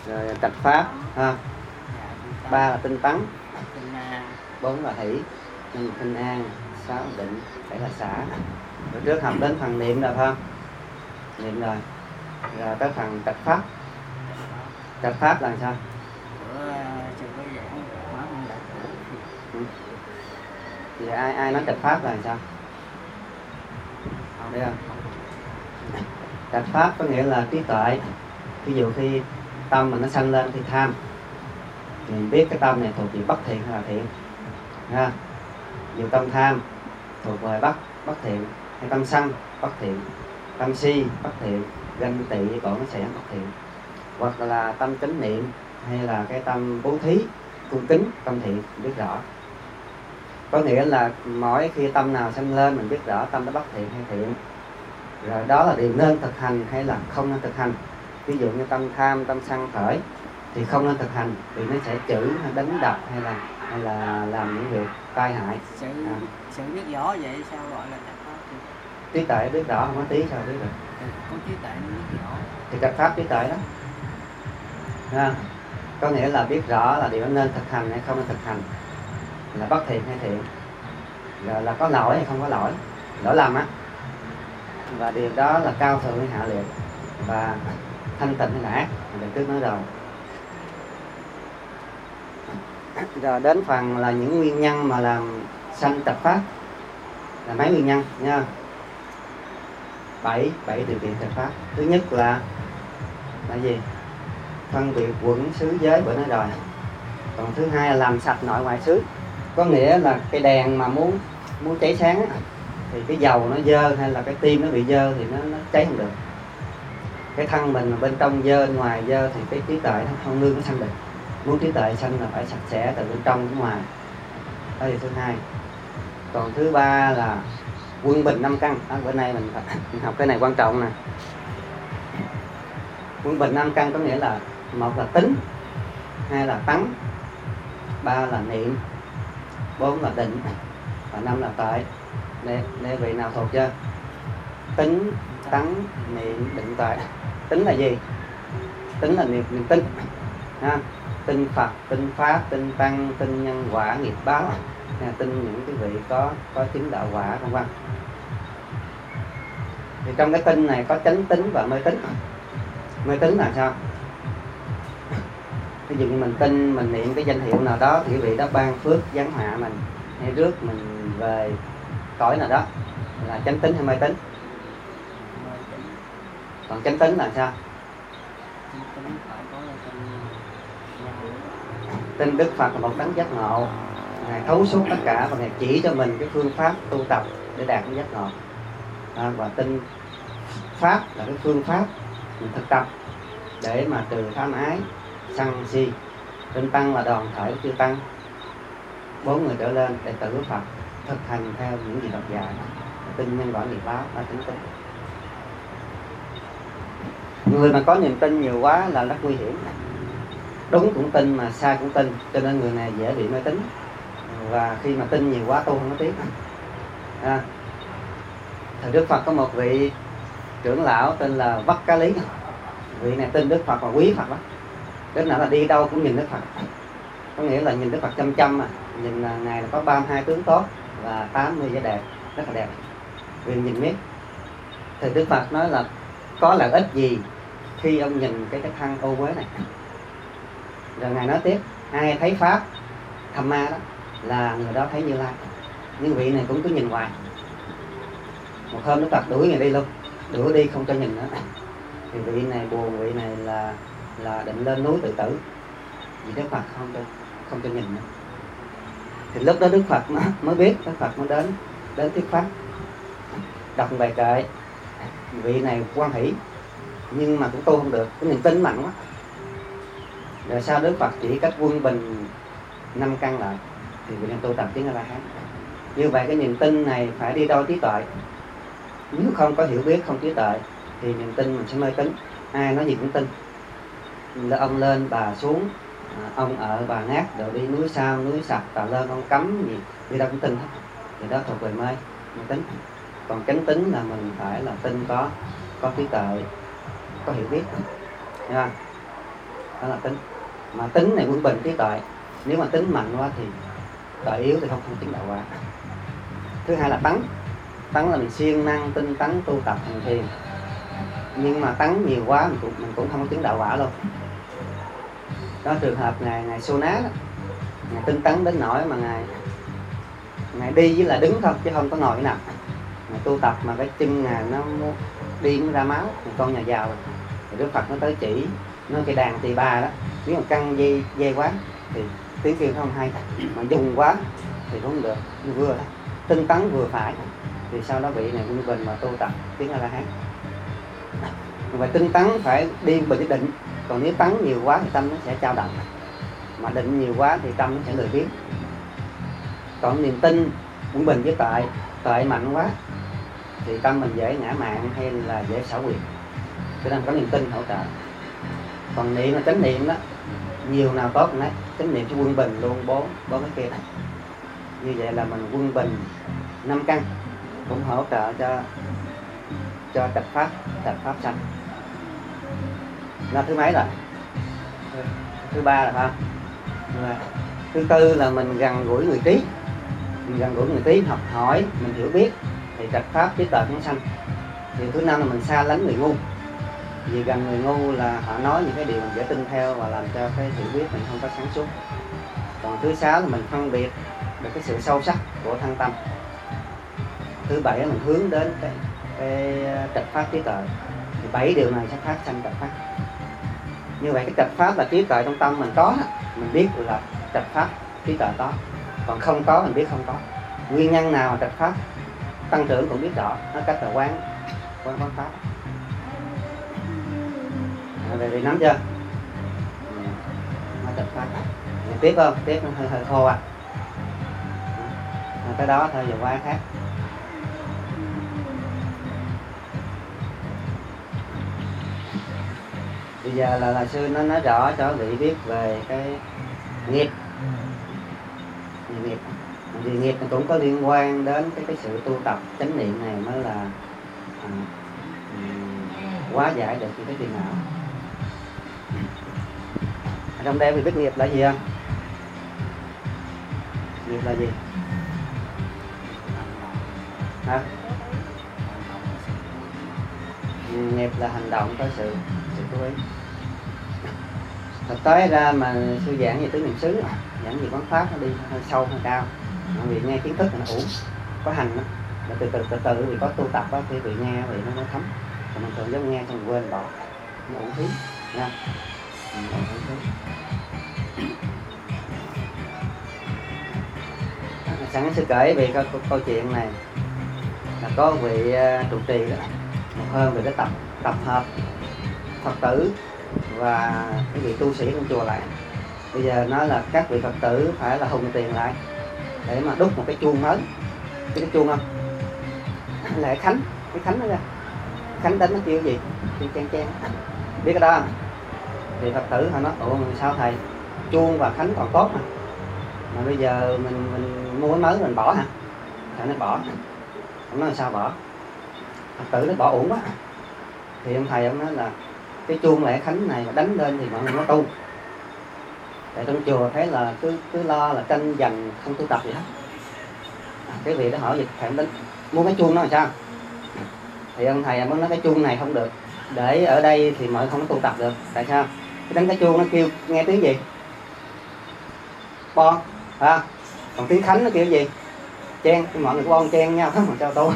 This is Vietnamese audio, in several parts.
rồi trạch pháp ha. Ba là tinh tấn, bốn là hỷ, năm là thanh an, sáu là định, bảy là xả. Rồi trước học đến phần niệm rồi phải không? Niệm rồi. Rồi tới phần trạch pháp. Trạch pháp là sao? Thì ai nói trạch pháp là sao? Biết không? Trạch pháp có nghĩa là trí tuệ. Ví dụ khi tâm mình nó sanh lên thì tham, thì mình biết cái tâm này thuộc về bất thiện hay là thiện ha. Dù tâm tham thuộc về bất thiện, hay tâm sân bất thiện, tâm si bất thiện, ganh tị còn nó sẽ bất thiện, hoặc là tâm chánh niệm hay là cái tâm bố thí cung kính tâm thiện, biết rõ. Có nghĩa là mỗi khi tâm nào sanh lên mình biết rõ tâm đó bất thiện hay thiện, rồi đó là điều nên thực hành hay là không nên thực hành. Ví dụ như tâm tham, tâm sân khởi thì không nên thực hành, vì nó sẽ chửi, đánh đập hay là làm những việc tai hại. Sự biết rõ vậy sao gọi là trạch pháp? Trí tuệ biết rõ, không có tí sao biết được. Có trí tuệ nó biết rõ thì trạch pháp trí tuệ đó ha. Có nghĩa là biết rõ là điều nên thực hành hay không nên thực hành, là bất thiện hay thiện, rồi là có lỗi hay không có lỗi lầm á, và điều đó là cao thượng hay hạ liệt, và thanh tịnh hay là ác, mình trước nói rồi. Rồi đến phần là những nguyên nhân mà làm sanh trạch pháp, là mấy nguyên nhân nha. 7 điều kiện trạch pháp. Thứ nhất là gì? Phân biệt quẩn xứ giới, bữa nói rồi. Còn thứ hai là làm sạch nội ngoại xứ. Có nghĩa là cái đèn mà muốn cháy sáng á, thì cái dầu nó dơ hay là cái tim nó bị dơ thì nó cháy không được. Cái thân mình mà bên trong dơ, ngoài dơ thì cái trí tuệ nó không nương nó sanh được. Muốn trí tuệ sanh là phải sạch sẽ từ bên trong đến ngoài. Đó là thứ hai. Còn thứ ba là quân bình 5 căn. Bữa nay mình học cái này quan trọng nè. Quân bình 5 căn có nghĩa là một là tính, hai là tấn, ba là niệm, bốn là định, và năm là tuệ. Đây vị nào thuộc chưa? Tính, tấn, niệm, định, tuệ. Tính là gì? Tính là niệm tin ha. Tin Phật, tin Pháp, tin Tăng, tin nhân quả, nghiệp báo, tin những cái vị có chứng đạo quả vân vân. Thì trong cái tin này có chánh tính và mê tín. Mê tín là sao? Ví dụ như mình tin, mình niệm cái danh hiệu nào đó thì vị đó ban phước giáng họa mình, hay rước mình về cõi nào đó, là chánh tính hay mê tín? Còn chánh tính là sao? Tin Đức Phật là một đấng giác ngộ, Ngài thấu suốt tất cả và Ngài chỉ cho mình cái phương pháp tu tập để đạt đến giác ngộ. Và tin Pháp là cái phương pháp mình thực tập để mà trừ tham ái, sân si. Tin Tăng là đoàn thể của chư Tăng, 4 người trở lên để tử Phật thực hành theo những gì Phật dạy. Tin nhân quả nghiệp báo là chánh tính. Người mà có niềm tin nhiều quá là rất nguy hiểm. Đúng cũng tin mà sai cũng tin, cho nên người này dễ bị mê tín. Và khi mà tin nhiều quá tu không có tiếc. Thời Đức Phật có một vị trưởng lão tên là Vắc Cá Lý. Vị này tin Đức Phật và quý Phật lắm. Đến nào là đi đâu cũng nhìn Đức Phật. Có nghĩa là nhìn Đức Phật chăm chăm mà. Nhìn là Ngài là có 32 tướng tốt và 80 vẻ đẹp, rất là đẹp. Vì nhìn biết. Thì Đức Phật nói là có lợi ích gì khi ông nhìn cái thân ô uế này. Rồi Ngài nói tiếp, ai thấy Pháp Tham Ma đó là người đó thấy Như Lai. Nhưng vị này cũng cứ nhìn hoài. Một hôm Đức Phật đuổi Ngài đi luôn, đuổi đi không cho nhìn nữa. Thì vị này buồn, vị này là định lên núi tự tử, vì Đức Phật không cho nhìn nữa. Thì lúc đó Đức Phật mới biết, Đức Phật mới đến thuyết pháp, đọc bài kệ. Vị này hoan hỷ nhưng mà cũng tu không được, cái niềm tin mạnh quá. Rồi sau Đức Phật chỉ cách quân bình 5 căn lại thì vị này tu tập tiếng A-la-hán. Như vậy cái niềm tin này phải đi đôi trí tuệ. Nếu không có hiểu biết, không trí tuệ thì niềm tin mình sẽ mê tín. Ai nói gì cũng tin. Là ông lên bà xuống, ông ở bà ngát, rồi đi núi sao núi sạch, tà lên ông cấm gì, đi đâu cũng tin hết. Thì đó thuộc về mê tín. Còn chánh tín là mình phải là tin có trí tuệ, có hiểu biết. đó là tính. Mà tính này quân bình trí tuệ. Nếu mà tính mạnh quá thì tuệ yếu thì không chứng đạo quả. Thứ hai là tấn. Tấn là mình siêng năng tinh tấn tu tập hành thiền, nhưng mà tấn nhiều quá mình cũng không có chứng đạo quả luôn. Đó trường hợp ngài Sô Ná đó, ngài tinh tấn đến nỗi mà ngài đi với là đứng thôi chứ không có ngồi cái nào. Ngài tu tập mà cái chân ngài nó đi nó ra máu, con nhà giàu rồi. Thì Đức Phật nó tới chỉ, nó cái đàn tỳ bà đó, nếu mà căng dây quá thì tiếng kêu nó không hay, mà dùng quá thì cũng không được, vừa thôi, tinh tấn vừa phải. Thì sau đó vị này quân bình mà tu tập tiếng A La Hán. Và tinh tấn phải đi bình cái định, còn nếu tấn nhiều quá thì tâm nó sẽ chao động, mà định nhiều quá thì tâm nó sẽ lười biếng. Còn niềm tin quân bình với tuệ mạnh quá thì tâm mình dễ ngã mạn hay là dễ xảo quyệt, cho nên có niềm tin hỗ trợ. Còn niệm là chánh niệm đó, nhiều nào tốt đấy, chánh niệm cho quân bình luôn bốn cái kia này. Như vậy là mình quân bình 5 căn cũng hỗ trợ cho trạch pháp sanh. Là thứ mấy rồi? Thứ ba rồi phải không? Thứ tư là mình gần gũi người trí. Mình gần gũi người trí, học hỏi, mình hiểu biết thì trạch pháp trí tuệ cũng sanh. Thì thứ năm là mình xa lánh người ngu. Vì gần người ngu là họ nói những cái điều mình dễ tin theo và làm cho cái hiểu biết mình không có sáng suốt. Còn thứ sáu là mình phân biệt được cái sự sâu sắc của thân tâm. Thứ bảy là mình hướng đến cái trạch pháp trí tuệ. Thì 7 điều này sẽ phát sanh trạch pháp. Như vậy cái trạch pháp là trí tuệ trong tâm mình có, mình biết là trạch pháp trí tuệ có. Còn không có mình biết không có. Nguyên nhân nào mà trạch pháp tăng trưởng cũng biết rõ, nó cách là quán pháp. Về nắm chưa? Nó trạch pháp. Tiếp không? Tiếp nó hơi khô à. Tới đó thôi, giờ qua khác. Bây giờ là sư nó nói rõ cho vị biết về cái nghiệp. Vì nghiệp cũng có liên quan đến cái sự tu tập chánh niệm này mới là hóa giải được những cái phiền não. Ở trong đây vì biết nghiệp là gì không? Nghiệp là gì? Hả? Nghiệp là hành động có sự chú ý. Thực tế ra mà sư giảng về tứ niệm xứ, giảng về quán pháp nó đi hơi sâu hơi cao. Vì nghe kiến thức là nó uổng, có hành đó. Và từ từ vì có tu tập đó, thì vị nghe thì nó thấm. Còn mình thường giống nghe xong quên bỏ, nó uổng phí nha. Sẵn sư kể về câu chuyện này là có vị trụ trì đó, một hôm về cái tập hợp Phật tử và cái vị tu sĩ trong chùa lại. Bây giờ nói là các vị Phật tử phải là hùng tiền lại để mà đúc một cái chuông mới. Cái chuông không? Là cái khánh đó ra. Khánh đánh nó kêu gì? Kêu chen. Biết cái đó không? Thì Phật tử họ nói, ủa sao thầy, chuông và khánh còn tốt mà bây giờ mình mua cái mới mình bỏ hả? Thầy nói bỏ. Ông nói sao bỏ? Phật tử nó bỏ uổng quá. Thì ông thầy ông nói là cái chuông lễ khánh này mà đánh lên thì mọi người nó tu. Tại trong chùa thấy là cứ lo là tranh giành không tu tập gì hết. Cái vị đó hỏi gì thầy đánh mua cái chuông đó làm sao? Thì ông thầy mới nói cái chuông này không được, để ở đây thì mọi người không có tu tập được. Tại sao? Cái đánh cái chuông nó kêu nghe tiếng gì? Bon, còn tiếng khánh nó kêu gì? Chen, mọi người bon chen nhau mà sao tu?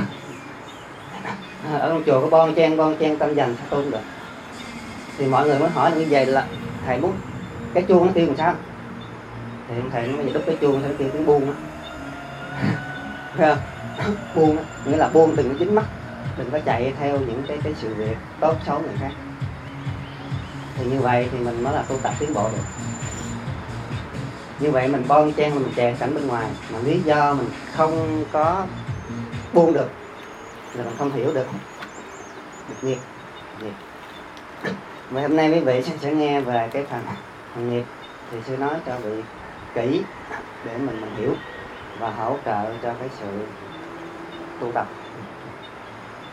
Ở trong chùa có bon chen tranh giành sao tu không được? Thì mọi người mới hỏi như vậy là thầy muốn cái chuông nó kêu làm sao? Thì ông thầy nói đúc cái chuông nó kêu tiếng buông á. Thấy không? Buông á, nghĩa là buông đừng có dính mắc, đừng có chạy theo những cái sự việc tốt xấu người khác. Thì như vậy thì mình mới là tu tập tiến bộ được. Như vậy mình bon chen mình chè cảnh bên ngoài, mà lý do mình không có buông được là mình không hiểu được nghiệp. Và hôm nay quý vị sẽ nghe về cái phần nghiệp, thì sư nói cho vị kỹ để mình hiểu và hỗ trợ cho cái sự tu tập.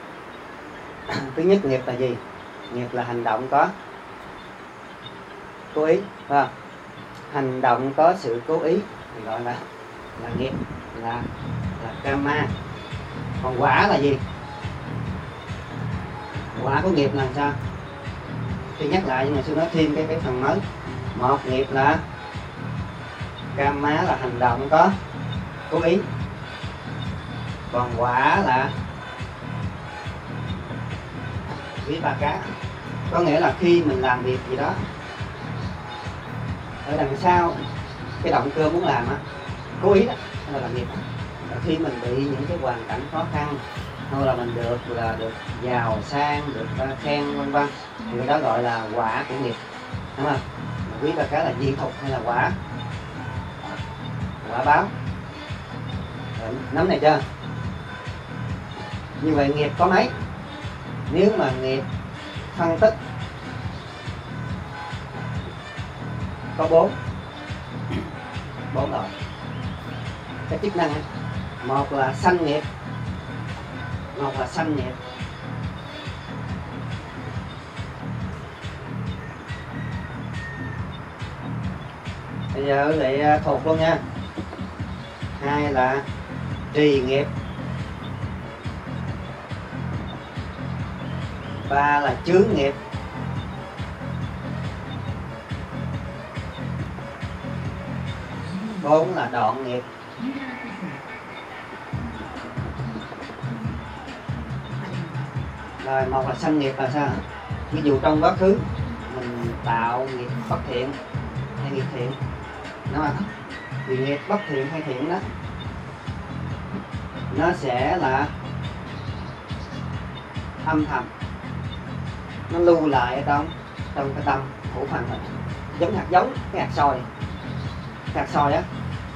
Thứ nhất, nghiệp là gì? Nghiệp là hành động có cố ý, phải không? Hành động có sự cố ý thì gọi là nghiệp, là karma. Còn quả là gì? Quả của nghiệp là sao? Thì nhắc lại, nhưng mà sư nói thêm cái phần mới. Một, nghiệp là karma, là hành động có cố ý. Còn quả là vipaka, có nghĩa là khi mình làm việc gì đó ở đằng sau cái động cơ muốn làm á, cố ý đó, đó là nghiệp. Khi mình bị những cái hoàn cảnh khó khăn, hoặc là mình được giàu sang, được khen vân vân, thì cái đó gọi là quả của nghiệp, đúng không? Quý ba cái là di thục hay là quả báo. Rồi, nắm này chưa? Như vậy nghiệp có mấy? Nếu mà nghiệp phân tích có 4 rồi. Cái chức năng ấy. Một là sanh nghiệp, bây giờ lại thuộc luôn nha. 2 là trì nghiệp, 3 là chướng nghiệp, 4 là đoạn nghiệp. Rồi, một là sanh nghiệp là sao? Ví dụ trong quá khứ mình tạo nghiệp bất thiện hay nghiệp thiện, đúng không? Thì nghiệp bất thiện hay thiện đó, nó sẽ là âm thầm, nó lưu lại ở trong cái tâm hữu phần mình, giống hạt giống, cái hạt soi á,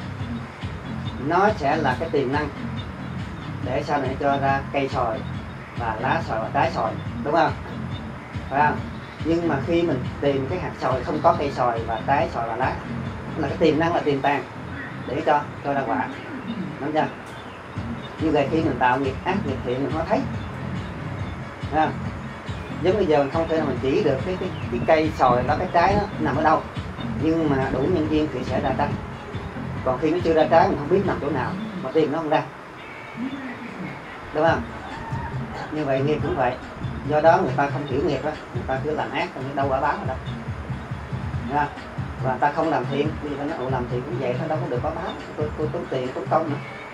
nó sẽ là cái tiềm năng để sau này cho ra cây sồi và lá sồi và trái sồi, đúng không? Phải không? Nhưng mà khi mình tìm cái hạt sồi không có cây sồi và trái sồi và lá, là cái tiềm năng, là tiềm tàng để cho ra quả, đúng chưa? Như vậy khi mình tạo nghiệp ác, nghiệp thiện mình có thấy, không? Giống bây giờ mình không thể nào mình chỉ được cái cây sồi đó, cái trái nó nằm ở đâu, nhưng mà đủ nhân duyên thì sẽ ra trái. Còn khi nó chưa ra trái mình không biết nằm chỗ nào, mà tìm nó không ra, đúng không? Như vậy nghiệp cũng vậy. Do đó người ta không hiểu nghiệp á, người ta cứ làm ác, còn đâu quả báo ở đâu, đúng không? Và người ta không làm thiện, vì ta nói làm thiện cũng vậy thôi, đâu có được quả báo. Tôi tốn tiền tốn công nữa,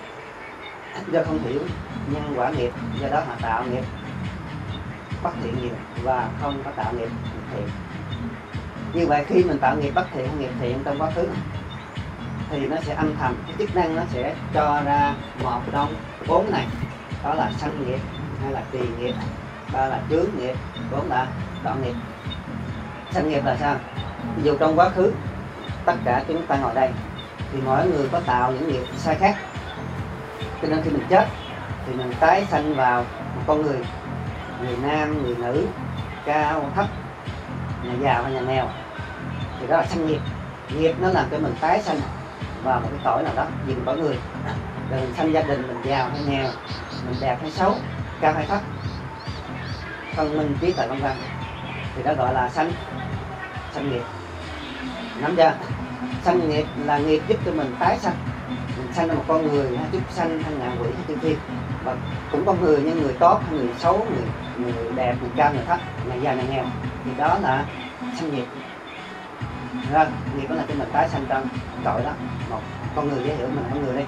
do không hiểu nhân quả nghiệp, do đó họ tạo nghiệp bất thiện nhiều và không có tạo nghiệp thiện. Như vậy khi mình tạo nghiệp bất thiện hay nghiệp thiện trong quá khứ thì nó sẽ âm thầm, cái chức năng nó sẽ cho ra một trong 4 này, đó là sanh nghiệp, 2 là trì nghiệp, 3 là chướng nghiệp, 4 là đoạn nghiệp. Sanh nghiệp là sao? Ví dụ trong quá khứ tất cả chúng ta ngồi đây thì mỗi người có tạo những nghiệp sai khác, cho nên khi mình chết thì mình tái sanh vào một con người nam, người nữ, cao, thấp, nhà giàu hay nhà nghèo, thì đó là sanh nghiệp. Nghiệp nó làm cho mình tái sanh vào một cái cõi nào đó dừng cõi người, rồi mình sanh gia đình, mình giàu hay nghèo, mình đẹp hay xấu, cao hay thấp, thông minh, trí tuệ vân vân, thì đó gọi là sanh nghiệp. Nắm chưa? Sanh nghiệp là nghiệp giúp cho mình tái sanh, mình sanh ra một con người hay chúng sanh hay ngạ quỷ hay tiên thiên, và cũng con người như người tốt hay người xấu, người đẹp, người cao, người thấp, người già, người nghèo, thì đó là sanh nghiệp. Rồi, nghiệp đó là cho mình tái sanh trong cõi đó, một con người dễ hiểu, mình con người đi,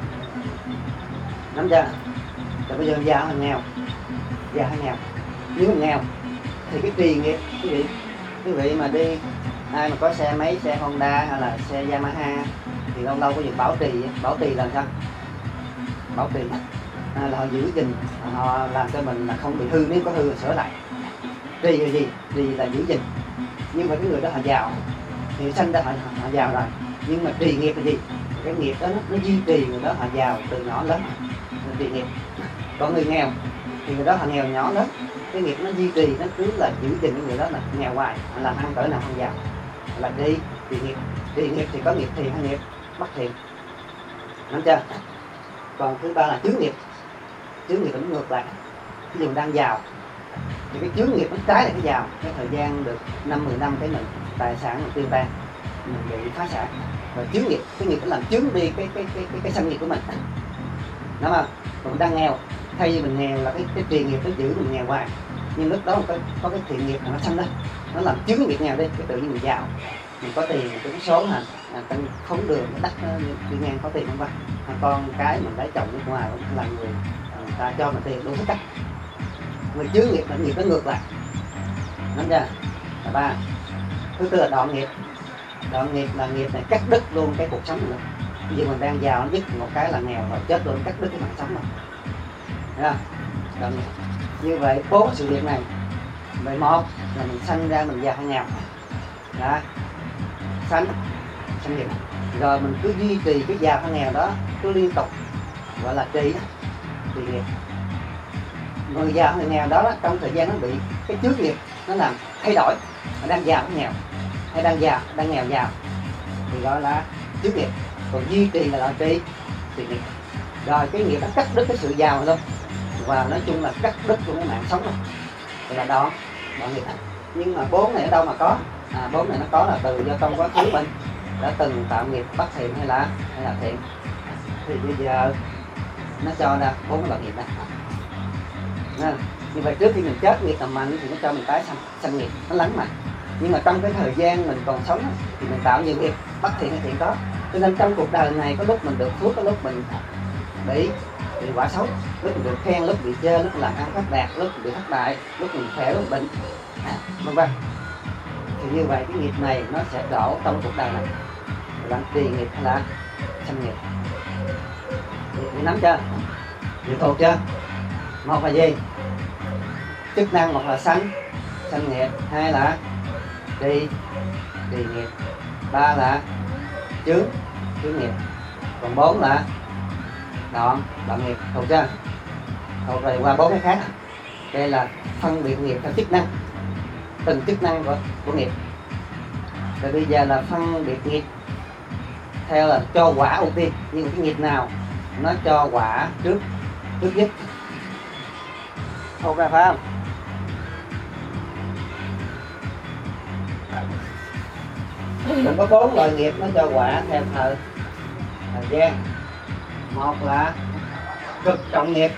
nắm chưa? Rồi bây giờ già hay nghèo? Già hay nghèo? Nếu mà nghèo thì cái trì nghiệp, quý vị mà đi, ai mà có xe máy, xe Honda hay là xe Yamaha thì lâu lâu có việc bảo trì là sao? Bảo trì là họ giữ gìn, họ làm cho mình là không bị hư, nếu có hư là sửa lại. Trì là gì? Trì là giữ gìn. Nhưng mà cái người đó họ giàu thì sanh ra họ giàu rồi, nhưng mà trì nghiệp là gì? Cái nghiệp đó nó duy trì người đó họ giàu từ nhỏ lớn, là trì nghiệp. Còn người nghèo thì người đó họ nghèo nhỏ lớn, cái nghiệp nó duy trì, nó cứ là giữ gìn cái người đó là nghèo hoài, làm ăn cỡ nào không giàu, là trì nghiệp. Trì nghiệp thì có nghiệp thiện hay nghiệp bất thiện, nắm chưa? Còn thứ ba là chướng nghiệp. Chướng nghiệp nó ngược lại, ví dụ đang giàu thì cái chướng nghiệp nó trái lại cái giàu, cái thời gian được 5-10 năm cái mình tài sản mình tiêu tan, mình bị phá sản. Rồi chướng nghiệp, cái nghiệp nó làm chướng đi cái sanh nghiệp của mình. Đúng không? Mình đang nghèo, thay vì mình nghèo là cái tiền nghiệp nó giữ mình nghèo hoài, nhưng lúc đó có cái tiền nghiệp mà nó sanh lên, nó làm chướng nghiệp nghèo đi, cái tự nhiên mình giàu, mình có tiền, mình trúng số hả, tăng khống đường, đất đi ngang có tiền không qua, con cái mình lấy chồng nước ngoài cũng là người ta cho mình tiền đủ hết cách, người chướng nghiệp là nghiệp nó ngược lại, nắm chưa? Là ba. Thứ tư là đoạn nghiệp. Đoạn nghiệp là nghiệp này cắt đứt luôn cái cuộc sống của mình. Ví dụ mình đang giàu nó dứt một cái là nghèo rồi, chết luôn, cắt đứt cái mạng sống rồi. Thấy không? Đoạn nghiệp. Như vậy 4 sự việc này. Vậy một là mình sanh ra mình giàu hay nghèo. Đó. Sanh nghiệp. Rồi mình cứ duy trì cái giàu hay nghèo đó, cứ liên tục, gọi là trì nghiệp. Người giàu hay nghèo đó, trong thời gian nó bị cái chướng nghiệp nó làm thay đổi, mà đang giàu hay nghèo, hay đang nghèo giàu thì gọi là chướng nghiệp. Còn duy trì là trì nghiệp. Rồi cái nghiệp nó cắt đứt cái sự giàu luôn, và nói chung là cắt đứt luôn cái mạng sống luôn, gọi là đoạn nghiệp. Nhưng mà 4 này ở đâu mà có? 4 này nó có là từ do trong quá khứ mình đã từng tạo nghiệp bất thiện hay là thiện, thì bây giờ nó cho ra 4 loại nghiệp đó. Như vậy trước khi mình chết nghiệp làm mạnh thì nó cho mình tái sanh nghiệp, nó lắng mà. Nhưng mà trong cái thời gian mình còn sống thì mình tạo nhiều nghiệp bất thiện hay thiện có. Cho nên trong cuộc đời này có lúc mình được phước, có lúc mình bị quả xấu, lúc mình được khen, lúc bị chê, lúc làm ăn phát đạt, lúc mình bị thất bại, lúc mình khỏe, lúc bệnh, vân vân. Thì như vậy cái nghiệp này nó sẽ đổ trong cuộc đời này, là trì nghiệp hay là sanh nghiệp. Thì nắm chưa? Hiểu thuộc chưa? Một là gì? Chức năng. Một là sanh nghiệp, hai là trì nghiệp, ba là chướng nghiệp, còn 4 là đoạn nghiệp. Thuộc chưa? Thuộc rồi qua 4 cái khác. Đây là phân biệt nghiệp theo chức năng, từng chức năng của nghiệp. Rồi bây giờ là phân biệt nghiệp theo là cho quả ưu tiên, nhưng cái nghiệp nào nó cho quả trước nhất. Thuộc ra phải không? Cũng có 4 loại nghiệp nó cho quả theo thời gian. Một là cực trọng nghiệp.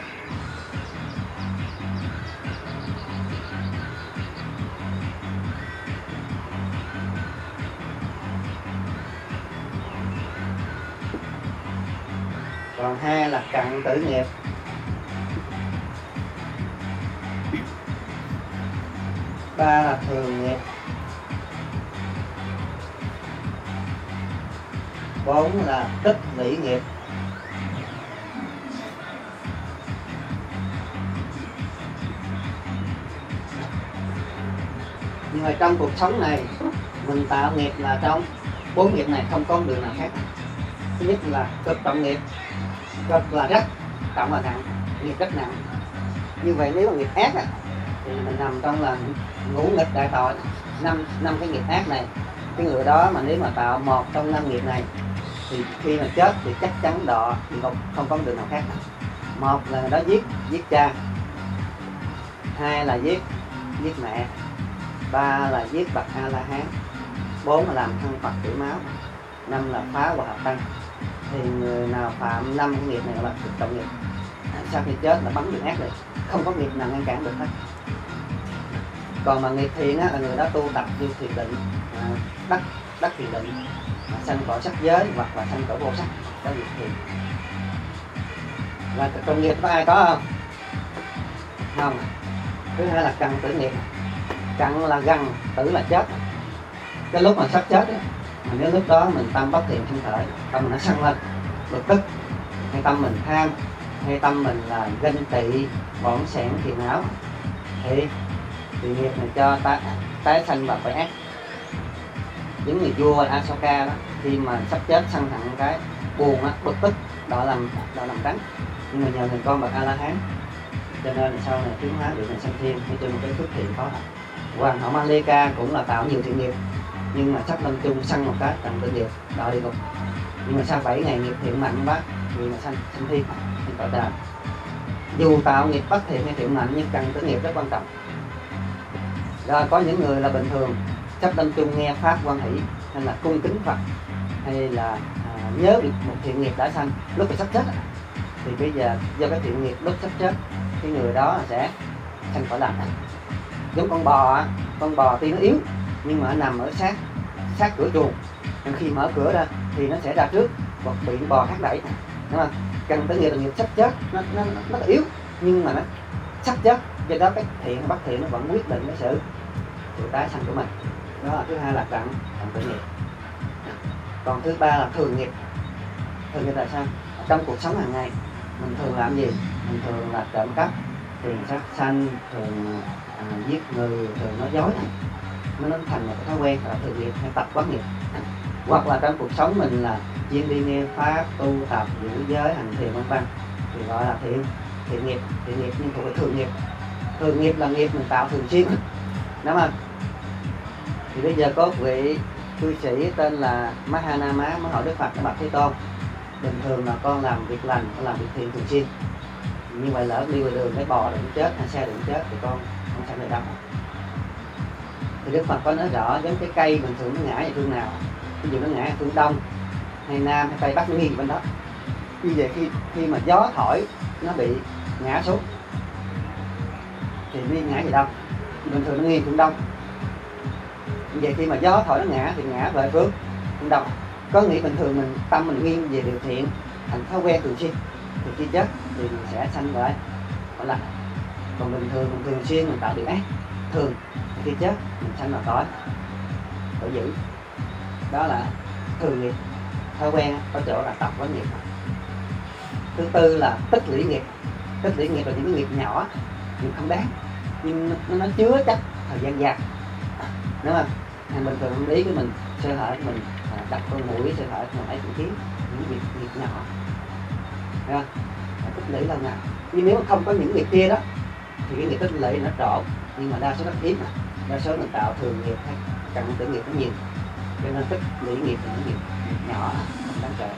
Còn 2 là cận tử nghiệp. Ba là thường nghiệp. 4 là tích lũy nghiệp. Nhưng mà trong cuộc sống này mình tạo nghiệp là trong 4 nghiệp này không có đường nào khác. Thứ nhất là cực trọng nghiệp. Cực là rất, trọng là nặng, nghiệp rất nặng. Như vậy nếu mà nghiệp ác thì mình nằm trong là ngũ nghịch đại tội, 5 cái nghiệp ác này. Cái người đó mà nếu mà tạo một trong 5 nghiệp này thì khi mà chết thì chắc chắn đọa địa ngục, không có đường nào khác. Một là người đó giết cha, 2 là giết mẹ, 3 là giết bậc A La Hán, 4 là làm thân Phật chảy máu, 5 là phá hòa hợp tăng. Thì người nào phạm 5 cái nghiệp này gọi là cực trọng nghiệp. Sau khi chết là bắn nghiệp ác rồi, không có nghiệp nào ngăn cản được hết. Còn mà nghiệp thiện là người đó tu tập như thiền định, đắc thiền định, sanh cõi sắc giới hoặc là sanh cõi vô sắc, đó là nghiệp thiện. Và trong nghiệp có ai có không? Không. Thứ hai là cận tử nghiệp. Cận là gần, tử là chết. Cái lúc mà sắp chết mà nếu lúc đó mình tâm bất thiện sinh khởi, tâm mình nó sân lên, bực tức, hay tâm mình tham, hay tâm mình là ganh tị, bỏn sẻn, phiền não, thì nghiệp này cho tái sanh vào cõi ác. Giống như vua Asoka đó, khi mà sắp chết sân hận cái buồn á, bực tức, đọa làm trắng. Nhưng mà nhờ thành con bậc A La Hán, cho nên là sau này tiến hóa được thành sanh thiên, nói chung cái phước thiện có. Hoàng hậu Malika cũng là tạo nhiều thiện nghiệp, nhưng mà sắp lâm chung sân một cái thành tự nghiệp, đọa địa ngục. Nhưng mà sau 7 ngày nghiệp thiện mạnh quá, vì mà sanh thiên, thì cõi trời. Dù tạo nghiệp bất thiện hay thiện mạnh nhưng cần tử nghiệp rất quan trọng. Rồi có những người là bình thường chấp tâm chung nghe pháp quan hỷ, hay là cung kính Phật, hay là nhớ được một thiện nghiệp đã sanh lúc phải sắp chết, thì bây giờ do cái thiện nghiệp lúc sắp chết, cái người đó sẽ sanh cõi lành. Giống con bò tuy nó yếu nhưng mà nó nằm ở sát cửa chuồng, nhưng khi mở cửa ra thì nó sẽ ra trước hoặc bị bò khác đẩy, đúng không? Cần tới nghiệp là nghiệp sắp chết, nó rất là yếu nhưng mà nó sắp chết, do đó cái thiện hay bất thiện nó vẫn quyết định cái sự tái sanh của mình. Đó là thứ hai là cận tử nghiệp. Còn thứ ba là thường nghiệp. Thường nghiệp là sao? Trong cuộc sống hàng ngày mình thường làm gì? Mình thường là trộm cắp, thường sát sanh, thường giết người, thường nói dối, nó thành một cái thói quen là thường nghiệp hay tập quán nghiệp. Hoặc là trong cuộc sống mình là chuyên đi nghe pháp, tu tập, giữ giới, hành thiền vân vân, thì gọi là thiện nghiệp. Thiện nghiệp nhưng thuộc về thường nghiệp. Thường nghiệp là nghiệp mình tạo thường xuyên, đúng không? Thì bây giờ có vị cư sĩ tên là Mahanama mới hỏi Đức Phật: bạch Thế Tôn, bình thường là con làm việc lành, con làm việc thiện thường xuyên, như vậy lỡ đi ngoài đường cái bò đụng chết hay xe đụng chết thì con không sanh về đâu? Thì Đức Phật có nói rõ, giống cái cây bình thường nó ngã về phương nào, ví dụ nó ngã về phương đông hay nam hay tây bắc, nó nghiêng bên đó. Như vậy khi mà gió thổi nó bị ngã xuống thì nó ngã về đâu? Bình thường nó nghiêng phương đông. Như vậy khi mà gió thổi nó ngã thì ngã về phương đông. Có nghĩa bình thường mình tâm mình nghiêng về điều thiện, thành thói quen thường xuyên, thì khi chết thì mình sẽ sanh về cõi lành. Còn bình thường mình thường xuyên mình tạo điều ác thường, khi chết mình sanh vào cõi dữ. Đó là thường nghiệp, thói quen, có chỗ là tập quán nghiệp. Thứ tư là tích lũy nghiệp. Tích lũy nghiệp là những cái nghiệp nhỏ, nghiệp không đáng, nhưng nó chứa chấp thời gian dài, đúng không? Bình thường không lý của mình sơ hở của mình đặt con mũi, sơ hở mình thấy cũng kiến những nghiệp nhỏ, đúng không? Tích lũy lâu nào. Nhưng nếu mà không có những nghiệp kia đó thì cái nghiệp tích lũy nó trộn, nhưng mà đa số rất hiếm, đa số mình tạo thường nghiệp hay cận tử nghiệp nó nhiều, cho nên tích lũy nghiệp là những nghiệp nhỏ không đáng kể.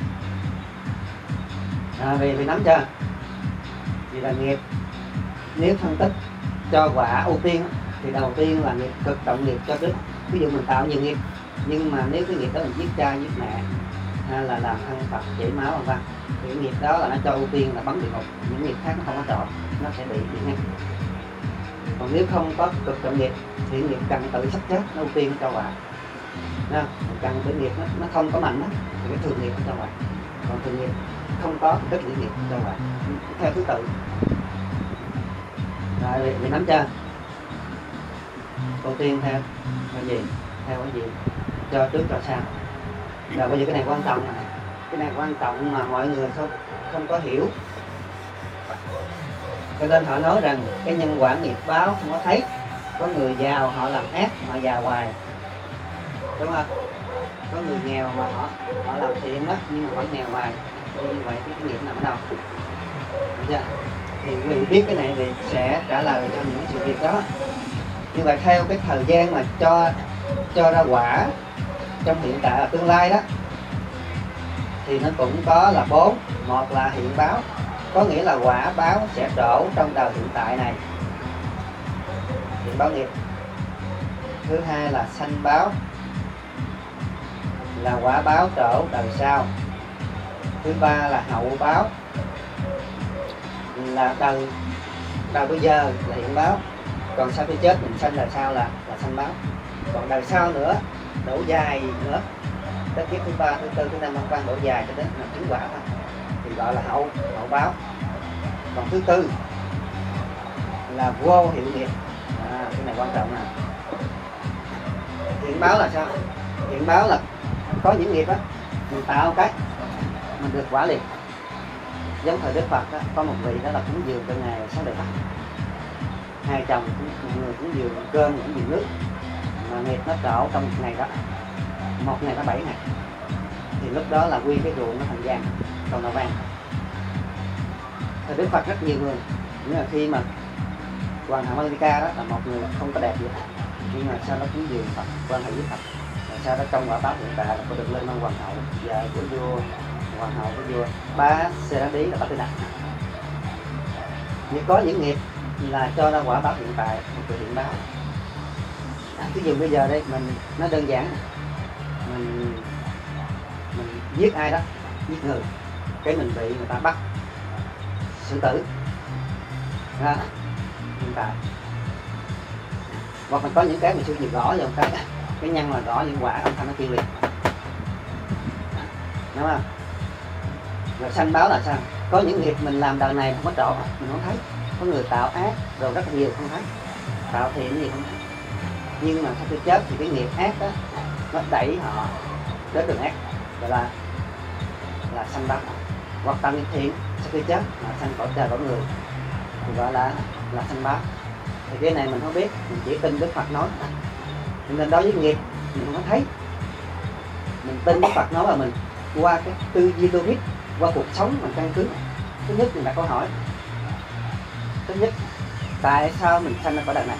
Vì nắm chưa? Vì là nghiệp, nếu phân tích cho quả ưu tiên thì đầu tiên là nghiệp cực trọng nghiệp cho trước. Ví dụ mình tạo nhiều nghiệp, nhưng mà nếu cái nghiệp đó mình giết cha giết mẹ hay là làm thân Phật chảy máu vân vân, thì cái nghiệp đó là nó cho ưu tiên là bấm địa ngục. Những nghiệp khác nó không có trộn, nó sẽ bị ngay. Còn nếu không có cực trọng nghiệp thì nghiệp cần tự sắp chết nó ưu tiên cho quả. Cần tự nghiệp nó không có mạnh đó, thì cái thường nghiệp nó cho quả. Còn thường nghiệp không có tích lũy nghiệp cho quả theo thứ tự. Rồi mình nắm chưa? Ưu tiên theo cái gì? Theo cái gì? Cho trước cho sau. Rồi bây giờ cái này quan trọng này. Cái này quan trọng mà mọi người không có hiểu. Cho nên họ nói rằng cái nhân quả nghiệp báo không có thấy. Có người giàu họ làm ác, họ giàu hoài, đúng không? Có người nghèo mà họ làm thiện đó nhưng mà vẫn nghèo hoài. Như vậy cái nghiệp nằm ở đâu? Thì người biết cái này thì sẽ trả lời cho những sự việc đó. Như vậy theo cái thời gian mà cho ra quả trong hiện tại và tương lai đó, thì nó cũng có là 4. Một là hiện báo, có nghĩa là quả báo sẽ trổ trong đời hiện tại này, hiện báo nghiệp. Thứ hai là sanh báo, là quả báo trổ đời sau. Thứ ba là hậu báo, là đời bây giờ là hiện báo. Còn sau khi chết mình sanh đời sau là sanh báo. Còn đời sau nữa đổ dài nữa, tới kiếp thứ 3, thứ 4, thứ 5 văn đổ dài cho đến là chứng quả thôi, thì gọi là hậu báo. Còn thứ tư là vô hiệu nghiệp. Cái này quan trọng nè. Hiện báo là sao? Hiện báo là có những nghiệp đó mình tạo cái mình được quả liền. Giống thời Đức Phật đó, có một vị đó là cúng dường cho ngài Sáu Đại Phật, hai chồng người cúng dường cơm cũng dường nước, mà nghiệp nó trổ trong một ngày đó, một ngày nó 7 ngày, thì lúc đó là quy cái ruộng nó thành vàng, còn nó vàng. Thời Đức Phật rất nhiều người, nhưng mà khi mà Hoàng hậu America đó là một người không có đẹp gì, nhưng mà sau đó cúng dường Phật, quan hệ với Phật, rồi sau đó trong quả báo hiện tại là có được lên ngôi hoàng hậu, vợ của vua, hoàng hậu của vua Bá Sê-đá-đí là Bá Tư Đà. Nhưng có những nghiệp là cho ra quả báo hiện tại, một cái hiện báo. ví dụ bây giờ đây mình nó đơn giản, mình giết ai đó, giết người, cái mình bị người ta bắt xử tử hiện tại, hoặc là có những cái mình chưa kịp gõ vào cái nhân là gõ những quả âm thanh nó kêu liền, đúng không? Rồi sanh báo là sao? Có những nghiệp mình làm đời này không có trọn, mình không thấy. Có người tạo ác rồi rất là nhiều không thấy, tạo thiện gì không thấy, nhưng mà sau khi chết thì cái nghiệp ác đó nó đẩy họ đến đường ác, gọi là sanh báo. Hoặc tạo nghiệp thiện sau khi chết họ sanh cõi trời cõi người thì gọi là sanh báo. Thì cái này mình không biết, mình chỉ tin Đức Phật nói, nên đối với nghiệp mình không có thấy, mình tin Đức Phật nói là mình qua cái tư duy logic, qua cuộc sống mình căn cứ. Thứ nhất mình đặt câu hỏi, thứ nhất tại sao mình sanh ra cõi đời này,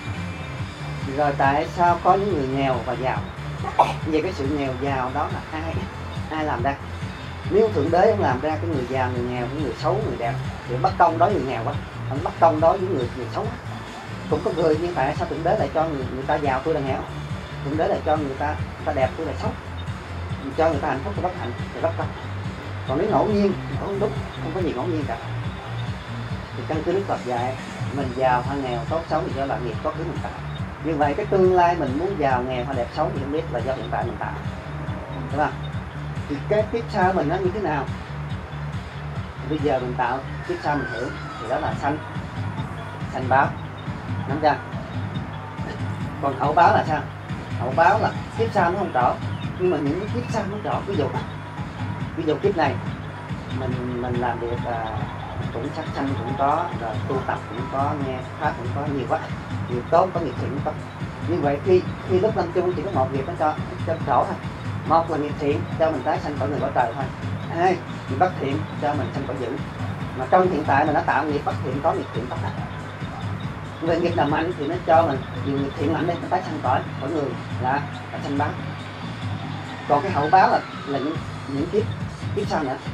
rồi tại sao có những người nghèo và giàu, về cái sự nghèo giàu đó là ai làm ra? Nếu thượng đế ông làm ra cái người giàu người nghèo, cái người xấu người đẹp thì bất công đối với người nghèo quá, ông bất công đối với người xấu quá. Cũng có người, nhưng tại sao thượng đế lại cho người ta giàu tôi là nghèo, thượng đế lại cho người ta đẹp tôi là xấu, cho người ta hạnh phúc tôi bất hạnh thì bất công. Còn nếu ngẫu nhiên thì không đúng, không có gì ngẫu nhiên cả. Thì căn cứ Đức Phật dạy mình giàu hay nghèo, tốt xấu thì do là nghiệp có khứ mình tạo. Như vậy cái tương lai mình muốn giàu nghèo hay đẹp xấu thì không biết, là do hiện tại mình tạo, đúng không? Thì cái kiếp sau mình nó như thế nào thì bây giờ mình tạo, kiếp sau mình hiểu, thì đó là sanh báo, nắm chưa? Còn hậu báo là sao? Hậu báo là kiếp sau nó không trổ, nhưng mà những cái kiếp sau nó trổ. Ví dụ kiếp này mình làm việc cũng sát sanh cũng có, rồi tu tập cũng có, nghe pháp cũng có, nhiều quá, nhiều tốt có, nghiệp thiện cũng có. Như vậy khi lúc lâm chung chỉ có một nghiệp nó cho trổ thôi. Một là nghiệp thiện cho mình tái sanh cõi người cõi trời thôi, hai nghiệp bất thiện cho mình sanh cõi dữ. Mà trong hiện tại mình đã tạo nghiệp bất thiện, có nghiệp thiện tất cả. Về nghiệp nào mạnh thì nó cho mình nhiều nghiệp thiện mạnh lên, nó tái sanh cõi người là sanh báo. Còn cái hậu báo là những kiếp sau nữa,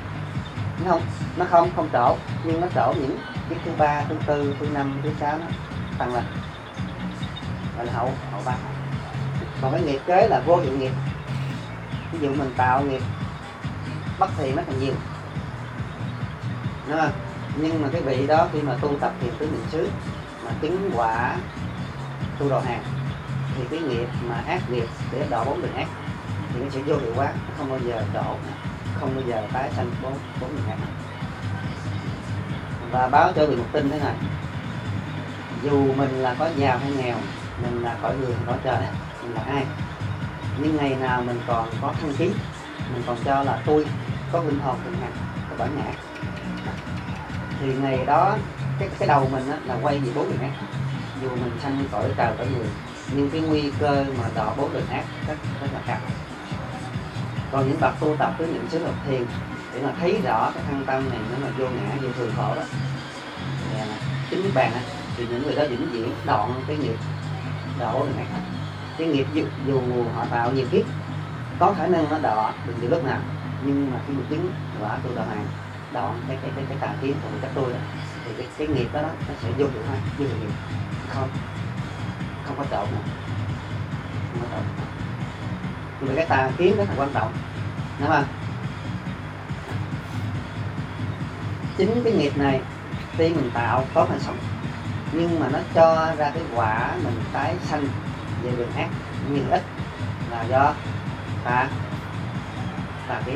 nó không trổ, nhưng nó trổ những kiếp thứ 3, thứ 4, thứ 5, thứ 6 nó tăng lên, gọi là hậu báo. Còn cái nghiệp kế là vô hiệu nghiệp. Ví dụ mình tạo nghiệp bất thiện nó còn nhiều, đúng không? Nhưng mà cái vị đó khi mà tu tập thiền tứ niệm xứ mà chứng quả tu đồ hàng thì cái nghiệp mà ác nghiệp để độ 4 đường ác thì nó sẽ vô hiệu quá, nó không bao giờ đổ, không bao giờ tái sanh 4 đường ác. Và báo cho vị một tin thế này, dù mình là có giàu hay nghèo, mình là cõi người hay cõi trời, mình là ai, nhưng ngày nào mình còn có thân kiến, mình còn cho là tôi có linh hồn thượng hạng, có bản ngã, thì ngày đó cái đầu mình là quay về 4 đường ác. Dù mình sanh cõi trời cõi người, nhưng cái nguy cơ mà đọa 4 đường ác rất là cao. Còn những bậc tu tập với những xứ hợp thiền để mà thấy rõ cái thân tâm này nó là vô ngã, vô thường khổ đó, chính niết bàn thì những người đó vĩnh viễn đoạn cái nghiệp đọa 4 đường ác. Cái nghiệp dù họ tạo nhiều kiếp có khả năng nó đọa được nhiều lúc nào, nhưng mà khi một chứng quả tu đạo hàng đoạn cái tà kiến của các tôi đó, thì cái nghiệp đó nó sẽ vô hiệu hóa, vô hiệu không có trộn nữa, không có trộn. Nhưng mà cái tà kiến rất là quan trọng, đúng không? Chính cái nghiệp này tuy mình tạo tốt hay xấu, nhưng mà nó cho ra cái quả mình tái sanh về đường ác nhiều ít là do tà kiến.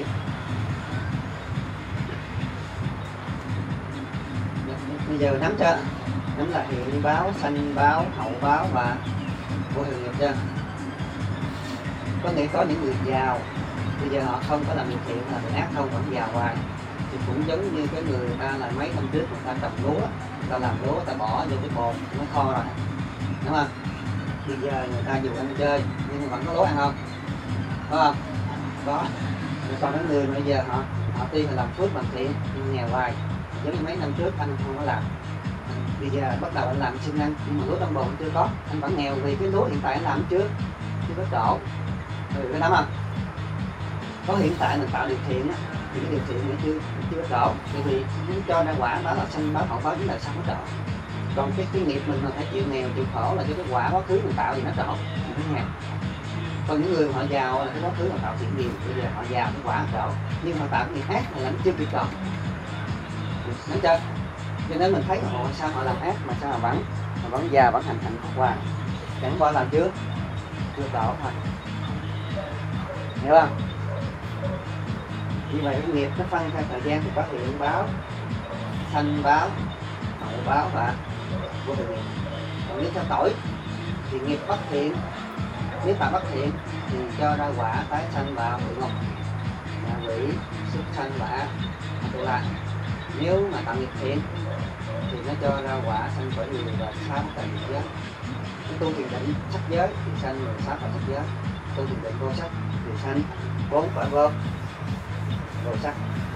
Bây giờ nắm chưa? Nắm là hiện báo, sanh báo, hậu báo và vô hiệu nghiệp chưa? Có nghĩa có những người giàu bây giờ họ không có làm việc thiện, là người ác không, vẫn giàu hoài, thì cũng giống như cái người ta là mấy năm trước người ta trồng lúa, người ta làm lúa, người ta bỏ vô cái bồn nó kho rồi, đúng không? Bây giờ người ta dù ăn chơi nhưng mà vẫn có lúa ăn không? Có không? Có. Còn những người bây giờ họ tuy là làm phước làm thiện nhưng nghèo hoài, giống như mấy năm trước anh không có làm, bây giờ bắt đầu anh làm siêng năng nhưng mà lúa trong bồn chưa có, anh vẫn nghèo vì cái lúa hiện tại anh làm chưa có trổ. Cái đó không? Có hiện tại mình tạo điều kiện á, thì cái điều kiện nó chưa có trổ, bởi vì muốn cho ra quả đó là sanh báo hậu báo, chúng ta sao có trổ. Còn cái nghiệp mình là phải chịu nghèo chịu khổ là cái quả quá khứ mình tạo thì nó trộn mình phải nghèo. Còn những người họ giàu là cái quá khứ họ tạo thiện nhiều, bây giờ họ giàu cái quả trộn, nhưng họ tạo cái nghiệp ác là nó chưa bị trộn, đúng chưa? Cho nên mình thấy họ sao họ làm ác mà sao họ vẫn giàu vẫn hạnh phúc hoài, chẳng qua làm chưa đổ thôi, hiểu không? Như vậy cái nghiệp nó phân theo thời gian thì có hiện báo, sanh báo, hậu báo và vô thường nghiệp. Còn nếu theo tuổi thì nghiệp bất thiện, nếu tạo bất thiện thì cho ra quả tái sanh vào địa ngục, quỷ, súc sanh và tương lai. Nếu mà tạo nghiệp thiện thì nó cho ra quả sanh cõi người và sáu tầng giới. Nếu tu thiền định sắc giới thì sanh 16 tầng sắc giới, tu thiền định vô sắc thì sanh 4 cõi vô sắc.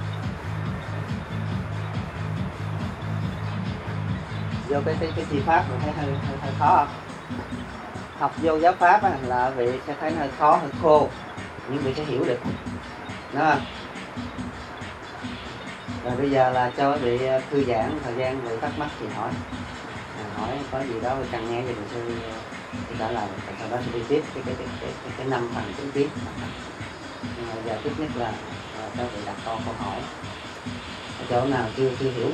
Vô cái chi pháp mình thấy hơi khó không? Học vô giáo pháp á, là vị sẽ thấy hơi khó, hơi khô, nhưng vị sẽ hiểu được, đúng không? Rồi bây giờ là cho vị thư giãn thời gian, vị thắc mắc thì hỏi có gì đó cần nghe thì mình sẽ trả lời, sau đó sẽ đi tiếp cái 5 phần tính tiếp. Nhưng mà giờ trước nhất là cho vị đặt câu hỏi ở chỗ nào chưa hiểu.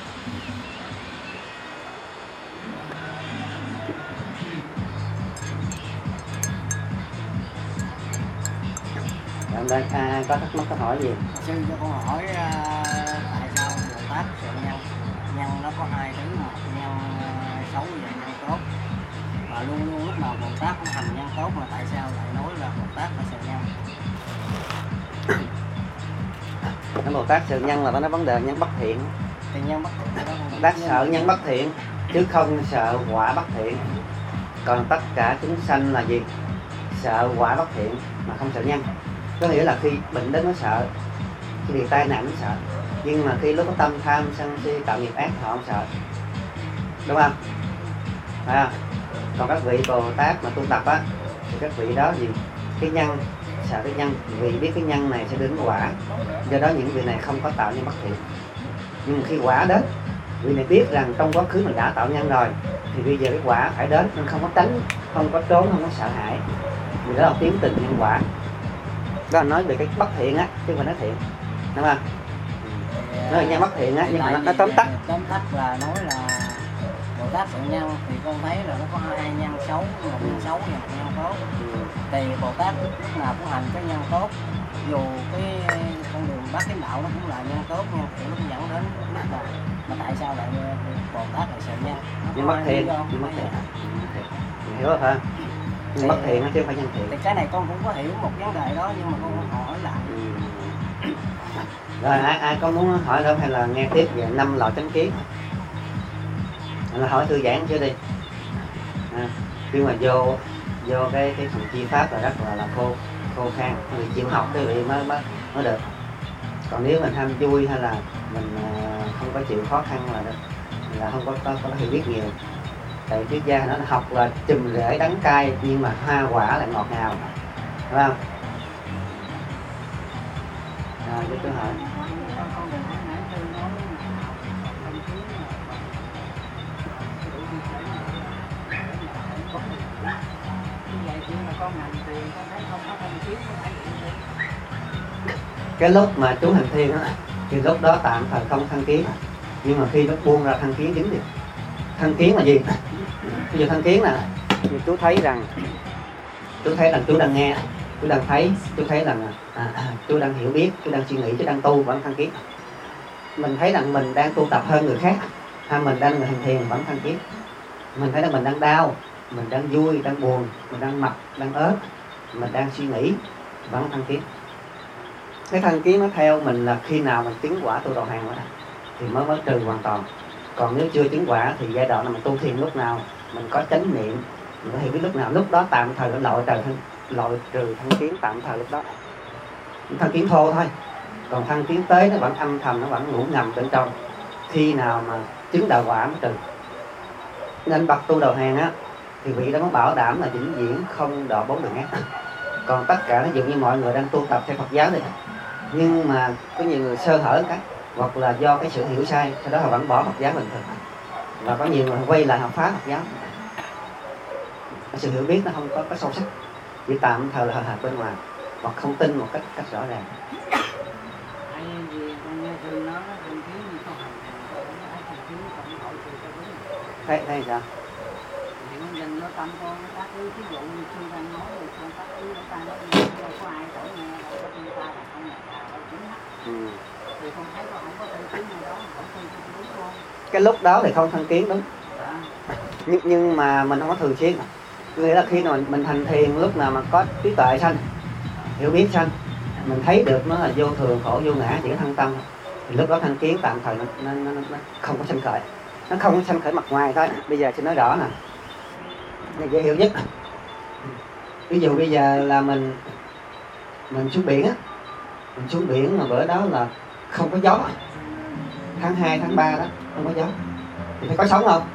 Hôm nay có thắc mắc có hỏi gì? Sư cho con hỏi tại sao Bồ Tát sợ nhân? Nhân nó có hai thứ, một nhân xấu và nhân tốt. Và luôn luôn lúc nào Bồ Tát cũng hành nhân tốt, mà tại sao lại nói là Bồ Tát phải sợ nhân? Cái Bồ Tát sợ nhân là nó nói vấn đề nhân bất thiện. Thì nhân bất thiện đó Bồ Tát sợ nhân bất thiện chứ không sợ quả bất thiện. Còn tất cả chúng sanh là gì? Sợ quả bất thiện mà không sợ nhân. Có nghĩa là khi bệnh đến nó sợ, khi bị tai nạn nó sợ, nhưng mà khi lúc có tâm tham sân si tạo nghiệp ác họ không sợ, đúng không? Phải không? Còn các vị Bồ Tát mà tu tập á thì các vị đó gì? Cái nhân, sợ cái nhân, vì biết cái nhân này sẽ đến quả, do đó những vị này không có tạo nhân bất thiện. Nhưng mà khi quả đến, vị này biết rằng trong quá khứ mình đã tạo nhân rồi, thì bây giờ cái quả phải đến, nên không có tránh, không có trốn, không có sợ hãi. Vì đó là tiến trình nhân quả. Đó là nói về cái bất thiện á, chứ không phải nói thiện, đúng không? Nói về nhân bất thiện á, nhưng mà nó tóm tắt. Tóm tắt là nói là Bồ Tát sợ nhân thì con thấy là nó có hai nhân xấu, một nhân xấu và một nhân tốt. Thì Bồ Tát lúc nào cũng hành cái nhân tốt, dù cái con đường bát chánh đạo nó cũng là nhân tốt nha, thì nó cũng dẫn đến lúc nào. Mà tại sao lại Bồ Tát lại sợ nhân? Nhưng bất thiện, nhưng bất thiện. Hiểu rồi phải không? Nhưng bất thiện chứ không phải nhân thiện. Thì cái này con cũng có hiểu một vấn đề đó, nhưng mà con hỏi lại. Rồi ai có muốn hỏi đâu hay là nghe tiếp về 5 loại chánh kiến? Là hỏi thư giãn chứ đi. Khi mà vô cái phần chi pháp là rất là khô khan, vì chịu học cái vị mới được. Còn nếu mình ham vui hay là mình không có chịu khó khăn là không có hiểu biết nhiều. Tại triết gia nó học là chùm rễ đắng cay, nhưng mà hoa quả lại ngọt ngào, đúng không? Rồi tôi hỏi. Cái lúc mà chú hành thiền á thì lúc đó tạm thời không thân kiến, nhưng mà khi nó buông ra thân kiến dính đi. Thân kiến là gì? Bây giờ thân kiến là chú thấy rằng chú đang nghe, chú đang thấy, chú thấy rằng chú đang hiểu biết, chú đang suy nghĩ, chú đang tu, vẫn thân kiến. Mình thấy rằng mình đang tu tập hơn người khác, hay mình đang hành thiền vẫn thân kiến. Mình thấy rằng mình đang đau, mình đang vui, đang buồn, mình đang mập, đang ớt, mình đang suy nghĩ, vẫn thân kiến. Cái thân kiến nó theo mình là khi nào mình chứng quả tu đầu hàng đó, thì mới trừ hoàn toàn. Còn nếu chưa chứng quả thì giai đoạn là mình tu thiền lúc nào mình có chánh niệm, mình có hiểu biết lúc nào, lúc đó tạm thời nó loại trừ thân kiến tạm thời lúc đó. Thân kiến thô thôi, còn thân kiến tế nó vẫn âm thầm, nó vẫn ngủ ngầm bên trong. Khi nào mà chứng đạo quả mới trừ. Nên bậc tu đầu hàng á thì vị đó có bảo đảm là vĩnh viễn không đọa 4 đường ác. Còn tất cả ví dụ như mọi người đang tu tập theo Phật giáo này, nhưng mà có nhiều người sơ hở cái, hoặc là do cái sự hiểu sai, sau đó họ vẫn bỏ Phật giáo bình thường, và có nhiều người quay lại học pháp học giáo. Sự hiểu biết nó không có sâu sắc, chỉ tạm thời là hạt bên ngoài hoặc không tin một cách rõ ràng. Tại vì con nghe sư nó thằng kiến như con hành thằng kiến còn hội sự cho đúng. Thấy sao? Thì con dành nó tâm con nó tác ý, ví dụ như sư đang nói rồi con tác ý ở ta nói đâu có ai tổ nghe đâu có tin ta là con nhà đâu chính. Thì con thấy con không có thân kiến gì đó, không tin đúng không? Cái lúc đó thì không thân kiến đúng. Nhưng mà mình không có thường xuyên. Nghĩa là khi nào mình thành thiền, lúc nào mà có trí tuệ sanh, hiểu biết sanh, mình thấy được nó là vô thường, khổ, vô ngã, chỉ có thân tâm, thì lúc đó thân kiến tạm thời nó không có sanh khởi. Nó không có sanh khởi mặt ngoài thôi. Bây giờ xin nói rõ nè, này dễ hiểu nhất. Ví dụ bây giờ là mình xuống biển á, mình xuống biển mà bữa đó là không có gió, tháng 2, tháng 3 đó không có gió, thì phải có sóng không?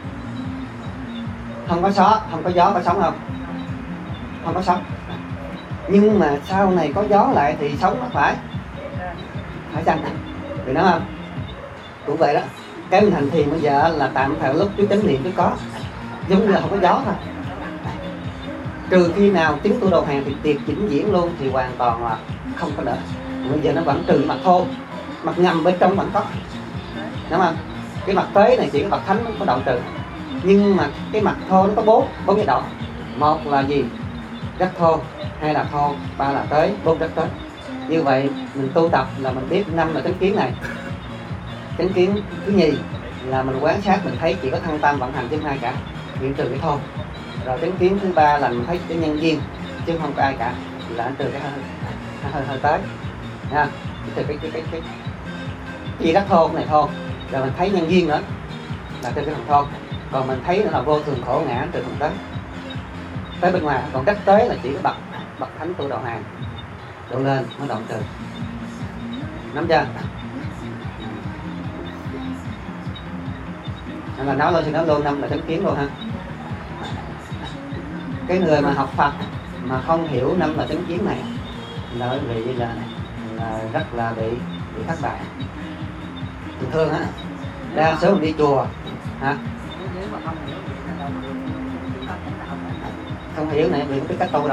Không có gió có sóng không? Không có sóng. Nhưng mà sau này có gió lại thì sóng nó phải chăng? Vì nó không? Cũng vậy đó. Cái mình thành thiền bây giờ là tạm thời lúc chú chánh niệm chú có, giống như là không có gió thôi. Trừ khi nào chứng tu đầu hàng thì tiệt chỉnh diễn luôn thì hoàn toàn là không có nữa. Bây giờ nó vẫn trừ mặt thô, mặt ngầm bên trong vẫn có, đúng không? Cái mặt tế này chỉ có bậc thánh nó có độ trừ, nhưng mà cái mặt thô nó có bốn cái độ. Một là gì? Rất thô, hai là thô, ba là tế, bốn rất tế. Như vậy mình tu tập là mình biết năm là chánh kiến này. Chánh kiến thứ nhì là mình quan sát, mình thấy chỉ có thân tâm vận hành chứ không ai cả, miễn trừ cái thô. Rồi chánh kiến thứ ba là mình thấy cái nhân duyên chứ không có ai cả, là trừ cái hơi tới nha, trừ cái gì rất thô này thô. Rồi mình thấy nhân duyên nữa là trừ cái phần thô. Còn mình thấy nó là vô thường khổ ngã trừ phần tới bên ngoài. Còn cách tế là chỉ có bậc thánh tu đạo hàng độ lên mới đoạn trừ. Nắm chưa? Là nói luôn, xin nói luôn, năm là chánh kiến luôn ha. Cái người mà học Phật mà không hiểu năm là chánh kiến này là vì là rất là bị thất bại. Thường thường á, đa số mình đi chùa hả? Không hiểu này vì không biết cách tu đâu.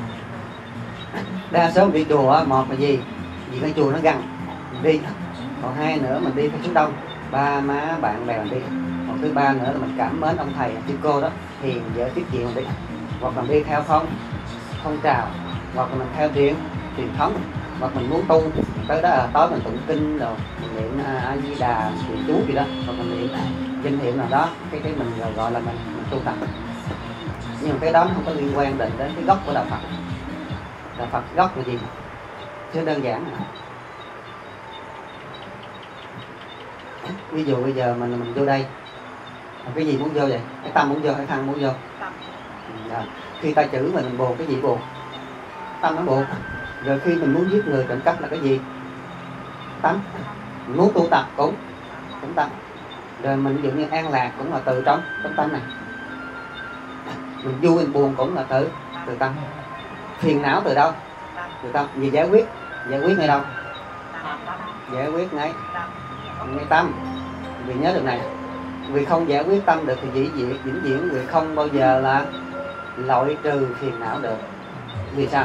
Đa số mình đi chùa, một là gì? Vì cái chùa nó gần mình đi. Còn hai nữa mình đi theo số đông, ba má bạn bè mình đi. Còn thứ ba nữa là mình cảm mến ông thầy chị cô đó, hiền vợ tiết kiệm mình đi. Hoặc mình đi theo phong trào, hoặc là mình theo truyền thống, hoặc mình muốn tu tới đó là tối mình tụng kinh rồi mình niệm A Di Đà, niệm chú gì đó, hoặc mình niệm danh hiệu nào đó, cái mình gọi là mình tu tập. Nhưng mà cái đó nó không có liên quan đến cái gốc của đạo Phật. Đạo Phật gốc là gì? Chứ đơn giản. Ví dụ bây giờ mình vô đây, cái gì muốn vô vậy? Cái tâm muốn vô hay thân muốn vô? Khi ta chửi mình buồn, cái gì buồn? Tâm nó buồn. Rồi khi mình muốn giết người trộm cắp là cái gì? Tâm. Mình muốn tu tập cũng tâm. Rồi mình ví dụ như an lạc cũng là từ trong tâm này. Mình vui mình buồn cũng là từ tâm. Phiền não từ đâu? Từ tâm. Vì giải quyết ngay đâu? Giải quyết ngay tâm. Vì nhớ được này, vì không giải quyết tâm được thì vĩnh viễn người không bao giờ là loại trừ phiền não được. Vì sao?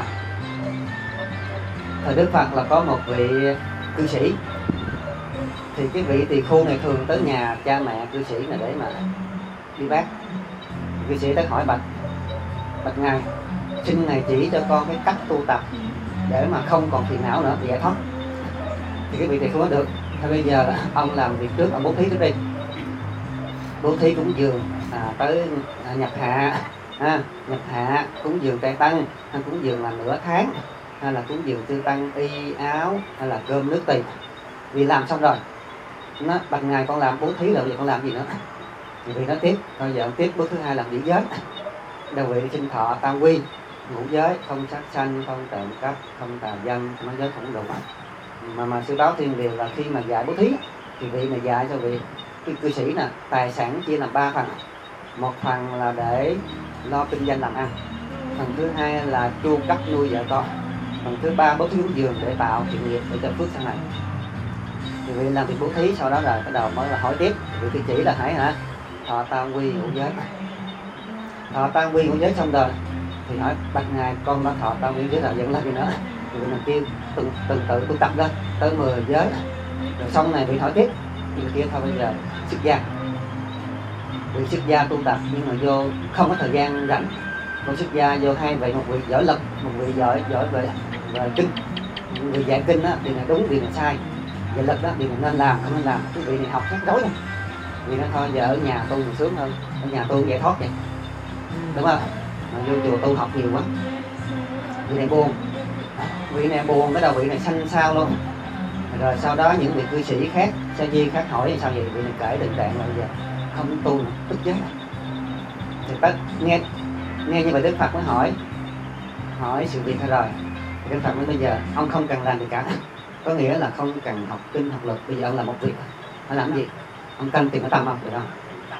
Thời Đức Phật là có một vị cư sĩ, thì cái vị tỳ khưu này thường tới nhà cha mẹ cư sĩ này để mà đi bác. Cư sĩ tới hỏi bạch ngài, xin ngài chỉ cho con cái cách tu tập để mà không còn phiền não nữa, để giải thoát. Thì cái vị tỳ khưu nói được. Thôi bây giờ ông làm việc trước, ông bố thí trước đi. Bố thí cúng dường tới nhập hạ cúng dường trai tăng, hay cúng dường là nửa tháng, hay là cúng dường tư tăng y áo, hay là cơm nước tùy. Vì làm xong rồi nó bạch ngài con làm bố thí rồi, bây giờ con làm gì nữa? Thì vì nó tiếp, bây giờ tiếp bước thứ hai làm giữ giới. Đầu vị sinh thọ tam quy, ngũ giới, không sát sanh, không trộm cắp, không tà dâm, nói giới không đủ. Mà sư báo Thiên Điều là khi mà dạy bố thí thì vị này dạy cho vị cư sĩ nè, tài sản chia làm 3 phần. Một phần là để lo kinh doanh làm ăn, phần thứ hai là chu cấp nuôi vợ con, phần thứ ba bố thí cúng dường để tạo thiện nghiệp để cho phước sau này. Thì vị làm việc bố thí, sau đó là cái đầu mới là hỏi tiếp vị cư sĩ là hãy thọ tam quy ngũ giới. Thọ tam quy ngũ giới xong rồi thì hỏi bạch ngài, con đã thọ tam quy ngũ giới rồi vẫn làm gì nữa? Thì mình kêu từng tự tu tập lên tới 10 giới. Rồi xong này bị hỏi tiếp, thì kia thôi bây giờ xuất gia. Vì xuất gia tu tập nhưng mà vô không có thời gian rảnh. Con xuất gia vô hai vậy, một vị giỏi lực, một vị giỏi về kinh. Người dạy kinh đó thì là đúng, thì là sai. Dạy lực đó thì là nên làm, không nên làm. Cái vị này học rất rối rồi. Vì nó thôi giờ ở nhà tu mình sướng hơn, ở nhà tu giải thoát vậy, đúng không? Mà vô chùa tu học nhiều quá, vị này buồn, vị này buồn, cái đầu vị này xanh xao luôn. Rồi sau đó những vị cư sĩ khác, sa di khác hỏi sao vậy, vị này kể định trạng là bây giờ không tu nữa, tức chết. Thì tất nghe như vậy Đức Phật mới hỏi sự việc hay rồi. Thì Đức Phật nói bây giờ ông không cần làm gì cả, có nghĩa là không cần học kinh học luật, bây giờ ông làm một việc, phải làm gì? Ông canh tìm cái tâm ông, được không?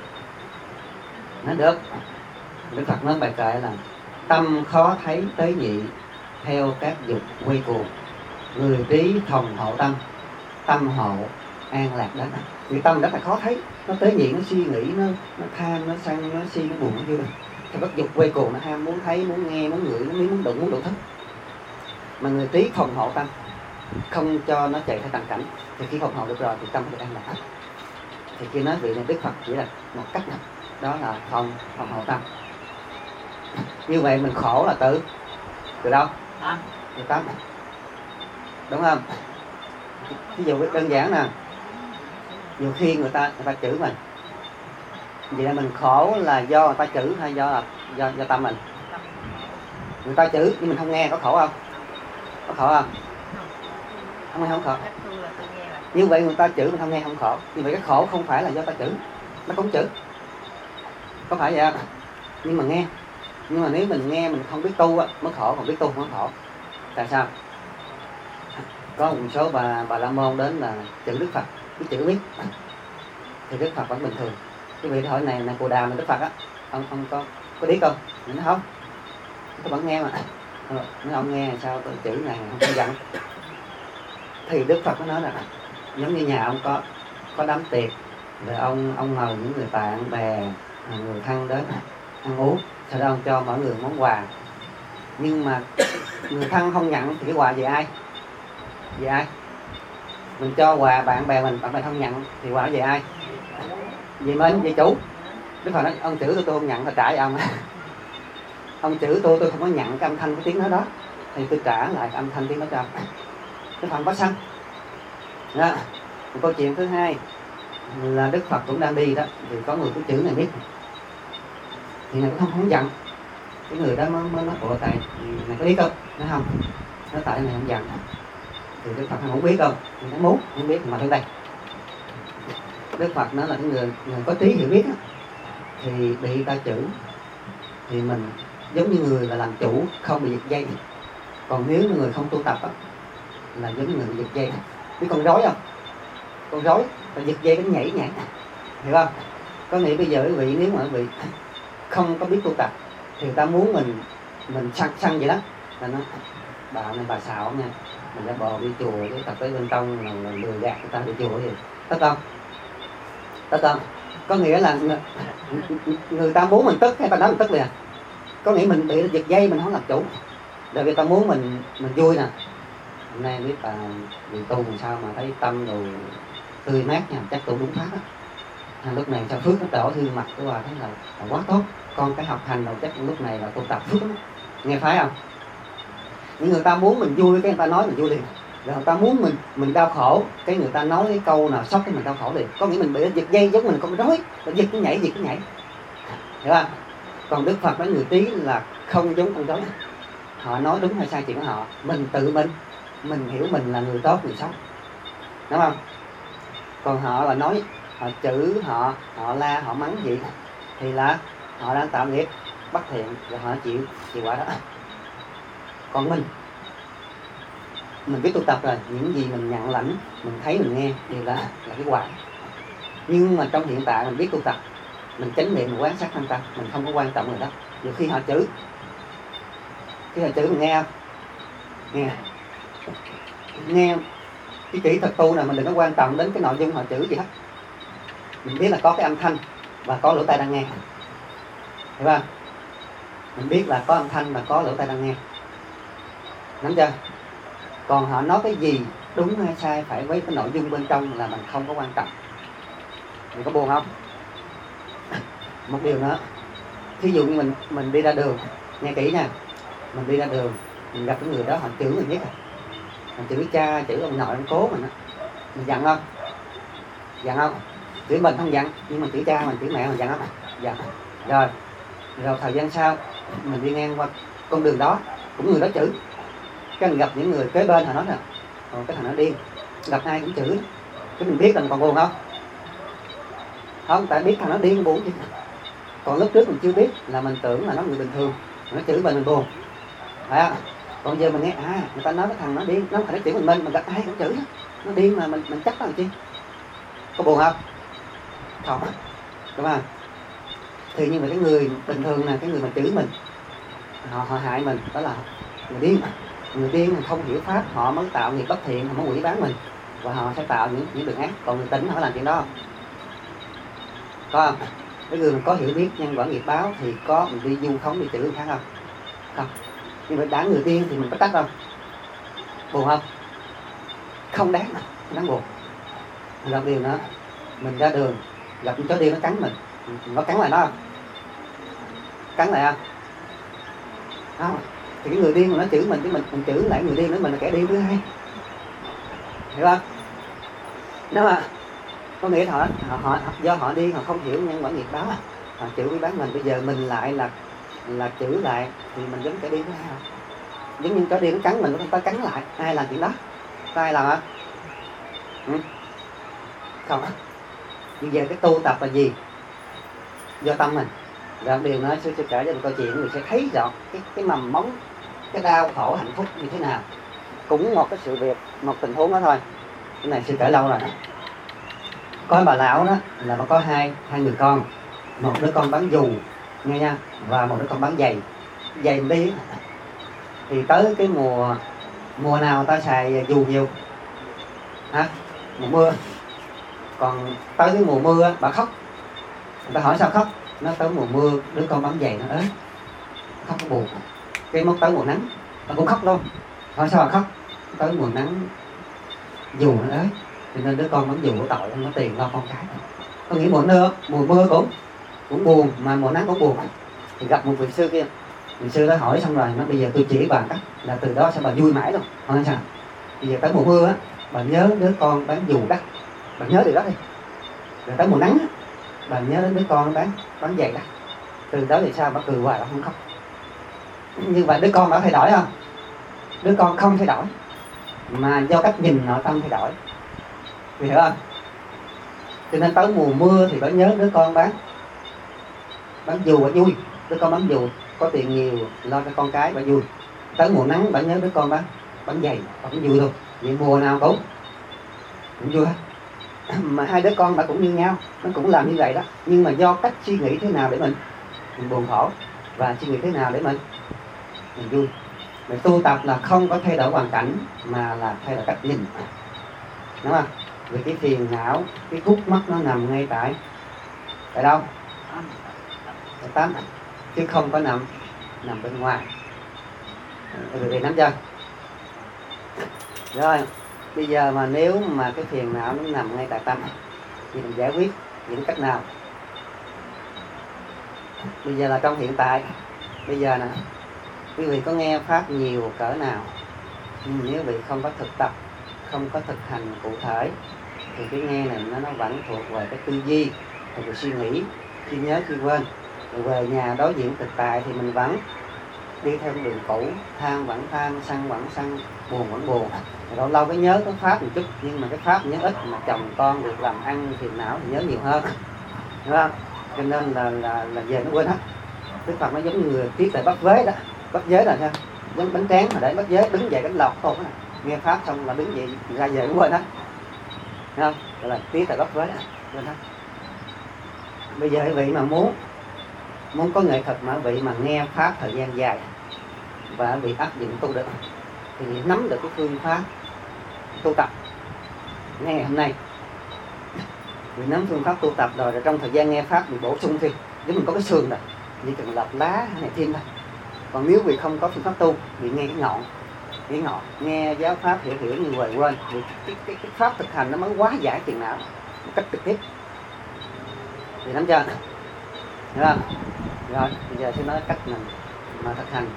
Nói được. Đức Phật nói bài kệ là tâm khó thấy tế nhị, theo các dục quay cuồng, người trí thòng hộ tâm, tâm hộ an lạc đến. Vì tâm rất là khó thấy, nó tế nhị, nó suy nghĩ, nó tham, nó sân, nó si, nó buồn, nó vui. Theo các dục quay cuồng, nó ham muốn thấy, muốn nghe, muốn ngửi, muốn đụng, muốn đủ thức. Mà người trí phòng hộ tâm, không cho nó chạy theo tàn cảnh, thì khi phòng hộ được rồi thì tâm được an lạc. Thì khi nói vị này Đức Phật chỉ là một cách nào đó là phòng hộ tâm. Như vậy mình khổ là từ đâu? Từ tâm, đúng không? Ví dụ đơn giản nè, nhiều khi người ta chửi mình, vậy là mình khổ là do người ta chửi hay do tâm mình? Người ta chửi nhưng mình không nghe, có khổ không? Có khổ không? Không khổ. Như vậy người ta chửi mình không nghe không khổ. Như vậy cái khổ không phải là do ta chửi, nó cũng chửi, có phải vậy không? Nhưng mà nghe, nhưng mà nếu mình nghe mình không biết tu mới khổ, còn biết tu không khổ. Tại sao? Có một số bà la môn đến là chửi Đức Phật, biết chửi biết, thì Đức Phật vẫn bình thường. Cái vị hỏi này là Cù Đàm là Đức Phật á, ông có biết không? Mình nói không, tôi vẫn nghe mà. Nói ông nghe sao tôi chửi này không có giận. Thì Đức Phật có nói là giống như nhà ông có đám tiệc, rồi ông mời những người bạn bè, người thân đến ăn uống, sau đó ông cho mọi người món quà. Nhưng mà người thân không nhận thì cái quà về ai? Về ai? Mình cho quà bạn bè mình, bạn bè không nhận thì quà về ai? Về mình, về chủ. Đức Phật nói ông chửi tôi không nhận, tôi trả cho ông. Ông chửi tôi không có nhận cái âm thanh cái tiếng nói đó, thì tôi trả lại cái âm thanh tiếng nói cho ông. Đức Phật có sân. Đó. Một câu chuyện thứ hai là Đức Phật cũng đang đi đó, thì có người cứ chửi này biết, thì này cũng không giận. Cái người đó mới nói bộ tại này có biết không? Nói không, nói tại này không giận. Thì Đức Phật không biết không? Thì nó muốn, không biết mà tới đây. Đức Phật nói là cái người có trí hiểu biết đó, thì bị ta chửi thì mình giống như người là làm chủ không bị giật dây. Còn nếu như người không tu tập đó, là giống như người bị giật dây. Biết con rối không? Con rối ta giật dây nó nhảy, hiểu không? Có nghĩa bây giờ quý vị nếu mà quý vị không có biết tu tập thì người ta muốn mình săn vậy đó, là nó bà xạo nha, mình đã bò đi chùa cái tập tới bên trong là lừa gạt người ta đi chùa gì tất không? Có nghĩa là người ta muốn mình tức hay ta nói mình tức liền. Có nghĩa mình bị giật dây, mình không làm chủ. Rồi người ta muốn mình vui nè. Hôm nay biết bà bị tu làm sao mà thấy tâm đồ tươi mát nha, chắc tu đúng pháp á. Lúc này sao phước nó đổ thương mặt của bà thấy là quá tốt. Con cái học hành rồi chắc lúc này là tu tập phước lắm. Nghe phải không? Nhưng người ta muốn mình vui, cái người ta nói mình vui liền. Rồi người ta muốn mình đau khổ, cái người ta nói cái câu nào sốc cái mình đau khổ liền. Có nghĩa mình bị giật dây giống mình con rối, giật cái nhảy. Hiểu không? Còn Đức Phật nói người trí là không giống con rối. Họ nói đúng hay sai chuyện của họ. Mình tự mình hiểu mình là người tốt, người xấu, đúng không? Còn họ là nói, họ chửi, họ la, họ mắng gì thì là họ đang tạo nghiệp bất thiện, rồi họ chịu quả đó. Còn mình biết tu tập rồi, những gì mình nhận lãnh, mình thấy, mình nghe đều là cái quả. Nhưng mà trong hiện tại mình biết tu tập, mình chánh niệm, mình quan sát thân tâm, mình không có quan trọng rồi đó. Nhiều khi họ chửi, mình nghe không? Nghe cái kỹ thuật tu này mình đừng có quan trọng đến cái nội dung họ chửi gì hết. Mình biết là có cái âm thanh, và có lỗ tai đang nghe, hiểu không? Mình biết là có âm thanh và có lỗ tai đang nghe, nắm chưa? Còn họ nói cái gì đúng hay sai phải với cái nội dung bên trong là mình không có quan trọng. Mình có buồn không? Một điều nữa, thí dụ như mình đi ra đường, nghe kỹ nha, mình đi ra đường mình gặp cái người đó họ chửi mình nhất, mình chửi cha, chửi ông nội ông cố mình á, mình giận không? Giận không? Chửi mình không giận, nhưng mà chửi cha mình, chửi mẹ mình giận không? Giận. Rồi thời gian sau mình đi ngang qua con đường đó cũng người đó chửi, cái mình gặp những người kế bên họ nói nè, cái thằng nó điên, gặp ai cũng chửi, cái mình biết là mình còn buồn không? Không, tại biết thằng nó điên buồn chứ. Còn lúc trước mình chưa biết là mình tưởng là nó người bình thường, nó chửi mình buồn, phải không? Còn giờ mình nghe người ta nói cái thằng nó điên, nó phải nó chửi mình gặp ai cũng chửi nó điên mà mình chắc làm chi? Có buồn không? Không, đúng không? Thì như vậy cái người bình thường là cái người mà chửi mình, họ hại mình, đó là người điên. Người điên không hiểu pháp, họ mới tạo nghiệp bất thiện, họ mới quỷ bán mình và họ sẽ tạo những việc ác. Còn người tỉnh họ làm chuyện đó không? Có không? Cái người mà có hiểu biết nhân quả nghiệp báo thì có mình đi du khống, đi chửi người khác không? Không. Nhưng mà đáng người điên thì mình có trách không? Buồn không? Không đáng, đáng buồn. Mình làm điều nữa, mình ra đường gặp con chó điên nó cắn mình có cắn lại nó không? Cắn lại không? Không. Thì cái người điên mà nó chửi mình, chứ mình chửi lại người điên nữa, mình là kẻ điên thứ hai, hiểu không? Đúng không? Có nghĩa họ do họ điên, họ không hiểu nhân quả nghiệp báo, họ chửi quý bán mình. Bây giờ mình lại là chửi lại thì mình giống kẻ điên thứ hai không? Giống như chó điên nó cắn mình, nó không có cắn lại, ai làm chuyện đó? Có ai làm hả? Không. Bây giờ cái tu tập là gì? Do tâm mình. Và điều nói sư kể cho một câu chuyện, người sẽ thấy rõ cái mầm móng, cái đau khổ hạnh phúc như thế nào. Cũng một cái sự việc, một tình huống đó thôi. Cái này sư kể lâu rồi. Có bà lão đó là nó có hai người con, một đứa con bán dù nghe nha, và một đứa con bán giày đi. Thì tới cái mùa nào ta xài dù nhiều hả? Mùa mưa. Còn tới cái mùa mưa bà khóc. Người ta hỏi sao khóc? Nó tới mùa mưa đứa con bán giày nó ế, khóc nó buồn. Cái mốt tới mùa nắng nó cũng khóc luôn. Hỏi sao bà khóc? Tới mùa nắng dù nó ế, cho nên đứa con bán dù có tội, không có tiền lo con cái. Có nghĩ mùa mưa cũng buồn, mà mùa nắng cũng buồn. Thì gặp một vị sư kia, vị sư đó hỏi xong rồi nó bây giờ tôi chỉ bà cách là từ đó sẽ bà vui mãi luôn. Hỏi sao? Bây giờ tới mùa mưa á, bà nhớ đứa con bán dù đó, bà nhớ điều đó đi. Rồi tới mùa nắng á, bà nhớ đến đứa con bán giày đó. Từ đó thì sao? Bà cười hoài, bà không khóc. Nhưng mà đứa con đã thay đổi không? Đứa con không thay đổi, mà do cách nhìn nội tâm thay đổi. Vì hiểu không? Cho nên tới mùa mưa thì bà nhớ đứa con bán dù bà vui. Đứa con bán dù có tiền nhiều, lo cho con cái bà vui. Tới mùa nắng bà nhớ đứa con bán giày, bà cũng vui luôn. Vậy mùa nào cũng vui hết. Mà hai đứa con bà cũng như nhau, nó cũng làm như vậy đó. Nhưng mà do cách suy nghĩ thế nào để mình buồn khổ, và suy nghĩ thế nào để mình vui. Mình tu tập là không có thay đổi hoàn cảnh, mà là thay đổi cách nhìn, đúng không? Vì cái phiền não, cái khúc mắc nó nằm ngay tại đâu? Tại tâm, chứ không có nằm bên ngoài. Người Việt nắm chưa? Rồi, bây giờ mà nếu mà cái phiền não nó nằm ngay tại tâm thì mình giải quyết những cách nào? Bây giờ là trong hiện tại. Bây giờ nè, quý vị có nghe pháp nhiều cỡ nào, nhưng nếu quý vị không có thực tập, không có thực hành cụ thể, thì cái nghe này nó vẫn thuộc về cái tư duy, thuộc về suy nghĩ, khi nhớ khi quên. Rồi về nhà đối diện thực tại thì mình vẫn đi theo con đường cũ, tham vẫn tham, sân vẫn sân, buồn vẫn buồn. Rồi lâu cái nhớ có pháp một chút, nhưng mà cái pháp nhớ ít, mà chồng con, việc làm ăn, phiền não thì nhớ nhiều hơn, đúng không? Cho nên là về nó quên hết. Đức Phật nó giống như người tiếp tại bắt vế đó. Bắt giới là sao? Giống bánh tráng mà để bắt giới, đứng dậy đánh lọc thôi. Nghe pháp xong là đứng dậy ra về cũng quên hết, thấy không? Gọi là tiếp tại bắt vế đó, quên hết. Bây giờ quý vị mà muốn có nghệ thuật mà quý vị mà nghe pháp thời gian dài và quý vị áp dụng tu được, thì nắm được cái phương pháp tu tập ngay ngày hôm nay. Vì nắm phương pháp tu tập rồi trong thời gian nghe pháp thì bổ sung thêm, nếu mình có cái sườn rồi chỉ cần lọc lá hay này thêm thôi. Còn nếu vì không có phương pháp tu, vì nghe cái ngọn nghe giáo pháp hiểu như vậy quên, vì cái pháp thực hành nó mới quá giải tiền não một cách trực tiếp. Thì nắm chưa? Hiểu không? Rồi bây giờ sẽ nói cách mình mà thực hành.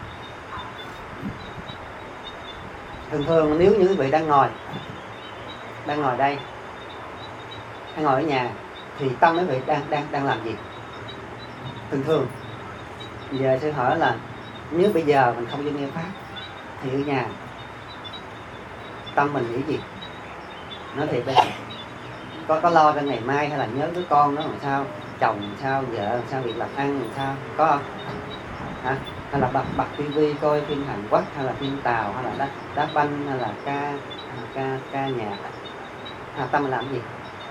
Thường nếu như quý vị đang ngồi đây hay ngồi ở nhà thì tâm quý vị đang làm gì? Thường giờ sẽ hỏi là nếu bây giờ mình không đi nghe pháp thì ở nhà tâm mình nghĩ gì? Nói thiệt đây, có lo cho ngày mai hay là nhớ đứa con nó làm sao, chồng làm sao, vợ làm sao, việc làm ăn làm sao, có không? Hả? Hay là bật tivi coi phim Hàn Quốc hay là phim Tàu hay là đá banh hay là ca nhạc, tâm mình làm gì?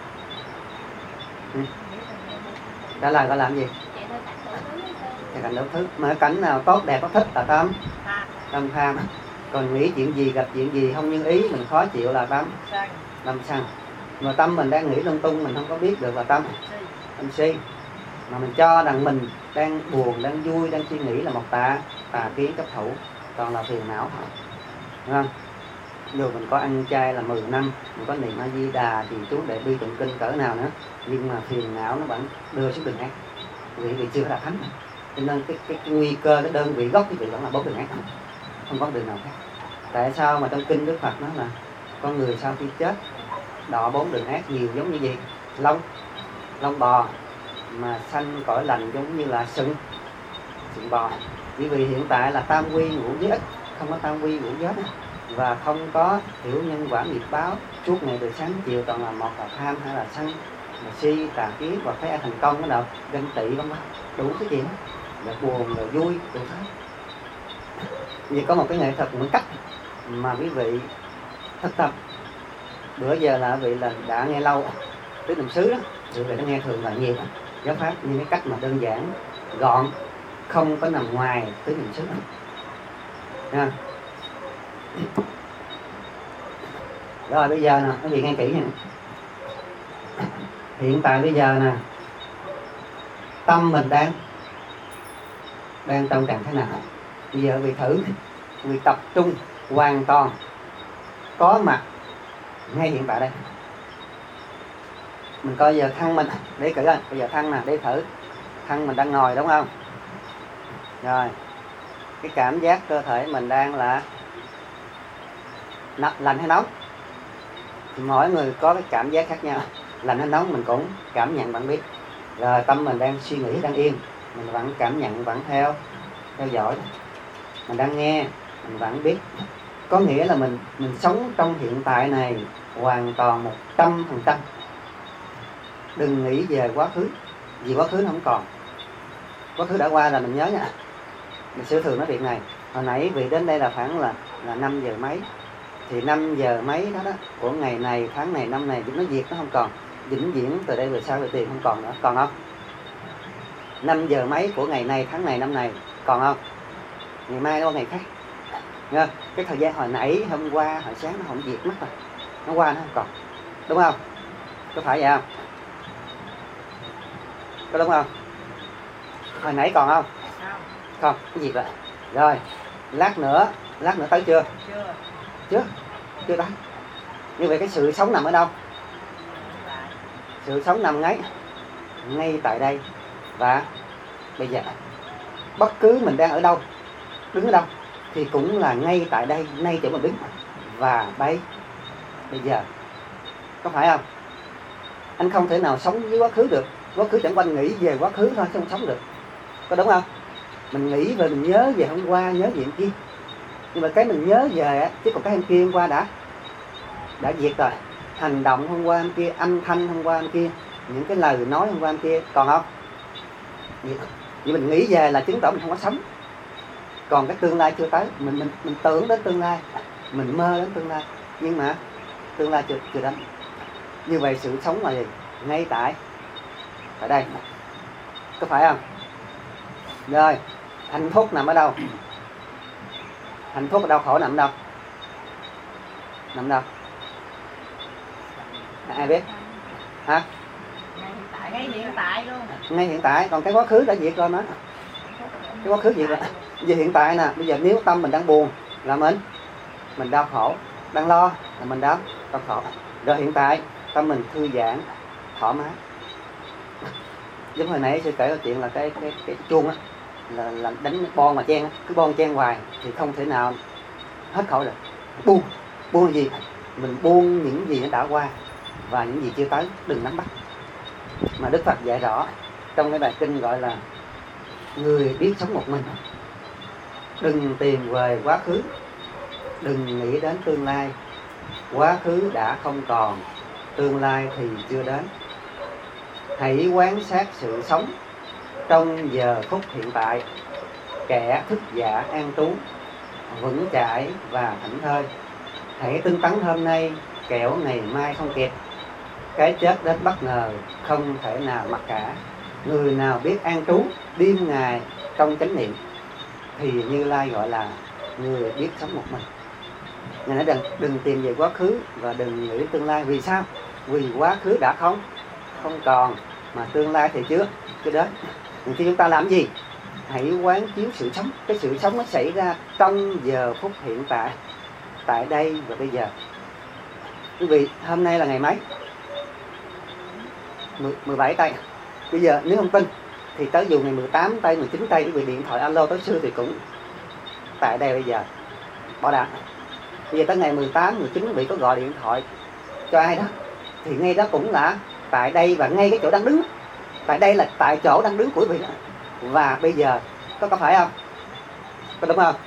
Trả lời có làm gì? Thì cảnh đủ thứ, mà cảnh nào tốt đẹp có thích là tâm tham. Còn nghĩ chuyện gì, gặp chuyện gì không như ý mình khó chịu là tâm sân. Mà tâm mình đang nghĩ lung tung mình không có biết được là tâm si. Mà mình cho rằng mình đang buồn, đang vui, đang suy nghĩ là một tà kiến chấp thủ, còn là phiền não thôi, đúng không? Dù mình có ăn chay là 10 năm, mình có niệm A Di Đà thì chú để đi tụng kinh cỡ nào nữa, nhưng mà phiền não nó vẫn đưa xuống đường ác, vì chưa đạt thánh. Cho nên cái nguy cơ, cái đơn vị gốc cái vị vẫn là 4 đường ác, không có đường nào khác. Tại sao mà trong kinh Đức Phật nói là con người sau khi chết đọa 4 đường ác nhiều giống như gì? Lông bò, mà sanh cõi lành giống như là sừng bò. Bởi vì hiện tại là tam quy ngũ giới, không có tam quy ngũ giới và không có hiểu nhân quả nghiệp báo, suốt ngày từ sáng chiều toàn là một là tham hay là sân, là si, tà kiến, và thấy ai thành công cái nào ganh tị không đó, đủ cái chuyện là buồn rồi vui đủ thế. Vì có một cái nghệ thuật, một cách mà quý vị thực tập. Bữa giờ là quý vị là đã nghe lâu tứ niệm xứ đó, quý vị đã nghe thường là nhiều giáo pháp, nhưng cái cách mà đơn giản gọn, không có nằm ngoài tứ niệm xứ nha. Rồi bây giờ nè, quý vị nghe kỹ nha. Hiện tại bây giờ nè, tâm mình đang trong trạng thế nào? Bây giờ quý vị thử, quý vị tập trung hoàn toàn có mặt ngay hiện tại đây. Mình coi giờ thân mình, để cử bây giờ thân nè, để thử thân mình đang ngồi đúng không? Rồi cái cảm giác cơ thể mình đang là lạnh hay nóng thì mỗi người có cái cảm giác khác nhau. Lạnh hay nóng mình cũng cảm nhận vẫn biết. Rồi tâm mình đang suy nghĩ, đang yên, mình vẫn cảm nhận, vẫn theo dõi. Mình đang nghe, mình vẫn biết. Có nghĩa là mình sống trong hiện tại này hoàn toàn 100%. Đừng nghĩ về quá khứ, vì quá khứ nó không còn. Quá khứ đã qua là mình nhớ nha. Mình sẽ thường nói việc này. Hồi nãy vì đến đây là khoảng là 5 giờ mấy. Thì 5 giờ mấy đó của ngày này, tháng này, năm này, nó diệt nó không còn. Vĩnh viễn từ đây về sau về tiền không còn nữa. Còn không? 5 giờ mấy của ngày này, tháng này, năm này còn không? Ngày mai nó ngày khác. Nghe? Cái thời gian hồi nãy, hôm qua, hồi sáng nó không diệt mất rồi. Nó qua nó không còn. Đúng không? Có phải vậy không? Có đúng không? Hồi nãy còn không? Không, cái gì vậy? Rồi, lát nữa tới chưa? Chưa tới. Như vậy cái sự sống nằm ở đâu? Sự sống nằm ngay tại đây và bây giờ. Bất cứ mình đang ở đâu, đứng ở đâu thì cũng là ngay tại đây, ngay chỗ mình đứng và bây giờ. Có phải không? Anh không thể nào sống với quá khứ được. Quá khứ chẳng quanh nghĩ về quá khứ thôi, không sống được. Có đúng không? Mình nghĩ về, mình nhớ về hôm qua, nhớ về hôm kia. Nhưng mà cái mình nhớ về á, chứ còn cái hôm kia hôm qua đã diệt rồi. Hành động hôm qua hôm kia, âm thanh hôm qua hôm kia, những cái lời nói hôm qua hôm kia còn không? Vậy mình nghĩ về là chứng tỏ mình không có sống. Còn cái tương lai chưa tới, mình tưởng đến tương lai, mình mơ đến tương lai, nhưng mà tương lai chưa đến. Như vậy sự sống là gì? Ngay tại đây. Có phải không? Rồi, hạnh phúc nằm ở đâu? Hạnh phúc ở đâu, khổ nằm ở đâu? Nằm đâu? Ai biết? Hả? ngay hiện tại luôn. Ngay hiện tại, còn cái quá khứ đã diệt rồi mà. Cái quá khứ diệt rồi. Về hiện tại nè, bây giờ nếu tâm mình đang buồn là mình đau khổ, đang lo là mình đau khổ. Rồi hiện tại tâm mình thư giãn, thoải mái. Giống hồi nãy sư kể câu chuyện là cái chuông á, là đánh bon mà chen, cứ bon chen hoài thì không thể nào hết khổ được. Buông là gì? Mình buông những gì nó đã qua và những gì chưa tới, đừng nắm bắt. Mà Đức Phật dạy rõ trong cái bài kinh gọi là người biết sống một mình, đừng tìm về quá khứ, đừng nghĩ đến tương lai. Quá khứ đã không còn, tương lai thì chưa đến. Hãy quan sát sự sống trong giờ phút hiện tại. Kẻ thức giả an trú, vững chãi và thảnh thơi. Hãy tinh tấn hôm nay, kẻo ngày mai không kịp. Cái chết đến bất ngờ, không thể nào mặc cả. Người nào biết an trú đêm ngày trong chánh niệm thì Như Lai gọi là người biết sống một mình. Ngài nói đừng tìm về quá khứ và đừng nghĩ đến tương lai. Vì sao? Vì quá khứ đã không còn, mà tương lai thì chưa đến. Thì chúng ta làm gì? Hãy quán chiếu sự sống. Cái sự sống nó xảy ra trong giờ phút hiện tại, tại đây và bây giờ. Quý vị, hôm nay là ngày mấy? 17 tây. Bây giờ nếu không tin thì tới dù ngày 18 tây, 19 tây, quý vị điện thoại alo tới sư thì cũng tại đây bây giờ. Bỏ đạn. Bây giờ tới ngày 18, 19 quý vị có gọi điện thoại cho ai đó thì ngay đó cũng là tại đây và ngay cái chỗ đang đứng. Tại đây là tại chỗ đang đứng của quý vị đó. Và bây giờ có phải không? Có đúng không?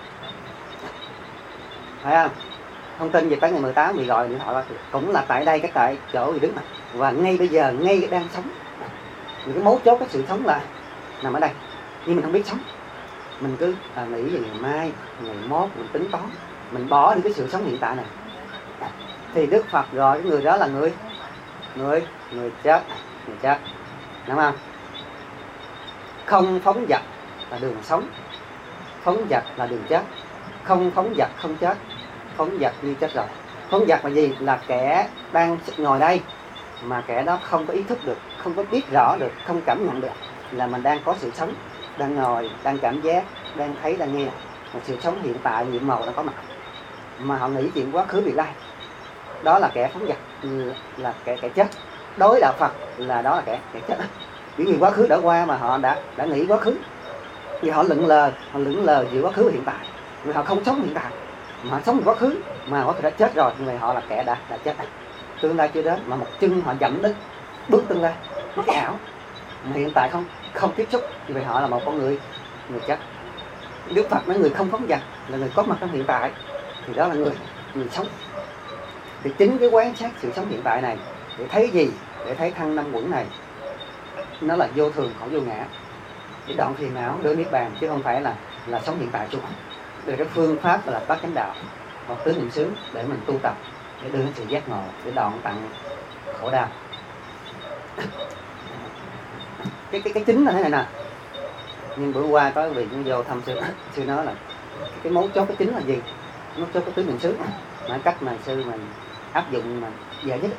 Phải không? Không tin về tới ngày 18 bị gọi điện thoại cũng là tại đây, cái tại chỗ gì đứng mà. Và ngay bây giờ, ngay đang sống. Những cái mấu chốt cái sự sống là nằm ở đây. Nhưng mình không biết sống. Mình cứ nghĩ về ngày mai, ngày mốt, mình tính toán, mình bỏ đi cái sự sống hiện tại này. Thì Đức Phật gọi cái người đó là người chết. Người chết. Đúng không? Không phóng dật là đường sống, phóng dật là đường chết. Không phóng dật không chết, phóng dật như chết rồi. Phóng dật là gì? Là kẻ đang ngồi đây mà kẻ đó không có ý thức được, không có biết rõ được, không cảm nhận được là mình đang có sự sống, đang ngồi, đang cảm giác, đang thấy, đang nghe. Một sự sống hiện tại, nhiệm màu đang có mặt. Mà họ nghĩ chuyện quá khứ vị lai. Đó là kẻ phóng dật, là kẻ chết. Đối đạo Phật là đó là kẻ chết. Bởi vì quá khứ đã qua mà họ đã nghĩ quá khứ. Vì họ lững lờ giữa quá khứ và hiện tại. Vì họ không sống hiện tại, mà họ sống quá khứ, mà quá khứ đã chết rồi. Như vậy họ là kẻ đã chết. Tương lai chưa đến mà một chân họ dẫm đến bước tương lai, nó cái ảo. Mà hiện tại không tiếp xúc, như vậy họ là một con người chết. Đức Phật nói người không phóng dật là người có mặt trong hiện tại, thì đó là người sống. Thì chính cái quan sát sự sống hiện tại này để thấy gì? Để thấy thân năm uẩn này nó là vô thường, khổ vô ngã, để đoạn phiền não, đưa niết bàn, chứ không phải là sống hiện tại chung. Để cái phương pháp là bát chánh đạo hoặc tứ niệm xứ để mình tu tập, để đưa đến sự giác ngộ, để đoạn tận khổ đau. Cái chính là thế này nè. Nhưng bữa qua có vị cũng vô thăm sư nói là cái mấu chốt cái chính là gì? Mấu chốt cái tứ niệm xứ mà cách mà sư mình áp dụng mà dễ nhất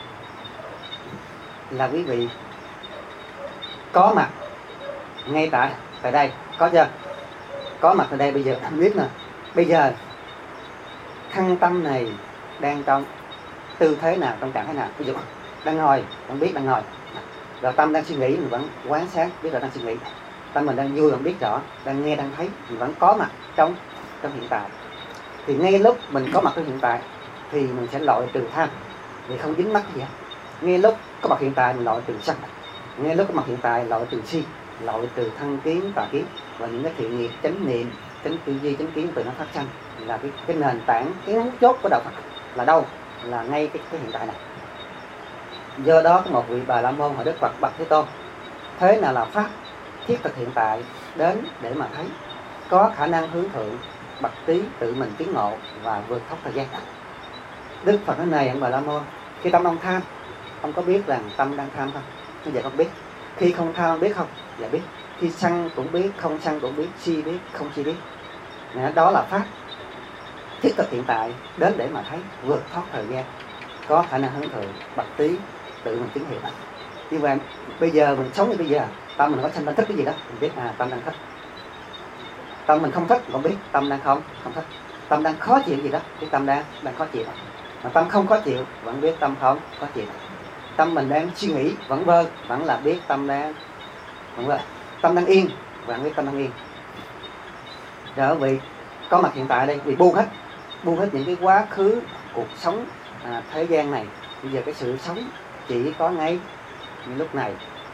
là quý vị có mặt ngay tại đây, có chưa? Có mặt tại đây bây giờ biết nè. Bây giờ thân tâm này đang trong tư thế nào, trong trạng thái nào? Ví dụ đang ngồi, vẫn biết đang ngồi. Rồi tâm đang suy nghĩ, mình vẫn quán sát biết là đang suy nghĩ. Tâm mình đang vui, vẫn biết rõ, đang nghe, đang thấy, mình vẫn có mặt trong hiện tại. Thì ngay lúc mình có mặt trong hiện tại thì mình sẽ loại trừ tham, vì không dính mắc gì hết. Ngay lúc có mặt hiện tại mình loại trừ sân, ngay lúc có mặt hiện tại loại trừ si, loại trừ thân kiến, tà kiến và những cái thiện nghiệp, chánh niệm, chánh tư duy, chánh kiến từ nó phát sinh. Là cái nền tảng, cái mấu chốt của đạo Phật là đâu? Là ngay cái hiện tại này. Do đó có một vị Bà La Môn hỏi Đức Phật: bạch Thế Tôn, thế nào là pháp thiết thực hiện tại đến để mà thấy, có khả năng hướng thượng bậc trí tự mình tiến ngộ và vượt thoát thời gian? Đức Phật nói này ông Bà La Môn, khi tâm ông tham, ông có biết rằng tâm đang tham không? Bây giờ không biết. Khi không tham ông biết không? Dạ biết. Khi sân cũng biết, không sân cũng biết, si biết, không si biết. Đó là pháp thiết thực hiện tại đến để mà thấy, vượt thoát thời gian, có khả năng hướng thượng bậc trí tự mình chứng hiện. như vậy bây giờ mình sống như bây giờ, tâm mình có sanh đang thích cái gì đó mình biết tâm đang thích. Tâm mình không thích còn biết tâm đang không thích. Tâm đang khó chịu gì đó biết tâm đang khó chịu. Mà tâm không khó chịu vẫn biết tâm không khó chịu. Tâm mình đang suy nghĩ vẫn vơ vẫn là biết tâm đang vẫn vơ. Tâm đang yên vẫn biết tâm đang yên. Rồi vì có mặt hiện tại đây, vì buông hết những cái quá khứ cuộc sống thế gian này. Bây giờ cái sự sống chỉ có ngay những lúc này.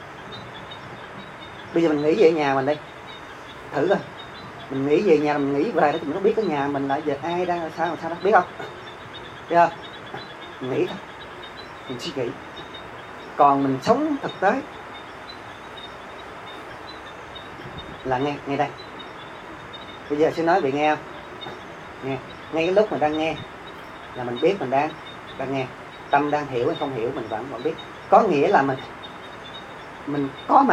Bây giờ mình nghĩ về nhà mình đây, thử coi, mình nghĩ về nhà, mình nghĩ về đó thì mình có biết cái nhà mình là giờ ai đang sao đó, biết không? Biết không? Mình nghĩ thôi, mình suy nghĩ. Còn mình sống thực tế là nghe đây. Bây giờ xin nói bị nghe không? Nghe, ngay cái lúc mình đang nghe là mình biết mình đang nghe. Tâm đang hiểu hay không hiểu mình vẫn biết. Có nghĩa là mình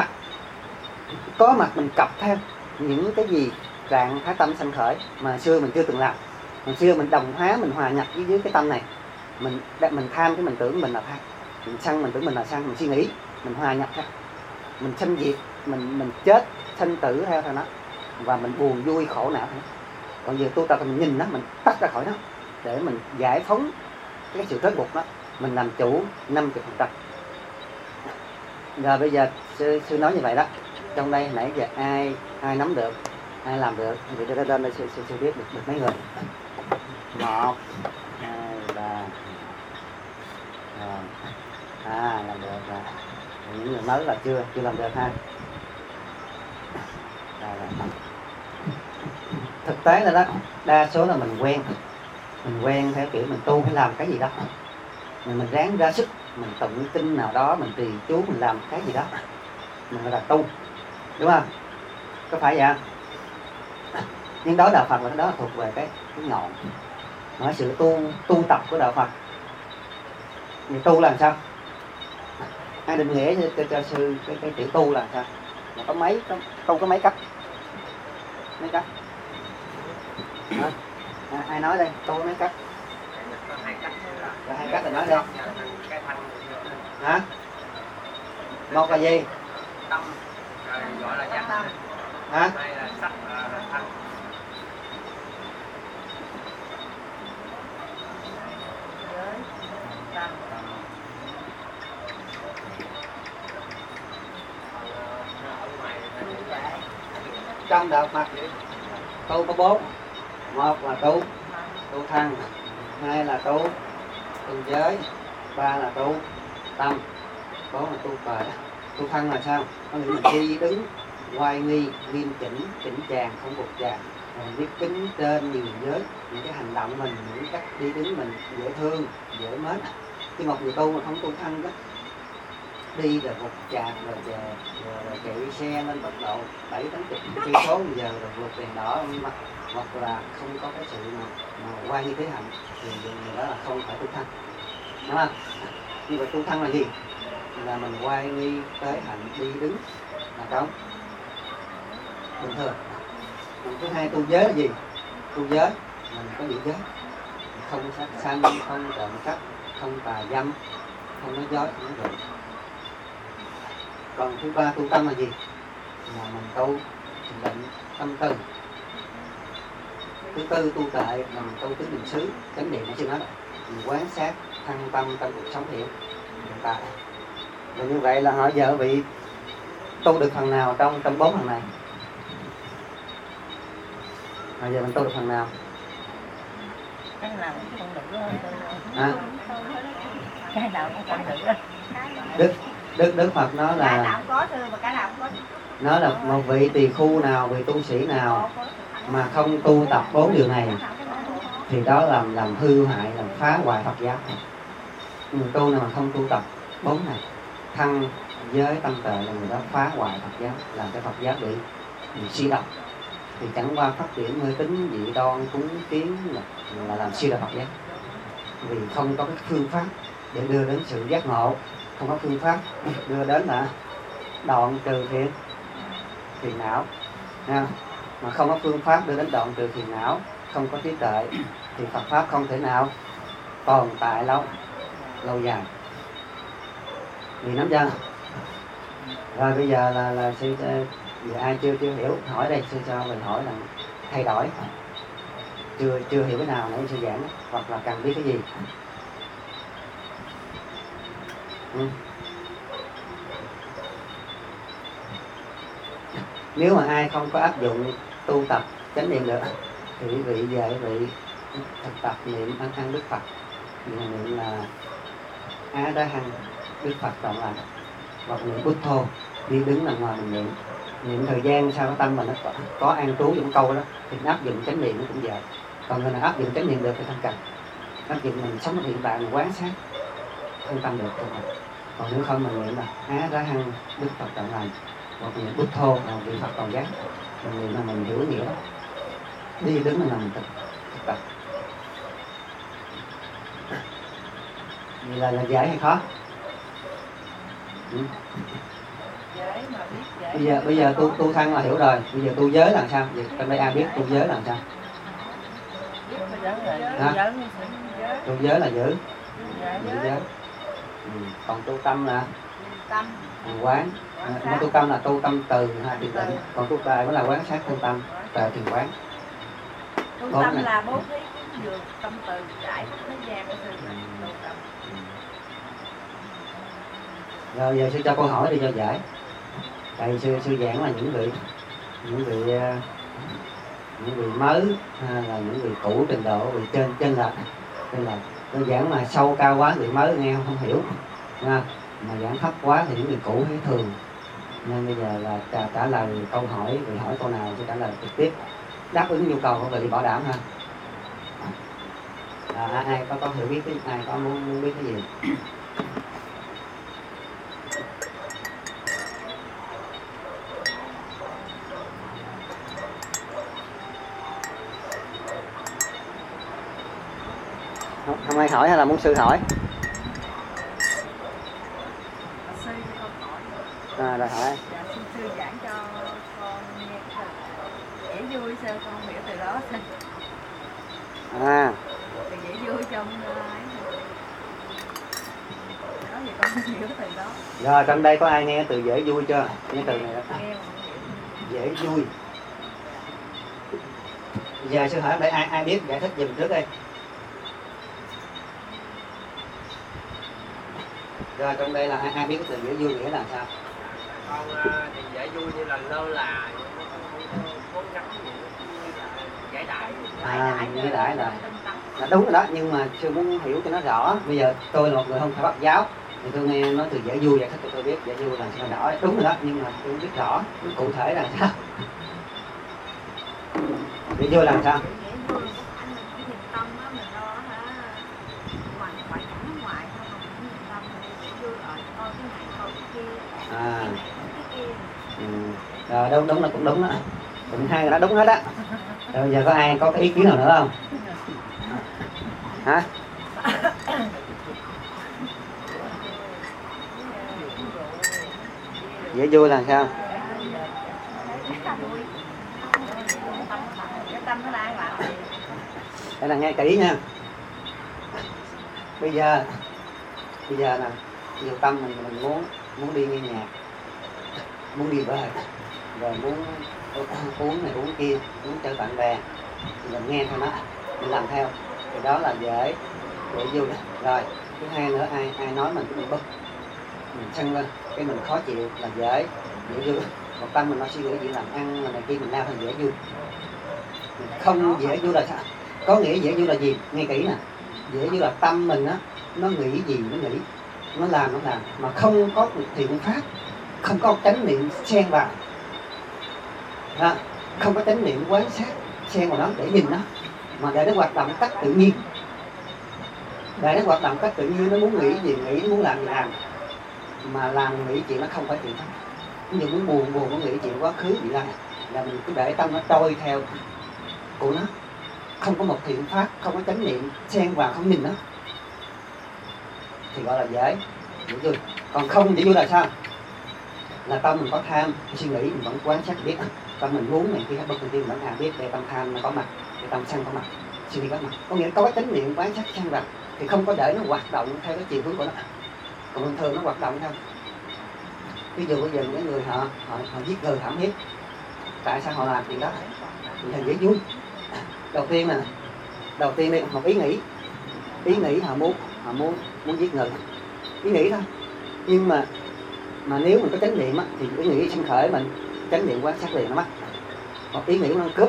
có mặt mình cập theo những cái gì trạng thái tâm sanh khởi mà xưa mình chưa từng làm. Hồi xưa mình đồng hóa, mình hòa nhập với cái tâm này. Mình tham cái mình tưởng mình là tham, mình sân mình tưởng mình là sân, mình suy nghĩ, mình hòa nhập theo, mình sanh diệt, mình chết sanh tử theo nó, và mình buồn vui khổ não theo nó. Còn giờ tu tập thì mình nhìn nó, mình tách ra khỏi nó để mình giải phóng cái sự trói buộc đó, mình làm chủ 50%. Rồi bây giờ sư nói như vậy đó. Trong đây nãy giờ ai nắm được, ai làm được thì đưa lên đây sư biết được mấy người. 1, 2, 3. Làm được rồi. Những người mới là chưa làm được ha. Rồi. Thực tế là đó, đa số là mình quen theo kiểu mình tu hay làm cái gì đó, mình ráng ra sức, mình tụng kinh nào đó, mình trì chú, mình làm cái gì đó, mình gọi là tu, đúng không? Có phải vậy? Nhưng đó đạo Phật là đó là thuộc về cái ngọn, nói sự tu tập của đạo Phật. Thì tu là làm sao? Ai định nghĩa cho sư cái chữ tu là sao? Là có mấy cách? Mấy cách? Ai nói đây? Tu mấy cách? Có 2 cách là nói đây. Hả? Một là gì? Tâm gọi là giác tâm. Hả? Hai là sắc thanh. Trong đạo Phật tu có 4. 1 là tu thân, 2 là tu giới, 3 là tu tâm, 4 là tu tuệ. Tu thân là sao? Có nghĩa là đi đứng oai nghi, nghiêm chỉnh chàng, không bục chàng, biết kính trên nhiều giới, những cái hành động mình, những cách đi đứng mình dễ thương, dễ mến. Chứ một người tu mà không tu thân đó, đi rồi bục chạc rồi chạy xe lên tốc độ 7-80 cây số bây giờ rồi vượt đèn đỏ hoặc là không có cái sự mà oai nghi thế hạnh thì người đó là không phải tu thân, đúng không? Như vậy tu thân là gì? Là mình oai nghi tế hạnh, đi đứng là không bình thường. Còn thứ hai tu giới là gì? Tu giới mình có giữ giới, không sát sanh, không trộm cắp, không tà dâm, không nói dối, không nói rượu. Còn thứ ba tu tâm là gì? Là mình tu định tâm từ. Thứ tư tu tuệ là mình tu tứ niệm xứ, chánh niệm ở trên đó, mình quán sát thân tâm trong cuộc sống hiện tại. Và như vậy là họ giờ bị tu được phần nào trong 4 phần này? Bây giờ mình tu được phần nào? Cái nào cũng không được đó. Cái nào cũng không được đó. Đức Phật nói là cái nào cũng có thưa, mà cái nào cũng có. Nó là một vị tỳ khu nào, vị tu sĩ nào mà không tu tập 4 điều này thì đó làm hư hại, làm phá hoại Phật giáo. Người tu nào mà không tu tập 4 này, thân giới tâm tuệ, là người đó phá hoại Phật giáo, làm cho Phật giáo bị suy độc. Thì chẳng qua phát triển mê tín dị đoan cúng kiến là làm suy độc Phật giáo. Vì không có cái phương pháp để đưa đến sự giác ngộ, không có phương pháp đưa đến là đoạn trừ phiền não. Mà không có phương pháp đưa đến đoạn trừ phiền não, không có trí tuệ thì Phật pháp không thể nào tồn tại lâu dài. Vì nắm chưa? Rồi bây giờ là sư ai chưa hiểu hỏi đây, sư cho mình hỏi là thay đổi, chưa hiểu cái nào nãy sư giảng hoặc là cần biết cái gì. Nếu mà ai không có áp dụng tu tập chánh niệm được thì quý vị về quý vị thực tập niệm ăn Đức Phật, niệm là Á Đá Hăng Đức Phật trọn lành, hoặc niệm Bút Thô, đi đứng nằm ngoài mình niệm thời gian sao cái tâm mình nó có an trú trong câu đó thì áp dụng chánh niệm nó cũng vậy. Còn người nào áp dụng chánh niệm được thì không cần áp dụng, mình sống ở hiện tại mình quán sát không tâm được thôi. Còn nếu không mình niệm là Á Đá Hăng Đức Phật trọn lành, hoặc niệm Bút Thô là vị Phật còn giác, mình niệm là mình hiểu nghĩa đó, đi đứng là mình thực tập. Vậy là dễ hay khó? Bây giờ tu thân là hiểu rồi, bây giờ tu giới là sao? Vậy trong đây ai biết tu giới là sao? Tu giới là giữ giới. Còn tu tâm là quán. Mà tu tâm là tu tâm từ hay thiền định, còn tu tài mới là quán sát thân tâm và thiền quán. Tu tâm là bố thí dược tâm từ giải thế gian của sư. Rồi giờ sư cho câu hỏi đi cho giải. Tại sư giảng là những vị mới hay là những vị cũ trình độ, vị trên lệch, nên là tôi giảng mà sâu cao quá vị mới nghe không hiểu nha, mà giảng thấp quá thì những vị cũ thấy thường. Nên bây giờ là trả lời câu hỏi, vị hỏi câu nào sẽ trả lời trực tiếp, đáp ứng nhu cầu của vị bảo đảm ha. Ai có hiểu biết cái, ai có muốn biết cái gì? Không ai hỏi hay là muốn sư hỏi? Sư cho con hỏi. Rồi hỏi. Dạ, xin sư giảng cho con nghe dễ vui sao con hiểu từ đó sư. Từ dễ vui trong đó thì con hiểu từ đó. Rồi trong đây có ai nghe từ dễ vui chưa? Nghe từ này đó. Dễ vui. Giờ sư hỏi ở đây ai biết giải thích giùm trước đây. Rồi trong đây là ai biết cái từ dễ vui nghĩa là sao? Con thì dễ vui như là lơ là, cố gắng giải đại. Giải đại là đúng rồi đó, nhưng mà sư muốn hiểu cho nó rõ. Bây giờ tôi là một người không phải Phật giáo thì tôi nghe nói từ dễ vui giải thích cho tôi biết dễ vui là sao rõ. Đúng rồi đó, nhưng mà tôi không biết rõ cụ thể là sao. Dễ vui là sao? Rồi đúng là cũng đúng đó, cũng hai người đó đúng hết á. Rồi giờ có ai có cái ý kiến nào nữa không? Hả? Dễ vui là sao? Đây là nghe kỹ nha. Bây giờ là nhiều tâm mình muốn đi nghe nhạc, muốn đi bơi, rồi muốn uống này uống kia, muốn chơi bạn bè thì mình nghe theo nó, mình làm theo thì đó là dễ vui. Rồi thứ hai nữa, ai nói mình cũng bị bực, mình sân lên cái mình khó chịu là dễ vui. Một tâm mình nó suy nghĩ gì làm ăn là này kia mình lao thành dễ vui. Không dễ vui là sao? Có nghĩa dễ vui là gì? Nghe kỹ nè, dễ vui là tâm mình á, nó nghĩ gì nó nghĩ, nó làm mà không có thiện pháp, không có chánh niệm xen vào, không có chánh niệm quán sát xen vào đó để nhìn nó, mà để nó hoạt động cách tự nhiên. Để nó hoạt động cách tự nhiên, nó muốn nghĩ gì nghĩ, nó muốn làm gì làm, mà làm nghĩ chuyện nó không phải thiện pháp. Ví dụ muốn buồn muốn nghĩ chuyện quá khứ gì là mình cứ để tâm nó trôi theo của nó, không có một thiện pháp, không có chánh niệm xen vào, không nhìn nó thì gọi là dễ vui. Còn không dễ vui là sao? Là tâm mình có tham suy nghĩ, mình vẫn quán sát biết tâm mình muốn này kia bất cứ tiên vẫn biết để tâm tham nó có mặt, để tâm sân có mặt, suy nghĩ có mặt, có nghĩa có cái chánh niệm quán sát sân vào thì không có để nó hoạt động theo cái chiều hướng của nó. Còn bình thường nó hoạt động theo ví dụ bây giờ những người họ giết người hãm hiếp, tại sao họ làm chuyện đó? Vì là dễ vui. Đầu tiên đây một ý nghĩ họ muốn giết người, ý nghĩ thôi. Nhưng mà nếu mình có chánh niệm á, thì ý nghĩ sinh khởi mình chánh niệm quan sát liền nó mất. Một ý nghĩ nó cướp,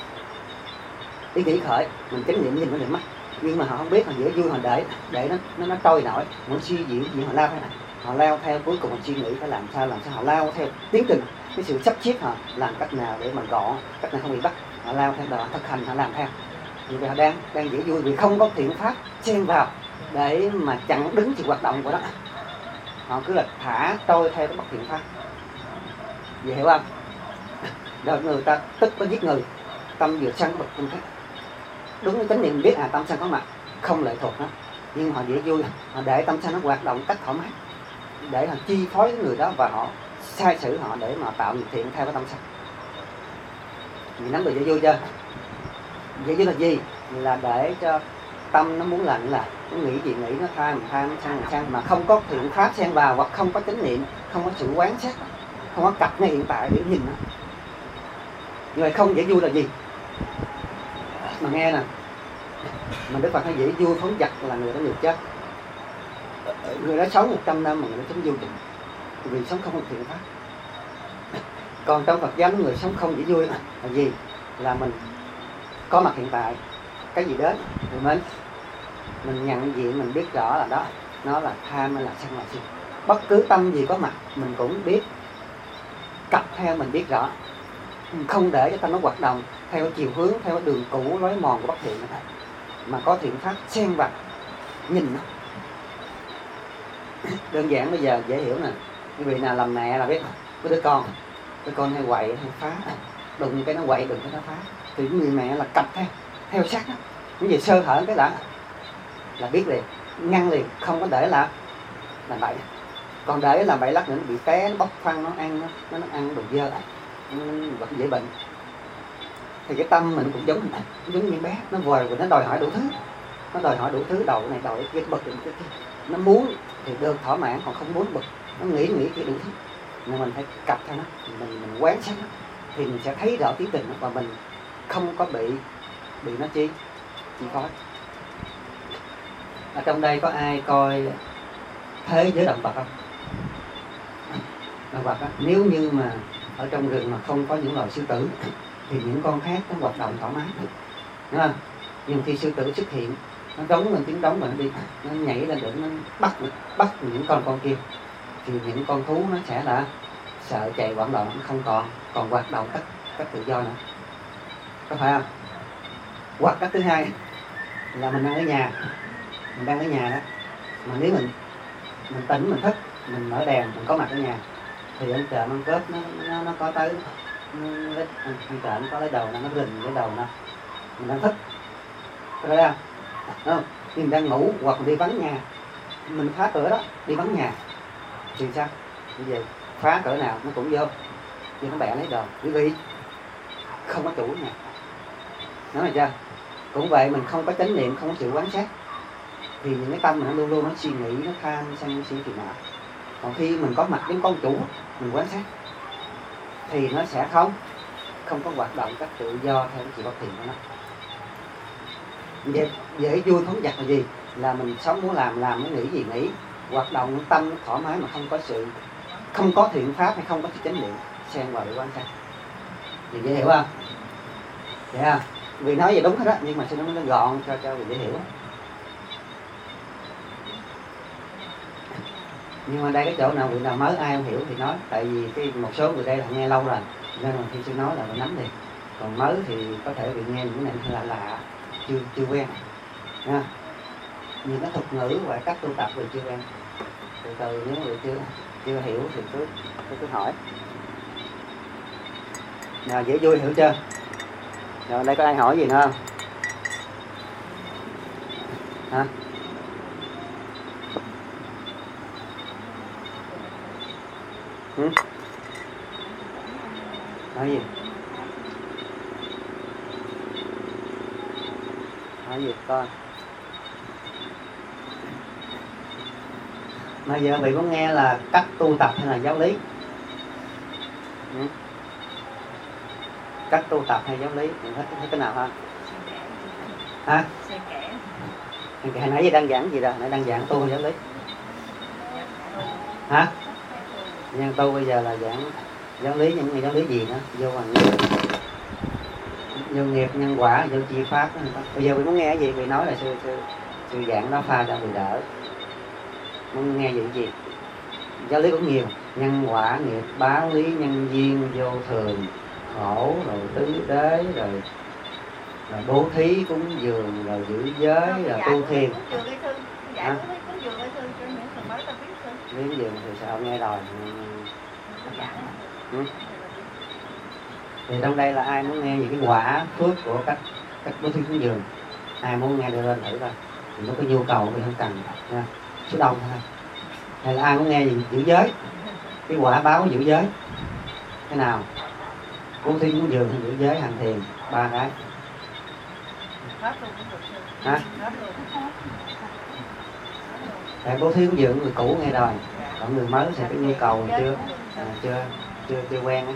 ý nghĩ khởi mình chánh niệm nhìn nó liền mất. Nhưng mà họ không biết, họ dễ vui, họ để nó trôi nổi, muốn suy diễn gì họ lao theo này, họ lao theo, cuối cùng họ suy nghĩ phải làm sao họ lao theo tiến trình, cái sự sắp xếp họ làm cách nào để mà gọn, cách nào không bị bắt, họ lao theo đó, thực hành họ làm theo. Vì họ đang dễ vui vì không có thiện pháp xen vào để mà chặn đứng sự hoạt động của nó. Họ cứ là thả trôi theo cái bất thiện pháp. Vậy hiểu không? Rồi người ta tức có giết người, tâm vừa sân bực không khác. Đúng cái chánh niệm biết tâm sân có mặt, không lệ thuộc nó. Nhưng họ dễ vui, họ để tâm sân nó hoạt động cách thoải mái, để họ chi phối cái người đó và họ sai sử họ để mà tạo nghiệp thiện theo cái tâm sân. Vì nắm được dễ vui chưa? Dễ vui là gì? Là để cho tâm nó muốn làm là nó nghĩ gì nghĩ, nó tham sang mà không có thiện pháp xen vào, hoặc không có chánh niệm, không có sự quán sát, không có cặp ngay hiện tại để nhìn nó. Như vậy không dễ vui là gì? Mà nghe nè, mà Đức Phật nói dễ vui phóng dật là người đó được chết. Người đó sống 100 năm mà người đó sống vô dụng, vì sống không có thiện pháp. Còn trong Phật giáo người sống không dễ vui là gì? Là mình có mặt hiện tại, cái gì đến thì mình nhận diện, mình biết rõ là đó nó là tham hay là sân là si. Bất cứ tâm gì có mặt mình cũng biết, cặp theo mình biết rõ, không để cho tâm nó hoạt động theo chiều hướng, theo đường cũ lối mòn của bất thiện nữa. Mà có thiện pháp xen vào nhìn nó. Đơn giản bây giờ dễ hiểu nè, quý vị nào làm mẹ là biết có đứa con hay quậy hay phá, đụng cái nó quậy, đụng cái nó phá, thì người mẹ là cặp theo sát đó. Những gì sơ hở cái là biết liền, ngăn liền, không có để là làm bậy. Còn để làm bậy lát nữa nó bị té, nó bóc phăng, nó ăn đồ dơ, nó dễ bệnh. Thì cái tâm mình cũng giống như bé, nó vòi và nó đòi hỏi đủ thứ, đầu này đầu cái bực cái kia. Nó muốn thì được thỏa mãn, còn không muốn bực, nó nghĩ cái đủ thứ. Nhưng mình phải cặp theo nó, mình quán sát nó, thì mình sẽ thấy rõ tiến trình nó, và mình không có bị nó chi phối. Ở trong đây có ai coi thế giới động vật không? Động vật á, nếu như mà ở trong rừng mà không có những loài sư tử thì những con khác nó hoạt động thoải mái, đúng không? Nhưng khi sư tử xuất hiện, nó đóng lên tiếng đóng và nó đi, nó nhảy lên để nó bắt những con kia, thì những con thú nó sẽ là sợ chạy hoảng loạn, nó không còn hoạt động cách tự do nữa, có phải không? Hoặc cách thứ hai là mình đang ở nhà đó, mà nếu mình tỉnh, mình thức, mình mở đèn, mình có mặt ở nhà, thì anh trộm ăn cướp nó có tới, anh trộm có lấy đầu nó rình cái đầu nó, mình đang thức, có thấy không? Nhưng mình đang ngủ hoặc mình đi vắng nhà, mình phá cửa đó, đi vắng nhà thì sao? Bây giờ phá cửa nào nó cũng vô, nhưng nó bẻ lấy đồ, quý vị không có chủ nhà, nói là chưa? Cũng vậy, mình không có chánh niệm, không có sự quán sát, thì những cái tâm mình nó luôn luôn nó suy nghĩ, nó tham sân si phiền não. Còn khi mình có mặt với con chủ, mình quan sát, thì nó sẽ không có hoạt động cách tự do theo sự bất thiện của nó. Dễ vui phóng dật là gì? Là mình sống muốn làm muốn nghĩ gì nghĩ, hoạt động tâm thoải mái mà không có thiện pháp hay không có sự chánh niệm xen vào để quan sát. Thì dễ hiểu không? Vậy không? Vì nói vậy đúng hết á, nhưng mà xin nó gọn cho vì dễ hiểu. Nhưng mà đây cái chỗ nào vị nào mới ai không hiểu thì nói, tại vì một số người đây là nghe lâu rồi nên mà khi sư nói là mình nắm liền. Còn mới thì có thể bị nghe những cái này lạ, chưa quen nha. Những cái thuật ngữ và cách tu tập vì chưa quen, từ nếu người chưa hiểu thì cứ hỏi. Nào, dễ vui hiểu chưa? Rồi đây có ai hỏi gì nữa không? Hả? Nói gì? Nói gì con? Bây giờ vị muốn nghe là cách tu tập hay là giáo lý? Ừ. Cách tu tập hay giáo lý thích cái nào hơn? Hả? Xen kẽ. Hồi nãy giờ đang giảng gì rồi? Nãy đang giảng tu hay giáo lý? Hả? Nhân tu bây giờ là giảng giáo lý, những người giáo lý gì nữa? Vô hành vô nghiệp, nhân quả, vô chi pháp đó. Bây giờ mình muốn nghe cái gì? Vì nói là sư giảng nó pha cho người đỡ. Muốn nghe gì? Giáo lý cũng nhiều. Nhân quả, nghiệp báo, lý nhân duyên, vô thường, khổ, rồi tứ đế, rồi bố thí, cúng dường, rồi giữ giới, rồi tu thiền. Hả? Cúng dường thì sao nghe rồi. Ừ. Thì trong đây là ai muốn nghe những cái quả phước của cách bố thí cúng dường, ai muốn nghe đưa lên thử coi. Thì nó có nhu cầu thì không cần nha, số đông thôi. Hay là ai muốn nghe gì giữ giới, cái quả báo giữ giới thế nào, bố thí cúng dường hay giữ giới hành thiền, ba cái. Hả? Tại bố thí cúng dường người cũ nghe rồi, còn người mới sẽ có nhu cầu chưa quen á.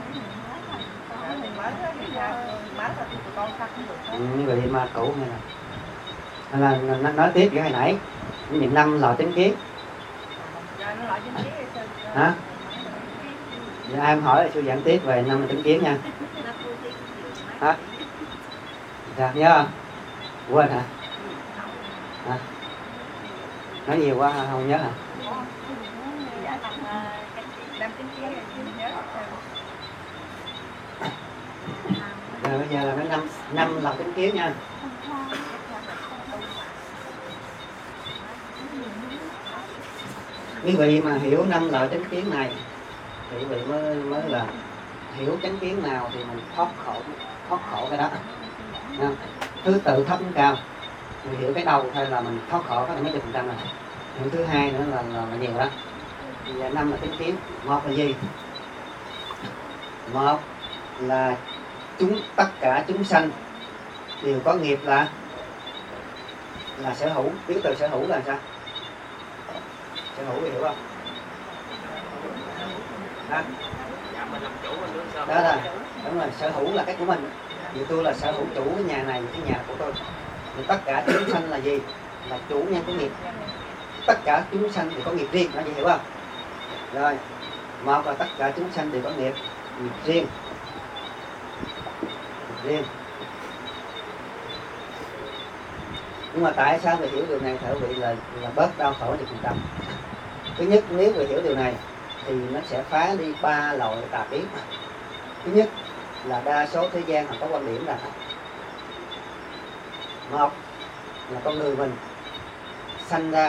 Vì ma cũ nghe rồi. Là nói tiếp cái hồi nãy những 5 lò chánh kiến. Hả? Giờ ai hỏi là sư giảng tiếp về 5 lò chánh kiến nha. Hả? Dạ, nhớ không? Quên hả? Hả? Nói nhiều quá không nhớ hả? Rồi bây giờ là mấy năm lò chánh kiến nha. Quý vị mà hiểu 5 loại chánh kiến này thì quý vị mới là hiểu chánh kiến nào thì mình thoát khổ cái đó. Nha. Thứ tự thấp đến cao, mình hiểu cái đầu thôi là mình thoát khổ có mấy chục % rồi. Những thứ hai nữa là nhiều đó. Bây giờ 5 là chánh kiến. Một là gì? Một là tất cả chúng sanh đều có nghiệp là sở hữu. Biết từ sở hữu là sao? Sở hữu hiểu không? Đó là đúng rồi, sở hữu là cái của mình. Vì tôi là sở hữu chủ cái nhà này, cái nhà của tôi. Thì tất cả chúng sanh là gì? Là chủ nhân của nghiệp. Tất cả chúng sanh đều có nghiệp riêng, nói vậy hiểu không? Rồi, một là tất cả chúng sanh đều có nghiệp riêng. Nhưng mà tại sao người hiểu điều này thưa quý vị là bớt đau khổ được %? Thứ nhất, nếu người hiểu điều này thì nó sẽ phá đi 3 loại tà kiến. Thứ nhất là đa số thế gian họ có quan điểm là một là con người mình sanh ra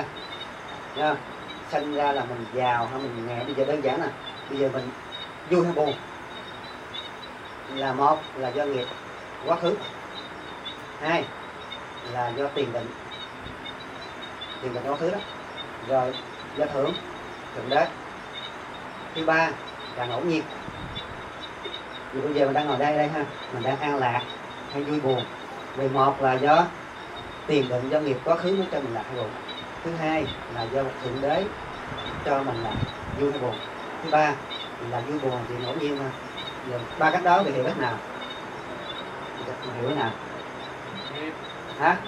là mình giàu hay mình nghèo. Bây giờ đơn giản nè, bây giờ mình vui hay buồn là một là do nghiệp quá khứ, hai là do tiền định quá khứ đó, rồi do thượng đế, thứ ba là ngẫu nhiên. Vì bây giờ mình đang ngồi đây ha, mình đang an lạc hay vui buồn, vì một là do tiền định, do nghiệp quá khứ nó cho mình lạc hay buồn, thứ hai là do thượng đế cho mình là vui hay buồn, thứ ba là vui buồn thì ngẫu nhiên thôi. Giờ ba cách đó thì hiểu cách nào? Hiểu thế nào? Hả?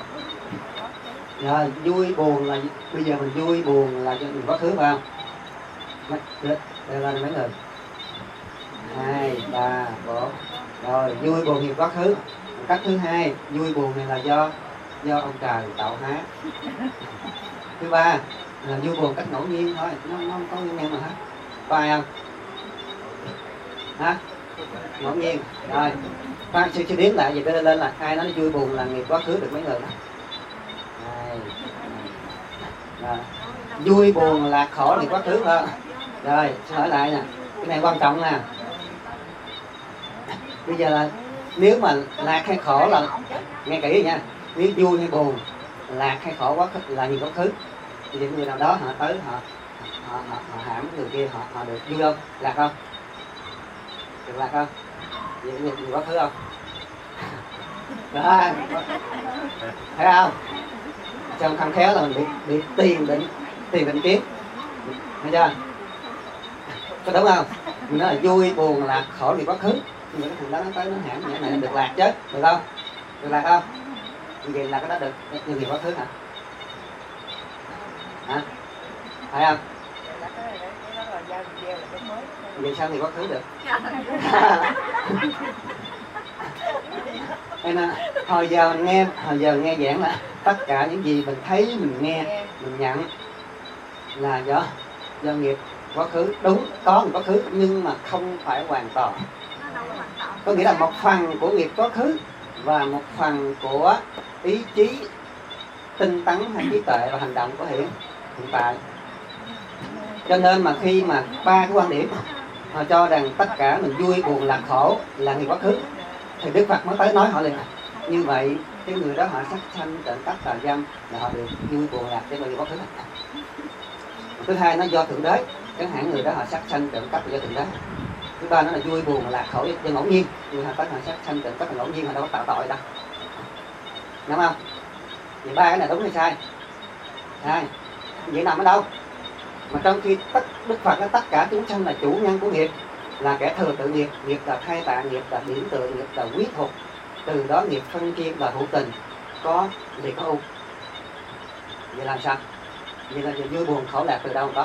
Rồi vui buồn là bây giờ mình vui buồn là cho mình quá khứ phải không? Đây là mấy người 2, 3, 4. Rồi vui buồn thì quá khứ. Cách thứ hai, vui buồn này là do ông trời tạo hóa. Thứ ba là vui buồn cách ngẫu nhiên thôi, nó không có nguyên nhân mà hết. Phải không? Hả? Ngẫu nhiên. Rồi khoan sư đếm lại vậy lên là ai nói vui buồn là nghiệp quá khứ được mấy người đó. Rồi. Vui buồn là khổ thì quá khứ thôi. Rồi hỏi lại nè, cái này quan trọng nè. Bây giờ là nếu mà lạc hay khổ là nghe kỹ nha, nếu vui hay buồn, lạc hay khổ quá khứ là gì quá khứ thì những người nào đó họ tới họ hãm người kia họ được vui không, lạc không, được lạc không, những người quá khứ không? Đó, thấy không? Trong không khéo là mình bị tiền định kiếm, thấy chưa? Có đúng không? mình nói là vui buồn lạc khổ thì quá khứ, nhưng mà cái thằng đó nó tới nó hãm như này được lạc chứ, được không? Được lạc không? Vậy là cái đó được như gì quá khứ hả? Hả? Phải không? Vậy sao thì quá khứ được? Nên hồi giờ nghe giảng là tất cả những gì mình thấy, mình nghe, mình nhận là do nghiệp quá khứ. Đúng, có một quá khứ nhưng mà không phải hoàn toàn. Có nghĩa là một phần của nghiệp quá khứ và một phần của ý chí tinh tấn hay trí tuệ và hành động của hiện tại. Cho nên mà khi mà ba cái quan điểm họ cho rằng tất cả mình vui buồn lạc khổ là nghiệp quá khứ, thì Đức Phật mới tới nói họ liền như vậy cái người đó họ sát sanh trộm cắp tà dâm là họ được vui buồn lạc cái nghiệp quá khứ. Thứ hai nó do thượng đế, chẳng hạn người đó họ sát sanh trộm cắp là do thượng đế. Thứ ba nó là vui buồn lạc khổ do ngẫu nhiên, người họ tới họ sát sanh trộm cắp là ngẫu nhiên, họ đâu có tạo tội đâu, đúng không? Vậy ba cái này đúng hay sai? Sai. Vậy nằm ở đâu? Mà trong khi Đức Phật nói tất cả chúng sanh là chủ nhân của nghiệp, là kẻ thừa tự nghiệp, nghiệp là khai tạng, nghiệp là điểm tựa, nghiệp là quý thuộc, từ đó nghiệp phân chia và hữu tình, có thì có u. Vậy làm sao? Vậy là vui buồn khổ lạc từ đâu có?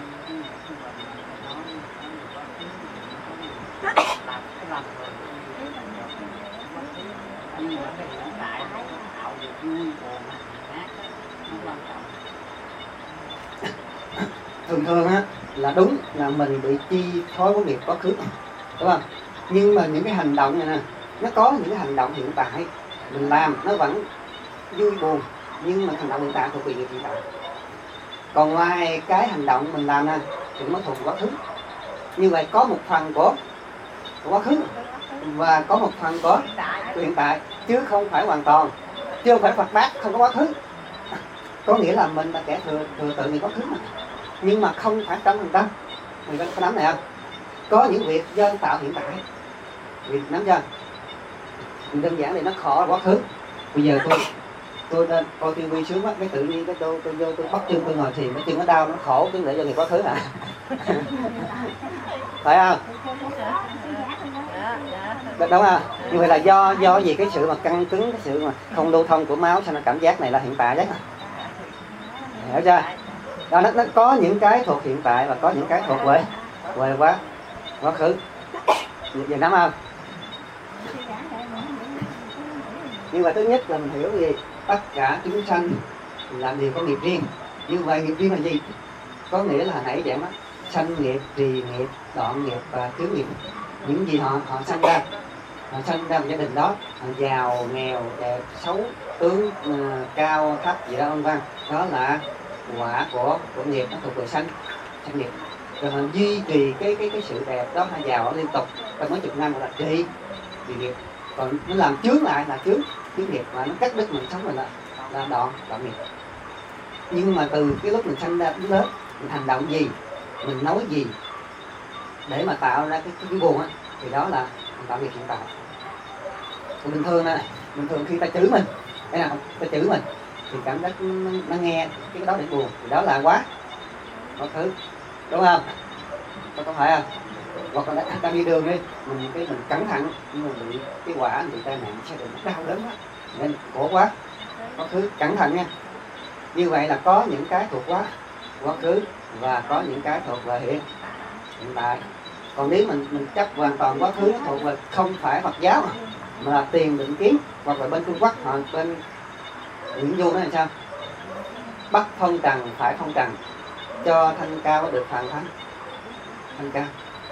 Thường á là đúng là mình bị chi phối của nghiệp quá khứ, đúng không? Nhưng mà những cái hành động này nè, nó có những cái hành động hiện tại mình làm nó vẫn vui buồn, nhưng mà hành động hiện tại thuộc về nghiệp hiện tại. Còn ngoài cái hành động mình làm nè thì nó thuộc quá khứ. Như vậy có một phần của quá khứ và có một phần của hiện tại, chứ không phải hoàn toàn. Chứ không phải Phật bác không có quá khứ. Có nghĩa là mình là kẻ thừa tự nghiệp quá khứ mà, nhưng mà không phải 100%. Mình có nắm này không? Có những việc do tạo hiện tại, việc nắm chưa? Mình đơn giản thì nó khó quá khứ. Bây giờ tôi nên coi tivi sướng quá, cái tự nhiên cái tôi vô tôi bắt chân tôi ngồi thiền, cái chân nó đau nó khổ, chứ để cho nghiệp quá khứ hả? Phải không? Đúng không? Như vậy là do gì cái sự mà căng cứng, cái sự mà không lưu thông của máu, sao nó cảm giác này là hiện tại đấy. Hiểu chưa? Đó, nó có những cái thuộc hiện tại và có những cái thuộc về quá khứ. Vậy nắm không? Nhưng mà thứ nhất là mình hiểu gì? Tất cả chúng sanh làm điều có nghiệp riêng. Như vậy nghiệp riêng là gì? Có nghĩa là nãy giảng đó, sanh nghiệp, trì nghiệp, đoạn nghiệp và chướng nghiệp. Những gì họ sanh ra, họ sanh ra một gia đình đó, giàu, nghèo, đẹp, xấu, tướng, cao, thấp gì đó vân vân. Đó là quả của nghiệp, nó thuộc về sanh nghiệp. Rồi mình duy trì cái sự đẹp đó, hay giàu liên tục trong mấy chục năm gọi là trì nghiệp. Còn nó làm chướng lại là chướng nghiệp, mà nó cắt đứt mình sống mình là đoạn nghiệp. Nhưng mà từ cái lúc mình sanh ra đến lớn, mình hành động gì, mình nói gì để mà tạo ra cái buồn á, thì đó là tạo nghiệp hiện tại. Bình thường khi ta chửi mình, cái nào ta chửi mình thì cảm giác nó nghe cái đó để buồn, thì đó là quá khứ, đúng không? Có phải không? Hoặc là ta đi đường đi, mình cẩn thận nhưng mà bị cái quả bị tai nạn xe điện đau đớn quá, nên khổ quá khứ, cẩn thận nha. Như vậy là có những cái thuộc quá khứ và có những cái thuộc về hiện tại. Còn nếu mình chấp hoàn toàn quá khứ nó thuộc về không phải Phật giáo mà là Tiền Định Kiến, hoặc là bên Trung Quốc hoặc bên Nguyễn Du đó là sao? Bắt phong trần phải phong trần, cho thanh cao được phàm thanh cao,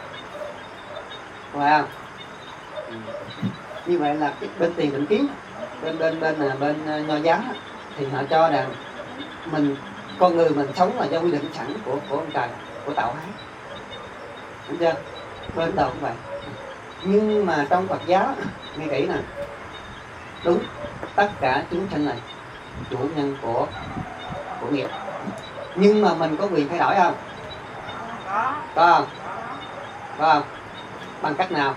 phải không? Như vậy là bên Tiền Định Kiến, bên Nho giáo thì họ cho rằng con người mình sống là do quy định sẵn của ông trời, của tạo hóa, đúng chưa? Bên đầu cũng vậy. Nhưng mà trong Phật giáo nghe kỹ nè, đúng, tất cả chúng sanh này chủ nhân của nghiệp, nhưng mà mình có quyền thay đổi không? Có không? Bằng cách nào?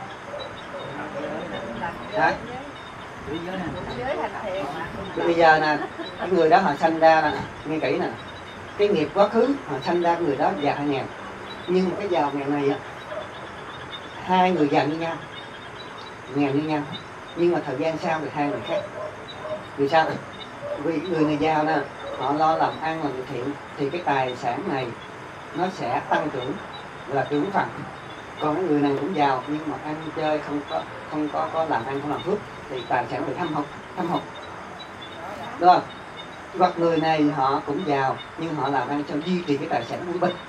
Đấy. Bây giờ nè, cái người đó họ sanh ra nè, nghe kỹ nè, cái nghiệp quá khứ họ sanh ra người đó giàu hay nghèo, nhưng mà cái giàu nghèo này á, hai người giàu như nhau, nghèo như nhau, nhưng mà thời gian sau thì hai người khác. Vì sao? Vì người này giàu nè, họ lo làm ăn làm thiện thì cái tài sản này nó sẽ tăng trưởng là trưởng phần. Còn cái người này cũng giàu nhưng mà ăn chơi không có làm ăn, không làm phước thì tài sản bị thâm hụt. Đúng không? Hoặc người này họ cũng giàu nhưng họ làm ăn cho duy trì cái tài sản quân bình.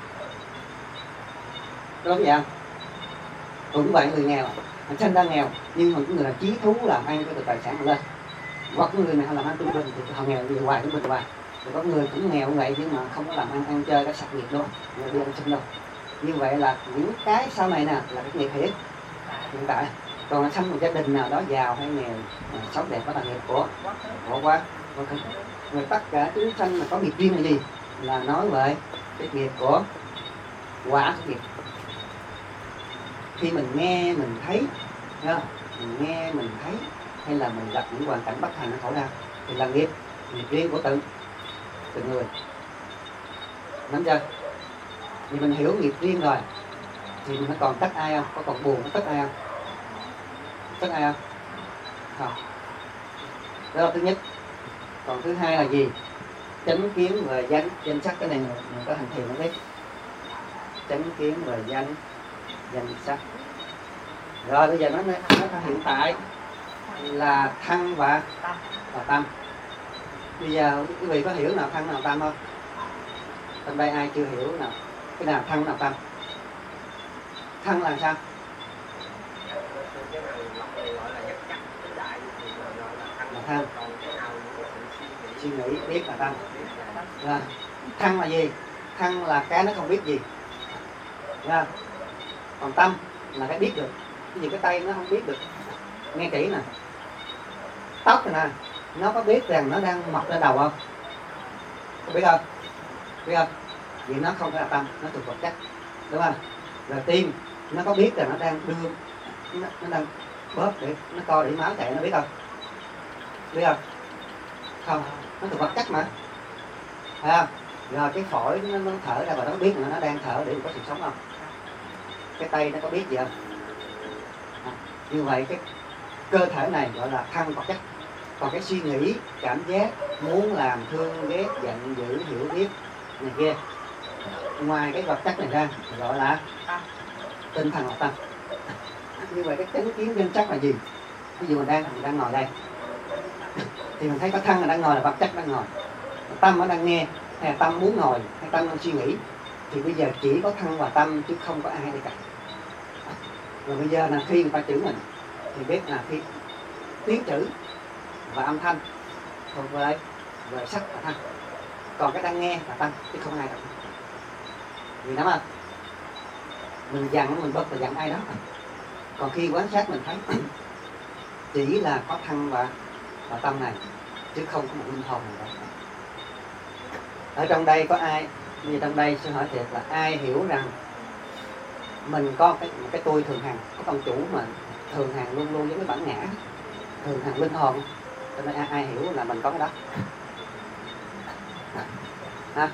Đúng không vậy? Cũng vậy, người nghèo họ sinh ra nghèo nhưng mà người là chí thú làm ăn cho tài sản lên. Hoặc người này họ làm ăn trung bình thì họ nghèo hoài trung bình hoài. Rồi có người cũng nghèo vậy nhưng mà không có làm ăn chơi cái sạc nghiệp đâu, người đi ăn xin đâu. Như vậy là những cái sau này nè là cái nghiệp hiện tại. Còn là trong một gia đình nào đó giàu hay nghèo, sống đẹp đó là nghiệp của quá. Rồi tất cả chúng sanh là có nghiệp riêng là gì? Là nói về cái nghiệp của quả nghiệp. Khi mình nghe mình thấy, mình nghe mình thấy hay là mình gặp những hoàn cảnh bất hạnh khổ đau thì là nghiệp riêng của từng người. Nắm chưa? Vì mình hiểu nghiệp riêng rồi thì mình còn trách ai không? Có còn buồn có trách ai không? Trách ai không? Không. Đó là thứ nhất. Còn thứ hai là gì? Chánh kiến về danh sắc. Cái này mình có hành thiền nó biết. Chánh kiến về danh sắc. Rồi bây giờ nó hiện tại là thân và tâm. Bây giờ quý vị có hiểu nào thân nào tâm không? Trong đây ai chưa hiểu nào? Cái nào thân nào tâm? Thân là sao? Là thân. Suy nghĩ biết là tâm. Rồi. Thân là gì? Thân là cái nó không biết gì. Rồi. Còn tâm là cái biết được. Cái gì cái tay nó không biết được. Nghe kỹ nè. Tóc này nè, nó có biết rằng nó đang mọc lên đầu không? Có biết không? Biết không? Vì nó không phải là tâm, nó thuộc vật chất. Đúng không? Rồi tim, nó có biết rằng nó đang đưa, nó đang bóp để nó co để máu chạy, nó biết không? Biết không? Không, nó thuộc vật chất mà. Phải không? Rồi cái phổi nó thở ra và nó biết là nó đang thở để có sự sống không? Cái tay nó có biết gì không? Như vậy cái cơ thể này gọi là thân vật chất. Còn cái suy nghĩ, cảm giác, muốn làm, thương, ghét, giận, dữ, hiểu biết này kia, ngoài cái vật chất này ra gọi là tinh thần hoặc tâm. Như vậy cái chánh kiến danh sắc là gì? Ví dụ mình đang ngồi đây thì mình thấy có thân là đang ngồi, là vật chất đang ngồi. Tâm nó đang nghe, hay là tâm muốn ngồi, hay tâm đang suy nghĩ. Thì bây giờ chỉ có thân và tâm chứ không có ai đây cả. Rồi bây giờ là khi người ta chửi mình thì biết là khi tiếng chữ và âm thanh thuộc về sắc và thanh. Còn cái đang nghe là tâm chứ không ai đâu. Vì nắm không? Mình giận mình bớt là giận ai đó. Còn khi quan sát mình thấy chỉ là có thân và tâm này chứ không có một linh hồn nào đó. Ở trong đây có ai, như trong đây sẽ hỏi thiệt là ai hiểu rằng mình có cái tôi thường hằng, có con chủ mà thường hằng luôn luôn giống cái bản ngã, thường hằng linh hồn. Cho nên ai hiểu là mình có cái đó. Ha?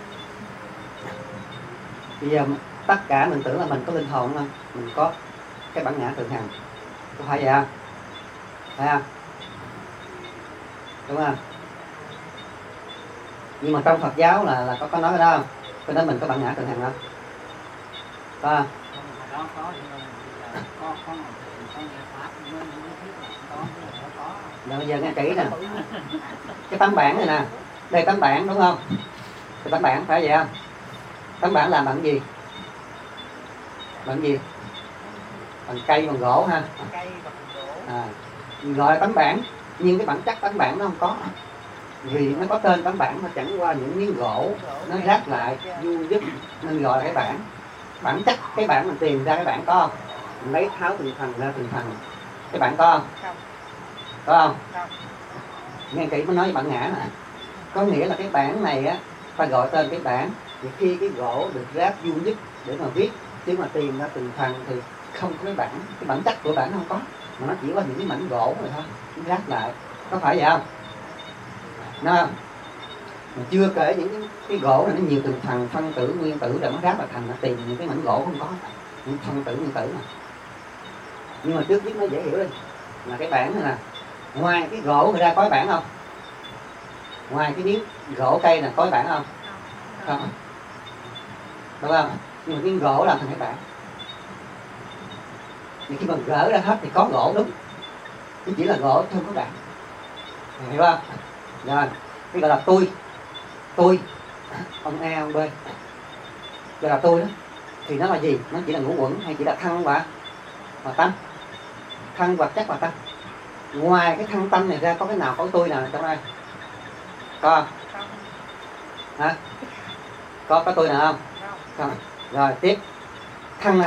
Bây giờ tất cả mình tưởng là mình có linh hồn không? Mình có cái bản ngã thường hằng. Có phải vậy không? Phải không? Đúng không? Nhưng mà trong Phật giáo là có nói cái đó không? Cho nên mình có bản ngã thường hằng không? Có không? Rồi bây giờ nghe kỹ nè. Cái tấm bảng này nè. Đây tấm bảng đúng không? Cái tấm bảng phải vậy không? Tấm bảng làm bằng gì? Bằng gì? Bằng cây, bằng gỗ ha. Gọi là tấm bảng. Nhưng cái bản chất tấm bảng nó không có. Vì nó có tên tấm bảng mà chẳng qua những miếng gỗ nó ráp lại vuông vức nên gọi là cái bảng. Bản chất cái bảng mình tìm ra cái bảng có không? Mình lấy tháo từng phần ra từng phần. Cái bảng có không? Có không? Nghe kỹ mới nói bản ngã nè. Có nghĩa là cái bảng này á, ta gọi tên cái bảng. Thì khi cái gỗ được ráp vuông vức để mà viết, chứ mà tìm ra từng phần thì không có cái bảng. Cái bản chất của bảng không có, mà nó chỉ có những cái mảnh gỗ rồi thôi, nó ráp lại. Có phải vậy không? Đúng không? Mà chưa kể những cái gỗ này nó nhiều từng phần, phân tử, nguyên tử rồi nó ráp lại thành, là tìm những cái mảnh gỗ không có, những phân tử, nguyên tử mà. Nhưng mà trước nhất nó dễ hiểu đi, là cái bảng này nè, ngoài cái gỗ người ra có cái bảng không? Ngoài cái miếng gỗ cây nè có cái bảng không? Không, đúng không? Nhưng mà cái gỗ làm thành cái bảng. Thì khi mà gỡ ra hết thì có gỗ đúng, chứ chỉ là gỗ không có bảng, hiểu không? Rồi cái gọi là tôi ông A ông B, gọi là tôi đó, thì nó là gì? Nó chỉ là ngũ uẩn hay chỉ là thân và tâm, thân vật chất và tâm. Ngoài cái thân tâm này ra có cái nào có tôi nào trong đây? Có không? Hả? Có tôi nào không? Không. Rồi tiếp, thân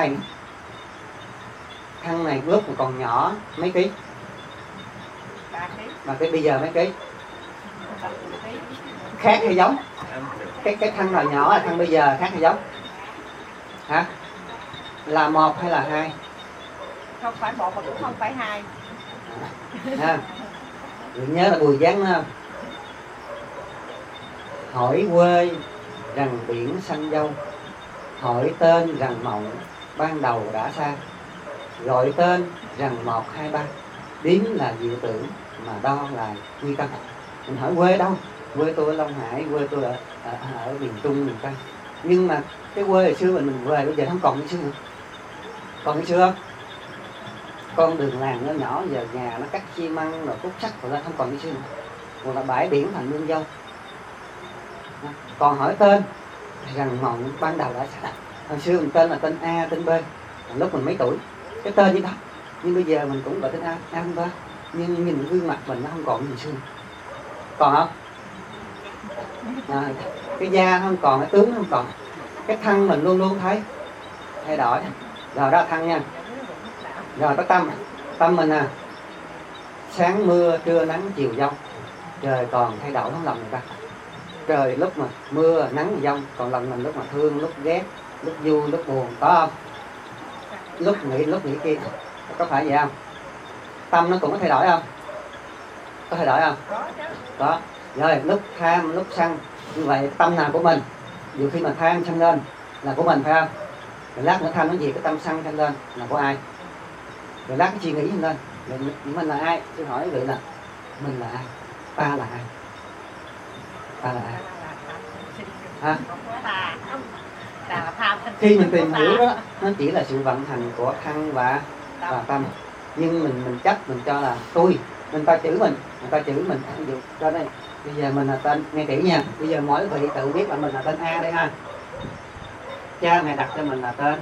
này lúc mà còn nhỏ mấy ký? 3 ký. Bây giờ mấy ký? Khác hay giống? Cái thân nào nhỏ là thân bây giờ, khác hay giống? Hả? Là 1 hay là 2? Không phải 1 mà cũng không phải 2. Đừng nhớ là Bùi Giáng không? Hỏi quê rằng biển xanh dâu, hỏi tên rằng mộng ban đầu đã xa, gọi tên rằng 1, 2, 3, đếm là diệu tưởng mà đo là quy tâm. Mình hỏi quê đâu? Quê tôi ở Long Hải, quê tôi ở miền Trung, miền Tây. Nhưng mà cái quê hồi xưa mình về bây giờ không còn như xưa nữa. Còn như xưa không? Con đường làng nó nhỏ, giờ nhà nó cắt xi măng rồi cốt sắt rồi, không còn như xưa nữa. Còn là bãi biển thành nương dâu. Còn hỏi tên rằng mộng ban đầu đã xa. Hồi xưa mình tên là tên A, tên B, lúc mình mấy tuổi cái tên như đó. Nhưng bây giờ mình cũng gọi tên A, tên B, nhưng nhìn gương mặt mình nó không còn như xưa. Còn không? Cái da nó không còn, cái tướng nó không còn, cái thân mình luôn luôn thấy thay đổi. Rồi đó là thân nha. Rồi có tâm mình nè, sáng mưa trưa nắng chiều giông, trời còn thay đổi trong lòng người ta. Trời lúc mà mưa nắng giông, còn lòng mình lúc mà thương, lúc ghét, lúc vui, lúc buồn, có không? Lúc nghĩ kia, có phải vậy không? Tâm nó cũng có thay đổi không? Có thay đổi không? Có. Rồi lúc tham, lúc sân, như vậy tâm nào của mình? Dù khi mà tham sân lên là của mình phải không? Rồi lát nữa tham nó gì, cái tâm sân sân lên là của ai? Rồi lát cái suy nghĩ lên, rồi mình là ai? Tôi hỏi quý vị là mình là ai? Ta là ai? Ta là ai? Hả? Khi mình tìm hiểu đó, nó chỉ là sự vận hành của thân và tâm. Nhưng mình chấp, mình cho là tôi, người ta chữ mình, ví dụ cho đây, bây giờ mình là tên, nghe kỹ nha, bây giờ mỗi vị tự biết là mình là tên A đây ha. Cha mẹ đặt cho mình là tên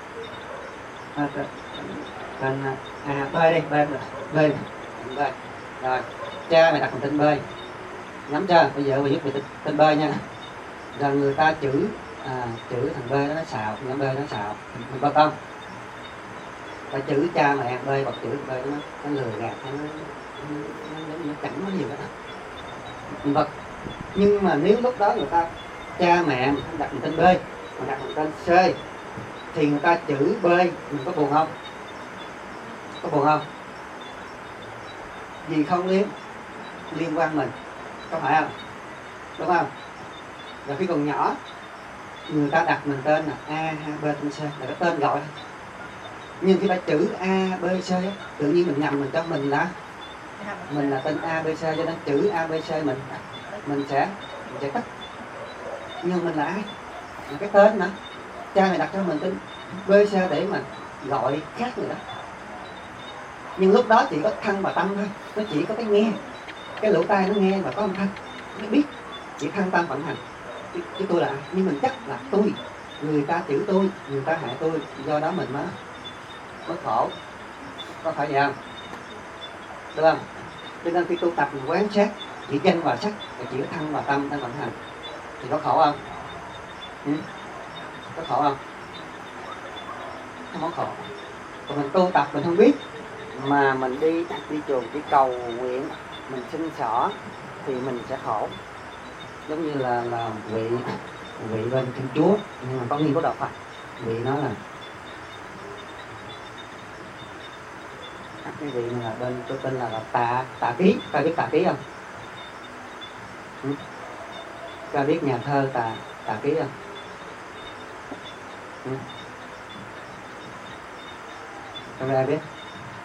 A, B đi, B. Rồi, cha mẹ đặt mình tên B. Nhắm chưa? Bây giờ mình giúp mình tên B nha. Rồi người ta chữ thằng B đó nó xạo, thằng B nó xạo, mình có không? Ta chữ cha mẹ B hoặc chữ B nó lừa gạt, nó chẳng có gì hết. Vật. Nhưng mà nếu lúc đó người ta cha mẹ đặt mình tên B, mà đặt mình tên C, thì người ta chữ B, mình có buồn không? Có buồn không? Vì không liên quan mình, có phải không? Đúng không? Rồi khi còn nhỏ, người ta đặt mình tên là A, B, tên C, là cái tên gọi. Nhưng khi ta chữ A, B, C, tự nhiên mình nhầm, mình cho mình là tên A, B, C, cho nên chữ A, B, C mình sẽ tắt. Nhưng mình là ai? Là cái tên mà cha mẹ đặt cho mình tên B, C để mà gọi khác người đó. Nhưng lúc đó chỉ có thân và tâm thôi, nó chỉ có cái nghe, cái lỗ tai nó nghe và có âm thanh, nó biết, chỉ thân tâm vận hành. Chứ tôi là ai? Nhưng mình chắc là tôi, người ta chữ tôi, người ta hại tôi, do đó mình mới khổ. Có phải vậy không? Được không? Cho nên khi tu tập mình quán sát chỉ danh và sắc, chỉ có thân và tâm đang vận hành, thì có khổ không? Có khổ không? Không có khổ. Còn mình tu tập mình không biết, mà mình đi chùa, đi cầu nguyện, mình xin xỏ thì mình sẽ khổ. Giống như là vị bên Thiên Chúa, nhưng mà có nghiên cứu đạo Phật, vị nói là cái vị này là bên tôi tin là Tạ Ký. Ta biết Tạ Ký không? Ta biết nhà thơ Tạ Ký không? Không ai biết.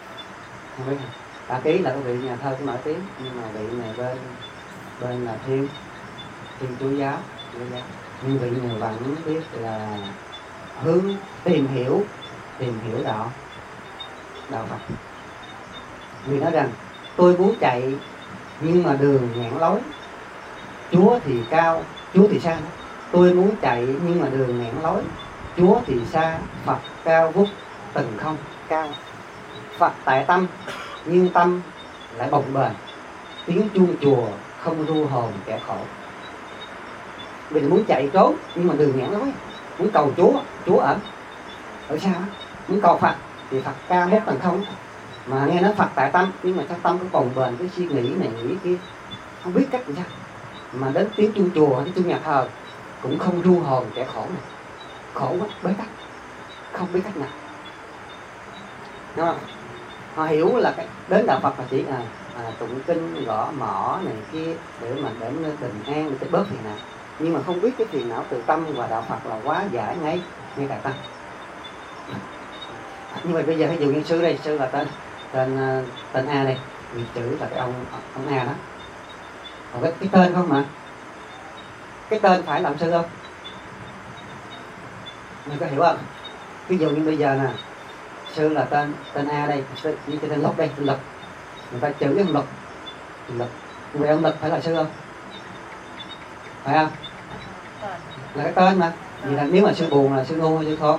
Không biết. Tạ Ký là cái vị nhà thơ cũng nổi tiếng, nhưng mà vị này bên là Thiên Chúa giáo. Nhưng vị này vẫn biết là hướng tìm hiểu đạo Phật. Vì nói rằng tôi muốn chạy nhưng mà đường ngạn lối, Chúa thì cao, Chúa thì xa. Tôi muốn chạy nhưng mà đường ngạn lối, Chúa thì xa, Phật cao vút từng không cao. Phật tại tâm nhưng tâm lại bồng bềnh, tiếng chuông chùa không ru hồn kẻ khổ. Mình muốn chạy trốn nhưng mà đường ngạn lối, muốn cầu Chúa ở xa, muốn cầu Phật thì Phật cao vút từng không. Mà nghe nói Phật tại tâm, nhưng mà trong tâm có bồng bềnh cái suy nghĩ này nghĩ kia, không biết cách làm sao. Mà đến tiếng chuông chùa, tiếng chuông nhà thờ cũng không ru hồn kẻ khổ này. Khổ quá, bế tắc, không biết cách nào. Đúng không? Họ hiểu là đến đạo Phật là chỉ tụng kinh, gõ mõ này kia để mà đến bình an, để bớt phiền não. Nhưng mà không biết cái phiền não từ tâm và đạo Phật là quá giải ngay tại tâm. Nhưng mà bây giờ ví dụ như sư đây, sư là tên A đây, vị chữ là cái ông A đó. Còn cái tên không mà, cái tên phải làm sư không? Mình có hiểu không? Ví dụ như bây giờ nè, sư là tên A đây, như tên Lục đây, tên Lục. Người ta chữ cái Lục. Vậy ông Lục phải là sư không? Phải không? Là cái tên mà. Vì là nếu mà sư buồn là sư ngu hay sư khôn?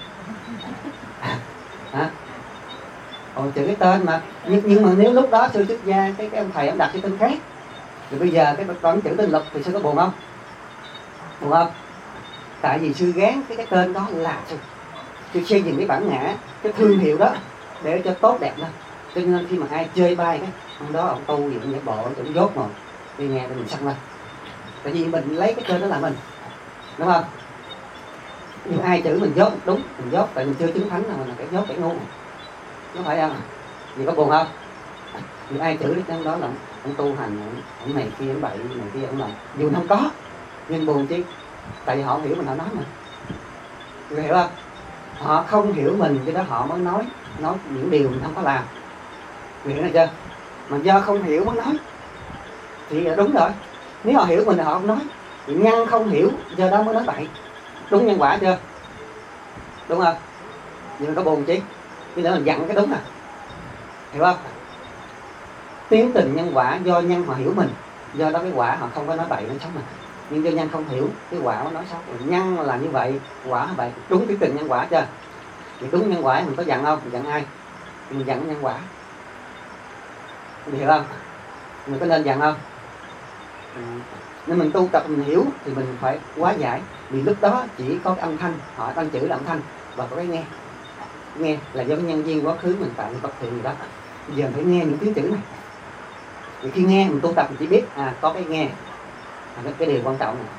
Hả? Chữ cái tên mà. Nhưng mà nếu lúc đó sư xuất gia, cái ông thầy ông đặt cái tên khác, thì bây giờ cái con chữ tên Lục thì sư có buồn không? Buồn không? Tại vì sư gán cái tên đó là sư xây dựng cái bản ngã, cái thương hiệu đó để cho tốt đẹp lên. Cho nên khi mà ai chơi bai cái ông đó ông tu dựng giải bộ, ông dốt rồi đi nghe thì mình săn lên. Tại vì mình lấy cái tên đó là mình, đúng không? Nhưng ai chữ mình dốt đúng, mình dốt tại mình chưa chứng thánh là mình là cái dốt cái ngu, nó phải không? Vì có buồn không? Nhưng ai chữ cái đó là ông tu hành, ông này kia ông bậy, này kia ông làm, dù không có nhưng buồn chứ. Tại vì họ không hiểu mình, họ nói mình, người hiểu không? Họ không hiểu mình cho đó họ mới nói những điều mình không có làm, người hiểu này chưa? Mà do không hiểu mới nói thì đúng rồi. Nếu họ hiểu mình thì họ không nói. Thì nhân không hiểu do đó mới nói bậy, đúng nhân quả chưa? Đúng không? Vậy mình có buồn chứ? Chứ nữa mình dặn cái đúng à, hiểu không? Tiến trình nhân quả do nhân họ hiểu mình, do đó cái quả họ không có nói bậy nói xấu mình. Nhưng do nhân không hiểu, cái quả nó nói xấu. Nhân là như vậy, quả là vậy. Đúng tiến trình nhân quả chưa? Thì đúng nhân quả mình có giận không? Mình giận ai? Mình giận nhân quả, mình hiểu không? Mình có nên giận không? Nên mình tu tập mình hiểu thì mình phải hóa giải. Vì lúc đó chỉ có cái âm thanh, họ tăng chữ là âm thanh, và có cái nghe là do cái nhân duyên quá khứ mình tạo bất thiện gì đó. Bây giờ mình phải nghe những tiếng chữ này. Vì khi nghe mình tu tập mình chỉ biết có cái nghe là cái điều quan trọng này.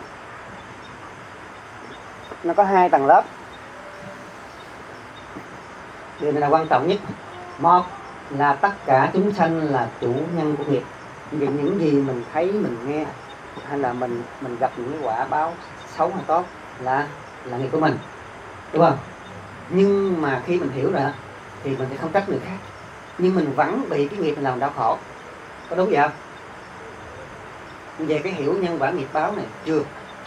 Nó có 2 tầng lớp. Điều này là quan trọng nhất. Một là tất cả chúng sanh là chủ nhân của nghiệp. Vì những gì mình thấy, mình nghe hay là mình gặp những cái quả báo xấu hay tốt là nghiệp của mình, đúng không? Nhưng mà khi mình hiểu rồi thì mình sẽ không trách người khác, nhưng mình vẫn bị cái nghiệp mình làm đau khổ. Có đúng vậy không? Về cái hiểu nhân quả nghiệp báo này chưa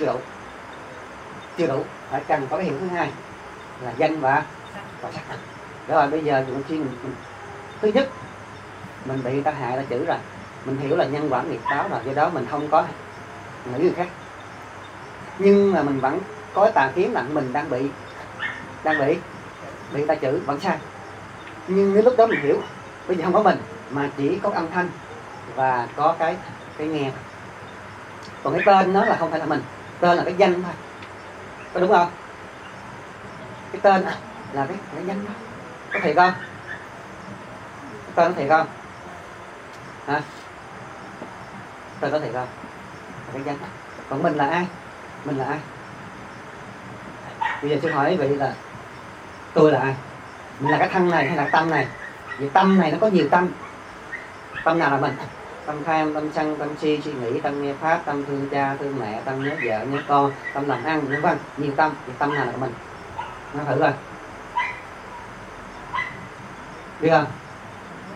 đủ, phải cần có cái hiểu thứ hai là danh và sắc. Rồi bây giờ khi mình thứ nhất mình bị người ta hại, ta chửi rồi, mình hiểu là nhân quả nghiệp báo rồi, do đó mình không có nghĩ người khác. Nhưng mà mình vẫn có tà kiến là mình đang bị người ta chửi, vẫn sai. Nhưng nếu lúc đó mình hiểu bây giờ không có mình mà chỉ có âm thanh và có cái nghe. Còn cái tên nó là không phải là mình, tên là cái danh thôi, có đúng không? Cái tên là cái danh thôi, có thiệt không? Cái tên có thiệt không? Hả? Tên có thiệt không? Cái danh. Còn mình là ai? Mình là ai? Bây giờ tôi hỏi vị là tôi là ai? Mình là cái thân này hay là tâm này? Vì tâm này nó có nhiều tâm. Tâm nào là mình? Tâm tham, tâm sân, tâm si, suy nghĩ, tâm nghe pháp, tâm thương cha, thương mẹ, tâm nhớ vợ, nhớ con, tâm làm ăn, vân vân. Nhiều tâm, thì tâm nào là mình? Nó thử coi. Biết không?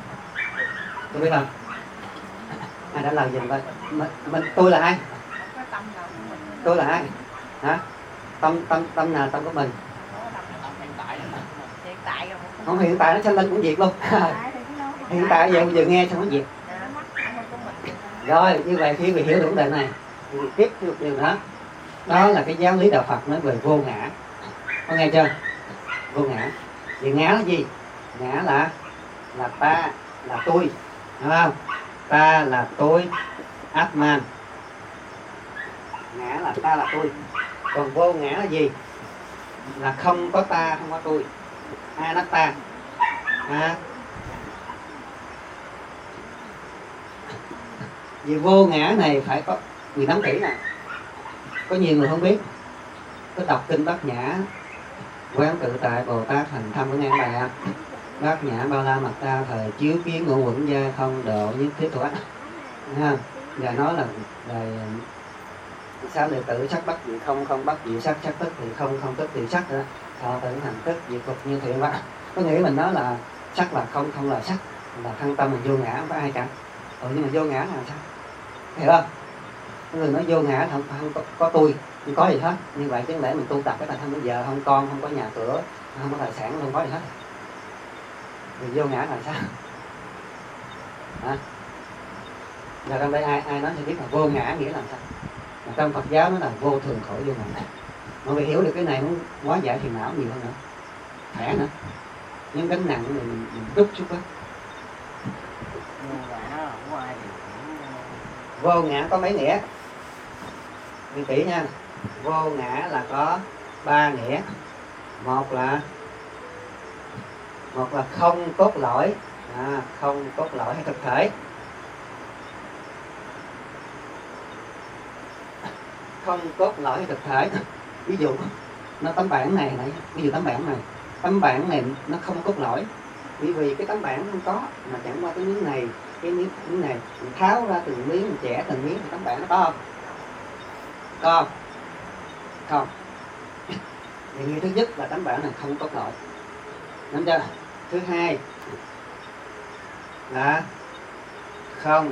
tôi biết không? Ai đã làm giùm coi. Tôi là ai? Có tâm nào của mình. Tôi là ai? Hả? Tâm nào tâm của mình? Hiện tại rồi. Không, hiện tại nó sanh lên cũng diệt luôn. Hiện tại giờ nghe xong nó diệt. Rồi, như vậy khi mình hiểu được vấn đề này thì tiếp tục điều nữa. Đó là cái giáo lý đạo Phật nói về vô ngã. Có nghe chưa? Vô ngã. Vậy ngã là gì? Ngã là ta, là tôi, đúng không? Ta là tôi, Atman. Ngã là ta là tôi. Còn vô ngã là gì? Là không có ta, không có tôi. Anatta. Vì vô ngã này phải có 18 kỹ nè. Có nhiều người không biết. Có đọc kinh Bát Nhã Quán Tự Tại Bồ Tát Thành Thâm của Ngang Bà. Bát Nhã Bao La Mật Ta Thời Chiếu Kiến Ngũ Quẩn Gia Không Độ Nhất Thiết Thủ Ách. Và nói là sao đệ tử sắc bất dị không, không bất dị sắc, sắc tức thì không, không tức thì sắc nữa. Thọ tưởng hành tức diệt phục như thiện quá. Có nghĩa mình nói là sắc là không, không là sắc, là thân tâm mình vô ngã, không có ai cả. Nhưng mà vô ngã là sao? Hiểu không? Có người nói vô ngã không có tôi, không có gì hết. Như vậy chứ lẽ mình tu tập cái thành thân bây giờ không con, không có nhà cửa, không có tài sản, không có gì hết. Thì vô ngã là sao? Hả? Giờ trong đây ai nói sẽ biết là vô ngã nghĩa là sao? Mà trong Phật giáo nó là vô thường khổ vô ngã. Mọi người hiểu được cái này muốn hóa giải phiền não nhiều hơn nữa, khỏe nữa. Nhưng gánh nặng mình đúc chút quá. Vô ngã có mấy nghĩa? Nghe kỹ nha. Vô ngã là có 3 nghĩa. Một là không cốt lõi, không cốt lõi hay thực thể. Không cốt lõi hay thực thể. Ví dụ nó tấm bảng này, ví dụ tấm bảng này nó không cốt lõi, bởi vì cái tấm bảng không có, mà chẳng qua cái miếng này, cái miếng này mình tháo ra từng miếng, mình chẻ từng miếng thì tấm bảng nó có không? Có không? Thì nghĩa thứ nhất là tấm bảng này không cốt lõi, nắm chưa? Thứ hai là không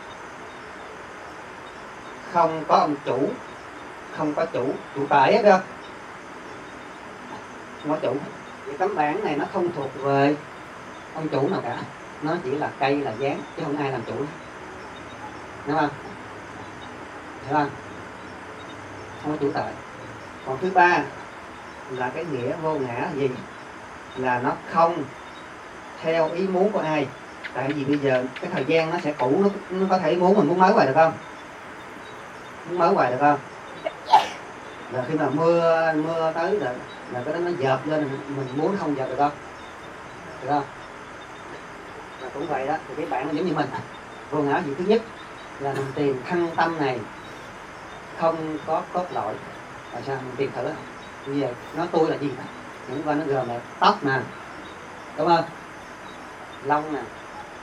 có ông chủ, không có chủ tể hết không? Không có chủ. Thì tấm bảng này nó không thuộc về ông chủ nào cả, nó chỉ là cây là dán chứ không ai làm chủ, đúng không? Hiểu không? Không có chủ tể. Còn thứ ba là cái nghĩa vô ngã là gì? Là nó không theo ý muốn của ai. Tại vì bây giờ cái thời gian nó sẽ cũ, nó có thể ý muốn, mình muốn mới hoài được không? Muốn mới hoài được không? Là khi mà mưa tới là cái đó nó dợp lên, mình muốn không dợp được không? Được không? Là cũng vậy đó. Thì cái bạn nó giống như mình. Vô ngã gì thứ nhất là mình tìm thân tâm này không có cốt lõi. Tại sao? Mình tìm thử. Bây giờ nó tôi là gì? Những con nó gồm là tóc nè, đúng không? Lông nè,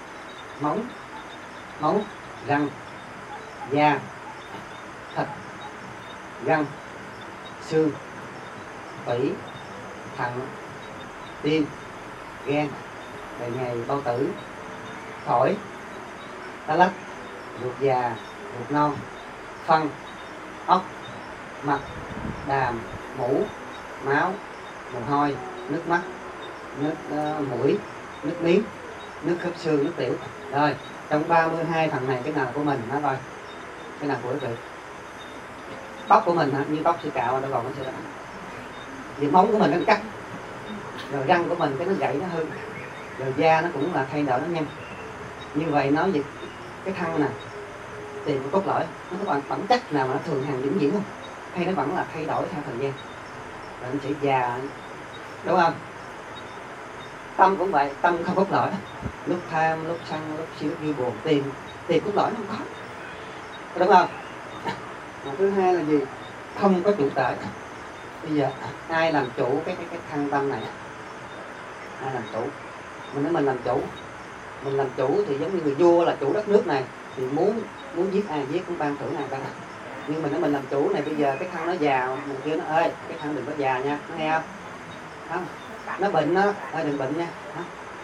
móng, răng, da, thịt, gân, xương, tủy, thận, tim, gan, bề nhầy, bao tử, phổi, lá lách, ruột già, ruột non, phân, ốc, mật, đàm, mũ, máu, mồ hôi, nước mắt, nước mũi, nước miếng, nước khớp xương, nước tiểu. Rồi, trong 32 phần này cái nào của mình nói coi. Cái nào của quý vị? Tóc của mình hả? Như tóc sư cạo đâu còn nó sẽ. Vì móng của mình nó cắt. Rồi răng của mình cái nó gãy nó hư. Rồi da nó cũng là thay đổi nó nhanh. Như vậy nói về cái thân nè, tìm cái cốt lõi, nó có bản chất nào mà nó thường hằng vĩnh viễn không? Hay nó vẫn là thay đổi theo thời gian? Rồi nó sẽ già, đúng không? Tâm cũng vậy, tâm không cốt lõi. Lúc tham, lúc sân, lúc si, lúc vui buồn, tìm cốt lõi nó không có, đúng không? Mà thứ hai là gì? Không có chủ tể. Bây giờ ai làm chủ cái thân tâm này? Ai làm chủ? Mình nói mình làm chủ. Mình làm chủ thì giống như người vua là chủ đất nước này, thì muốn giết ai giết, cũng ban thưởng ai ta. Nhưng mình nói mình làm chủ này, bây giờ cái thân nó già, mình kêu nó ơi cái thân đừng có già nha, nó nghe không? Không, nó bệnh nó ơi đừng bệnh nha.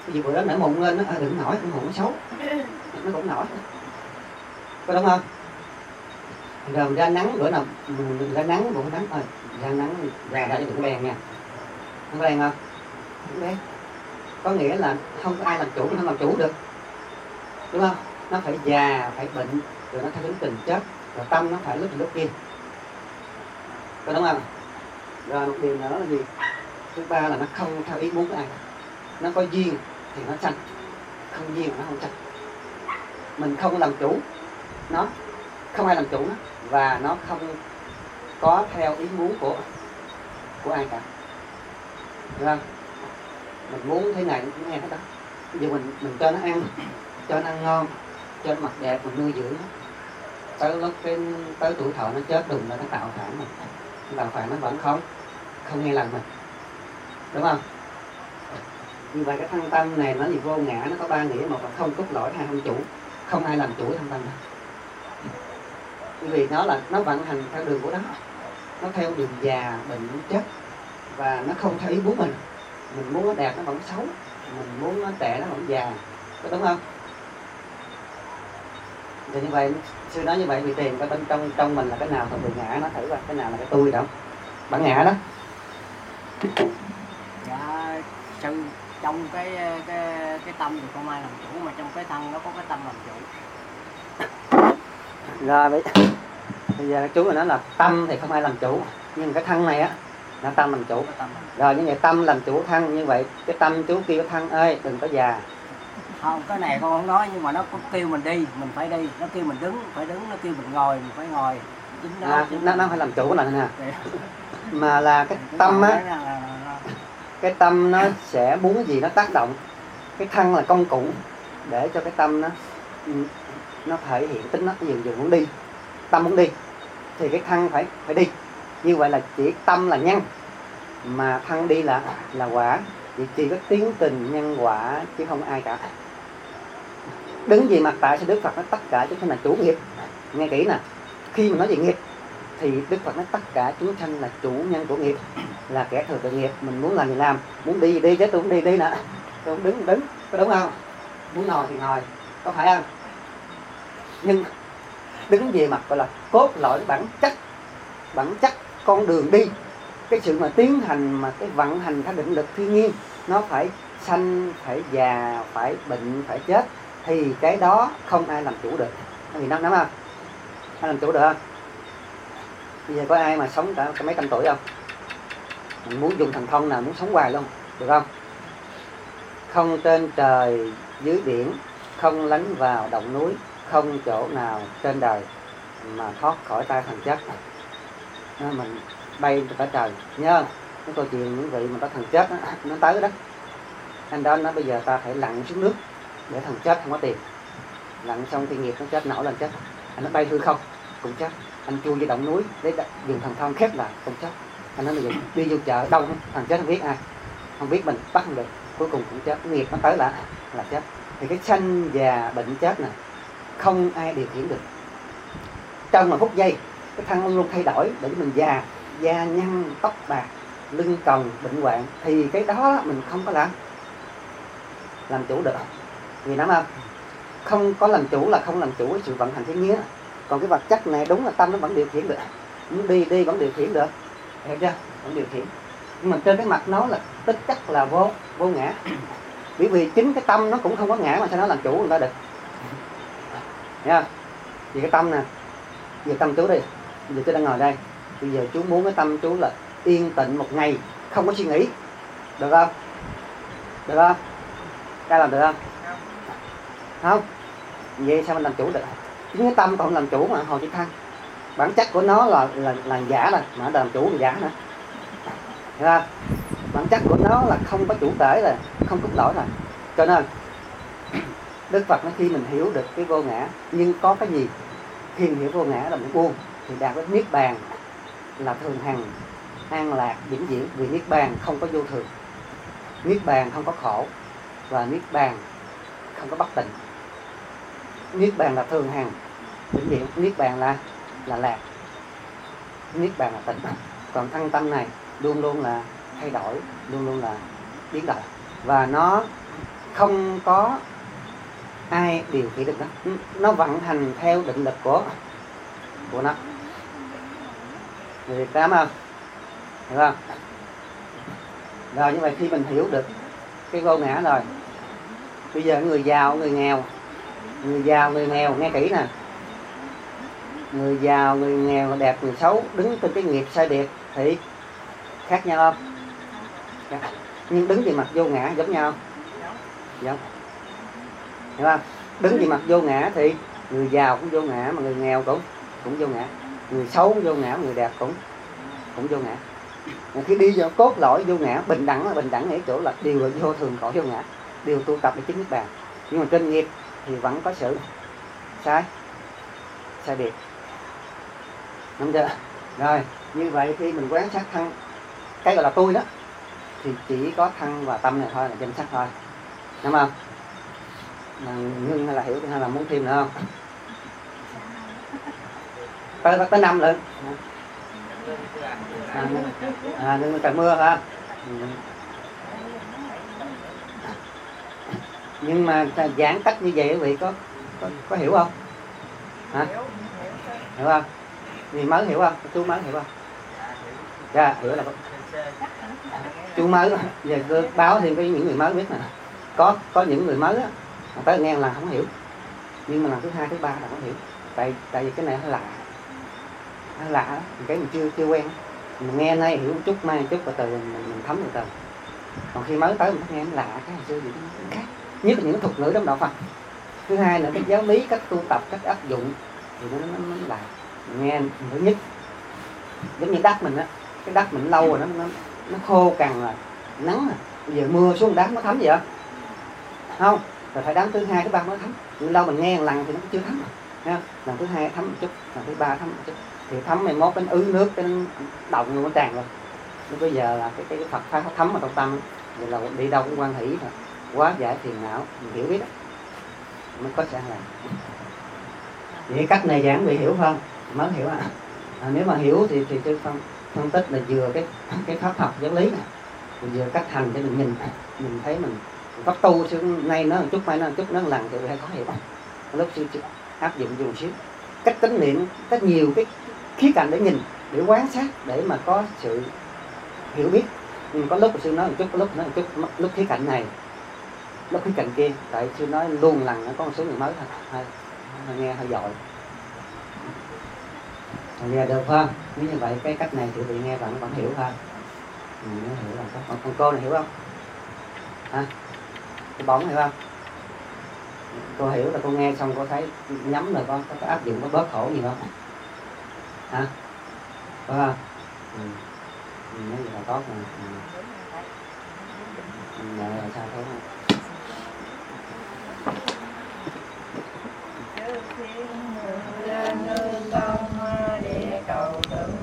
cái gì bữa đó nở mụn lên nó đừng nổi, cái mụn nó xấu, nó cũng nổi, có đúng không? Rồi ra nắng bữa nào ra nắng bụng nắng ra nắng ra cho đừng đèn nha, không đèn không? Không đèn, có nghĩa là không có ai làm chủ, không làm chủ được, đúng không? Nó phải già, phải bệnh, rồi nó theo tính tình chết, rồi tâm nó phải lúc kia, có đúng không? Rồi một điều nữa là gì? Thứ ba là nó không theo ý muốn của ai, nó có duyên thì nó sanh, không duyên nó không sanh. Mình không làm chủ nó, không ai làm chủ nó, và nó không có theo ý muốn của ai cả, được không? Mình muốn thế này cũng nghe hết đó. Ví dụ mình cho nó ăn ngon, cho nó mặc đẹp, mình nuôi dưỡng nó, tới lúc tới tuổi thọ nó chết đùng là nó tạo phản mình, tạo phản nó vẫn không nghe lời mình, đúng không? Như vậy cái thân tâm này nó gì vô ngã, nó có ba nghĩa: một là không cốt lõi, hai không chủ, không ai làm chủ thân tâm đó. Bởi vì nó vận hành theo đường của nó, nó theo đường già, bệnh, chết, và nó không theo ý muốn mình. Mình muốn nó đẹp nó vẫn xấu, mình muốn nó trẻ nó vẫn già, có đúng không? Thì như vậy sư nói như vậy vì tìm cái bên trong mình là cái nào thuộc về ngã, nó thử coi cái nào là cái tôi đó, bản ngã đó. Dạ sư, trong cái tâm thì không ai làm chủ, mà trong cái thân nó có cái tâm làm chủ. Rồi bây giờ chú nói là tâm thì không ai làm chủ, nhưng cái thân này á là tâm làm chủ. Rồi như vậy tâm làm chủ thân, như vậy cái tâm chú kêu cái thân ơi đừng có già. Không, cái này con không nói, nhưng mà nó kêu mình đi, mình phải đi. Nó kêu mình đứng, phải đứng. Nó kêu mình ngồi, mình phải ngồi. Chính nó phải làm chủ là nè. Mà là cái tâm á, cái tâm nó sẽ muốn cái gì nó tác động. Cái thân là công cụ để cho cái tâm nó thể hiện tính nó. Ví dụ muốn đi, tâm muốn đi thì cái thân phải đi. Như vậy là chỉ tâm là nhân, mà thân đi là quả. Vì chỉ có tiến trình nhân quả chứ không ai cả. Đứng gì mặt tại sao Đức Phật nói tất cả chúng sanh là chủ nghiệp. Nghe kỹ nè, khi mà nói về nghiệp thì Đức Phật nói tất cả chúng sanh là chủ nhân của nghiệp, là kẻ thừa tự nghiệp. Mình muốn làm gì làm, muốn đi đi chứ tôi cũng đi nè, tôi cũng đứng, có đúng không? Muốn ngồi thì ngồi, có phải không? Nhưng đứng về mặt gọi là cốt lõi bản chất con đường đi, cái sự mà tiến hành, mà cái vận hành theo định lực thiên nhiên, nó phải sanh, phải già, phải bệnh, phải chết, thì cái đó không ai làm chủ được. Thì nó không? Ai làm chủ được không? Bây giờ có ai mà sống cả mấy trăm tuổi không? Mình muốn dùng thần thông nào muốn sống hoài luôn, được không? Không trên trời dưới biển, không lánh vào động núi, không chỗ nào trên đời mà thoát khỏi tay thần chết. Mình bay cả trời, nhớ không? Cái câu chuyện những vị mà có thần chết đó, nó tới đó. Anh đó nói bây giờ ta phải lặn xuống nước để thần chết không có tiền. Lặn xong thì nghiệp nó chết, nổi lên chết. Anh nó bay hư không cũng chết. Anh chui vô động núi để dùng thần thông khép lại cũng chết. Anh nói bây giờ đi vô chợ đông, thần chết không biết ai, không biết mình bắt không được, cuối cùng cũng chết. Nghiệp nó tới là chết. Thì cái sanh già bệnh chết này không ai điều khiển được. Trong một phút giây cái thân luôn luôn thay đổi để cho mình già, da nhăn, tóc bạc, lưng còng, bệnh hoạn, thì cái đó mình không có làm chủ được. Vì nắm không? Không có làm chủ là không làm chủ cái sự vận hành thiên nhiên. Còn cái vật chất này đúng là tâm nó vẫn điều khiển được, muốn đi vẫn điều khiển được, hiểu chưa? Vẫn điều khiển. Nhưng mà trên cái mặt nó là tích chất là vô ngã. Bởi vì chính cái tâm nó cũng không có ngã mà sao nó làm chủ người ta được, hiểu không? Vì cái tâm nè, giờ tâm chú đi, giờ chú đang ngồi đây, bây giờ chú muốn cái tâm chú là yên tĩnh một ngày, không có suy nghĩ, được không? Được không? Ai làm được không? Không? Vậy sao mình làm chủ được? Chính cái tâm còn làm chủ mà, Hồ Chí Thăng. Bản chất của nó là giả rồi, mà nó làm chủ là giả nữa. Hiểu không? Bản chất của nó là không có chủ thể rồi, không cốt lõi rồi. Cho nên Đức Phật nói khi mình hiểu được cái vô ngã, nhưng có cái gì? Khi mình hiểu vô ngã là mình buông, thì đạt đến niết bàn là thường hằng, an lạc, vĩnh viễn. Vì niết bàn không có vô thường, niết bàn không có khổ, và niết bàn không có bất tịnh. Niết bàn là thường hằng, vĩnh viễn. Niết bàn là lạc, niết bàn là tịnh. Còn thân tâm này luôn luôn là thay đổi, luôn luôn là biến đổi, và nó không có ai điều khiển được nó vận hành theo định lực của nó. Người cảm không? Hiểu không? Rồi như vậy khi mình hiểu được cái vô ngã rồi, bây giờ người giàu, người nghèo, người giàu, người nghèo, nghe kỹ nè, người giàu, người nghèo, người đẹp, người xấu đứng trên cái nghiệp sai biệt thì khác nhau không? Nhưng đứng về mặt vô ngã giống nhau không? Giống. Hiểu không? Đứng về mặt vô ngã thì người giàu cũng vô ngã, mà người nghèo cũng vô ngã, người xấu cũng vô ngã, người đẹp cũng vô ngã. Khi đi vào cốt lõi vô ngã, bình đẳng là bình đẳng ở chỗ là đều là vô thường khổ vô ngã, đều tu tập để chứng niết bàn. Nhưng mà trên nghiệp thì vẫn có sự sai biệt. Đúng chưa? Rồi, như vậy khi mình quán sát thân, cái gọi là tôi đó, thì chỉ có thân và tâm này thôi, là danh sắc thôi. Đúng không? Ngưng hay là hiểu hay là muốn thêm nữa không? Tới 5 lần. Ngưng trời mưa hả? Nhưng mà giảng cách như vậy quý vị có hiểu không? Hả? Hiểu không? Gì mới hiểu không? Chú mới hiểu không? Dạ, hiểu là chú mới. Giờ tôi báo thêm cái những người mới biết nè. Có những người mới á, tới nghe là không hiểu. Nhưng mà lần thứ 2, thứ 3 là không hiểu. Tại vì cái này hơi lạ đó. Cái mình chưa quen. Mình nghe nay hiểu một chút, mai một chút, và từ mình thấm từ từ. Còn khi mới tới mình nghe lạ, cái hồi xưa gì đó khác. Nhất là những thuật ngữ trong đạo Phật. Thứ hai là cái giáo lý, cách tu tập, cách áp dụng thì nó lạ. Nghe thứ nhất giống như đất mình á, cái đất mình lâu rồi nó khô cằn rồi, nắng rồi, bây giờ mưa xuống đám nó thấm gì không? Rồi phải đám thứ 2, thứ 3 mới thấm. Nhưng lâu mình nghe một lần thì nó chưa thấm rồi. Lần thứ 2 thấm một chút, lần thứ 3 thấm một chút, thì thấm mai mốt cái ứ nước, cái động nó tràn rồi. Lúc bây giờ là cái Phật pháp thấm vào trong tâm, vậy là đi đâu cũng quan hỷ rồi, quá giải phiền não, mình hiểu biết đó mới có sẽ làm. Vậy cách này giảng bị hiểu không? Mới hiểu à? Nếu mà hiểu thì tôi phân tích là vừa cái pháp học giáo lý này, vừa cách hành cho mình thấy mình pháp tu xương nay nó một chút, mai nó một chút, nó một lần thì hay khó hiểu. Lúc sư áp dụng dùng xíu cách tính niệm, cách nhiều cái khía cạnh để nhìn, để quan sát, để mà có sự hiểu biết. Nhưng có lúc sư nói một chút, có lúc nói một chút, lúc khía cạnh này, lúc khía cạnh kia. Tại sư nói luôn lần nó có một số người mới thôi, nghe hơi dội. Nghe được không? Nếu như vậy cái cách này thì bị nghe vẫn hiểu thôi. Nó hiểu là con cô này hiểu không? Hả? Cái bóng hiểu không? Cô hiểu là cô nghe xong cô thấy nhắm rồi có áp dụng, có bớt khổ gì không? Hả? Có không? Nói gì là tốt mà. Dạ là sao thế không? Chư thiên mười lên nương con